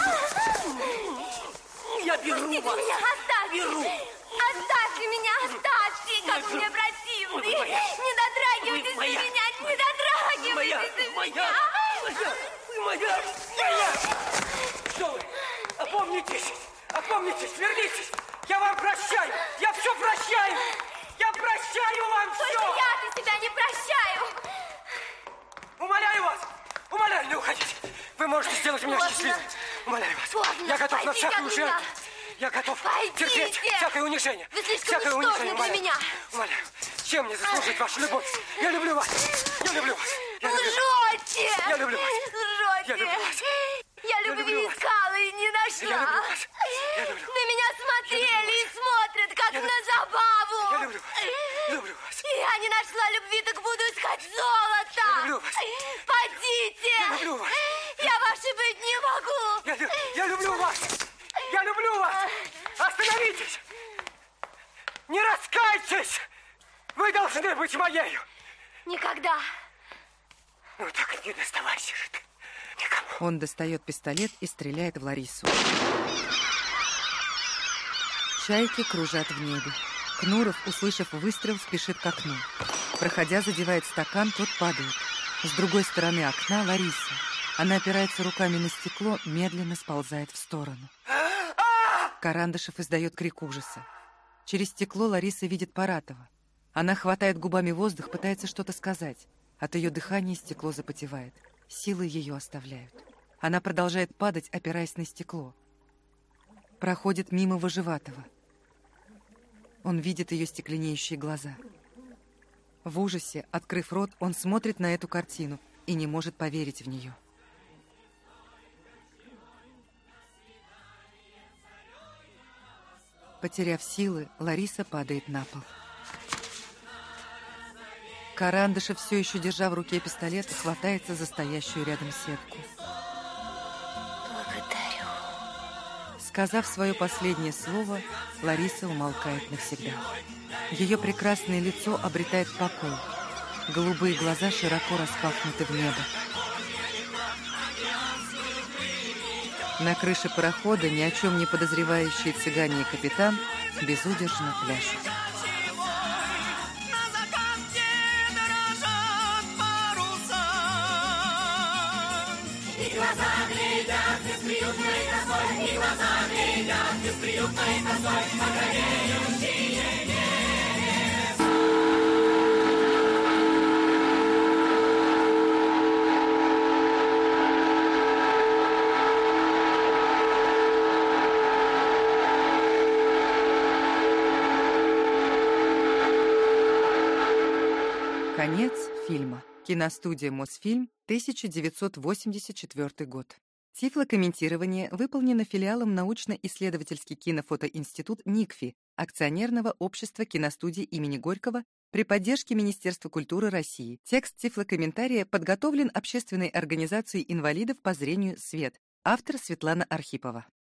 Я беру Пустите вас. меня, оставьте. Беру. Оставьте меня, оставьте. Как вы мне противны. Не дотрагивайтесь до меня, не дотрагивайтесь моя, до моя, меня. Моя, вы моя, моя. Что вы? Опомнитесь, опомнитесь, вернитесь. Я вам прощаю, я все прощаю. Я прощаю вам все. Только я-то себя не прощаю. Умоляю вас, умоляю, не уходите. Вы можете сделать меня Поздно. счастливым. Умоляю вас. Поздно. Я готов на Пойдите всякую от меня. жертву. Я готов Пойдите. терпеть всякое унижение. Вы слишком всякое ничтожны унижение, для умоляю. меня. Умоляю. Чем мне заслужить вашу любовь? Я люблю вас. Я люблю вас. Я люблю Лжете. Я люблю вас. Лжете. Я люблю вас. Я любви люблю не вас. искала и не нашла. Я люблю вас. Я люблю. На меня смотрели и смотрят, как Я на люблю. забаву. Я люблю вас. Люблю вас. Я не нашла любви, так буду искать золото. Я люблю вас. Подите. Я люблю вас. Я вашей быть не могу. Я, лю- я люблю вас. Я люблю вас. Остановитесь. Не раскайтесь. Вы должны быть моею. Никогда. Ну так не доставайся же ты никому. Он достает пистолет и стреляет в Ларису. Чайки кружат в небе. Кнуров, услышав выстрел, спешит к окну. Проходя, задевает стакан, тот падает. С другой стороны окна Лариса. Она опирается руками на стекло, медленно сползает в сторону. Карандашев издает крик ужаса. Через стекло Лариса видит Паратова. Она хватает губами воздух, пытается что-то сказать. От ее дыхания стекло запотевает. Силы ее оставляют. Она продолжает падать, опираясь на стекло. Проходит мимо Выживатого. Он видит ее стекленеющие глаза. В ужасе, открыв рот, он смотрит на эту картину и не может поверить в нее. Потеряв силы, Лариса падает на пол. Карандашев, все еще держа в руке пистолет, хватается за стоящую рядом сетку. Благодарю. Сказав свое последнее слово, Лариса умолкает навсегда. Ее прекрасное лицо обретает покой. Голубые глаза широко распахнуты в небо. На крыше парохода ни о чем не подозревающие цыгане и капитан безудержно пляшут. И глаза глядят бесприютной косой, и глаза глядят бесприютной косой, багровеющие небес. Конец фильма. Киностудия Мосфильм, тысяча девятьсот восемьдесят четвёртый год. Тифлокомментирование выполнено филиалом научно-исследовательский кинофотоинститут НИКФИ, акционерного общества киностудий имени Горького при поддержке Министерства культуры России. Текст тифлокомментария подготовлен Общественной организацией инвалидов по зрению «Свет». Автор Светлана Архипова.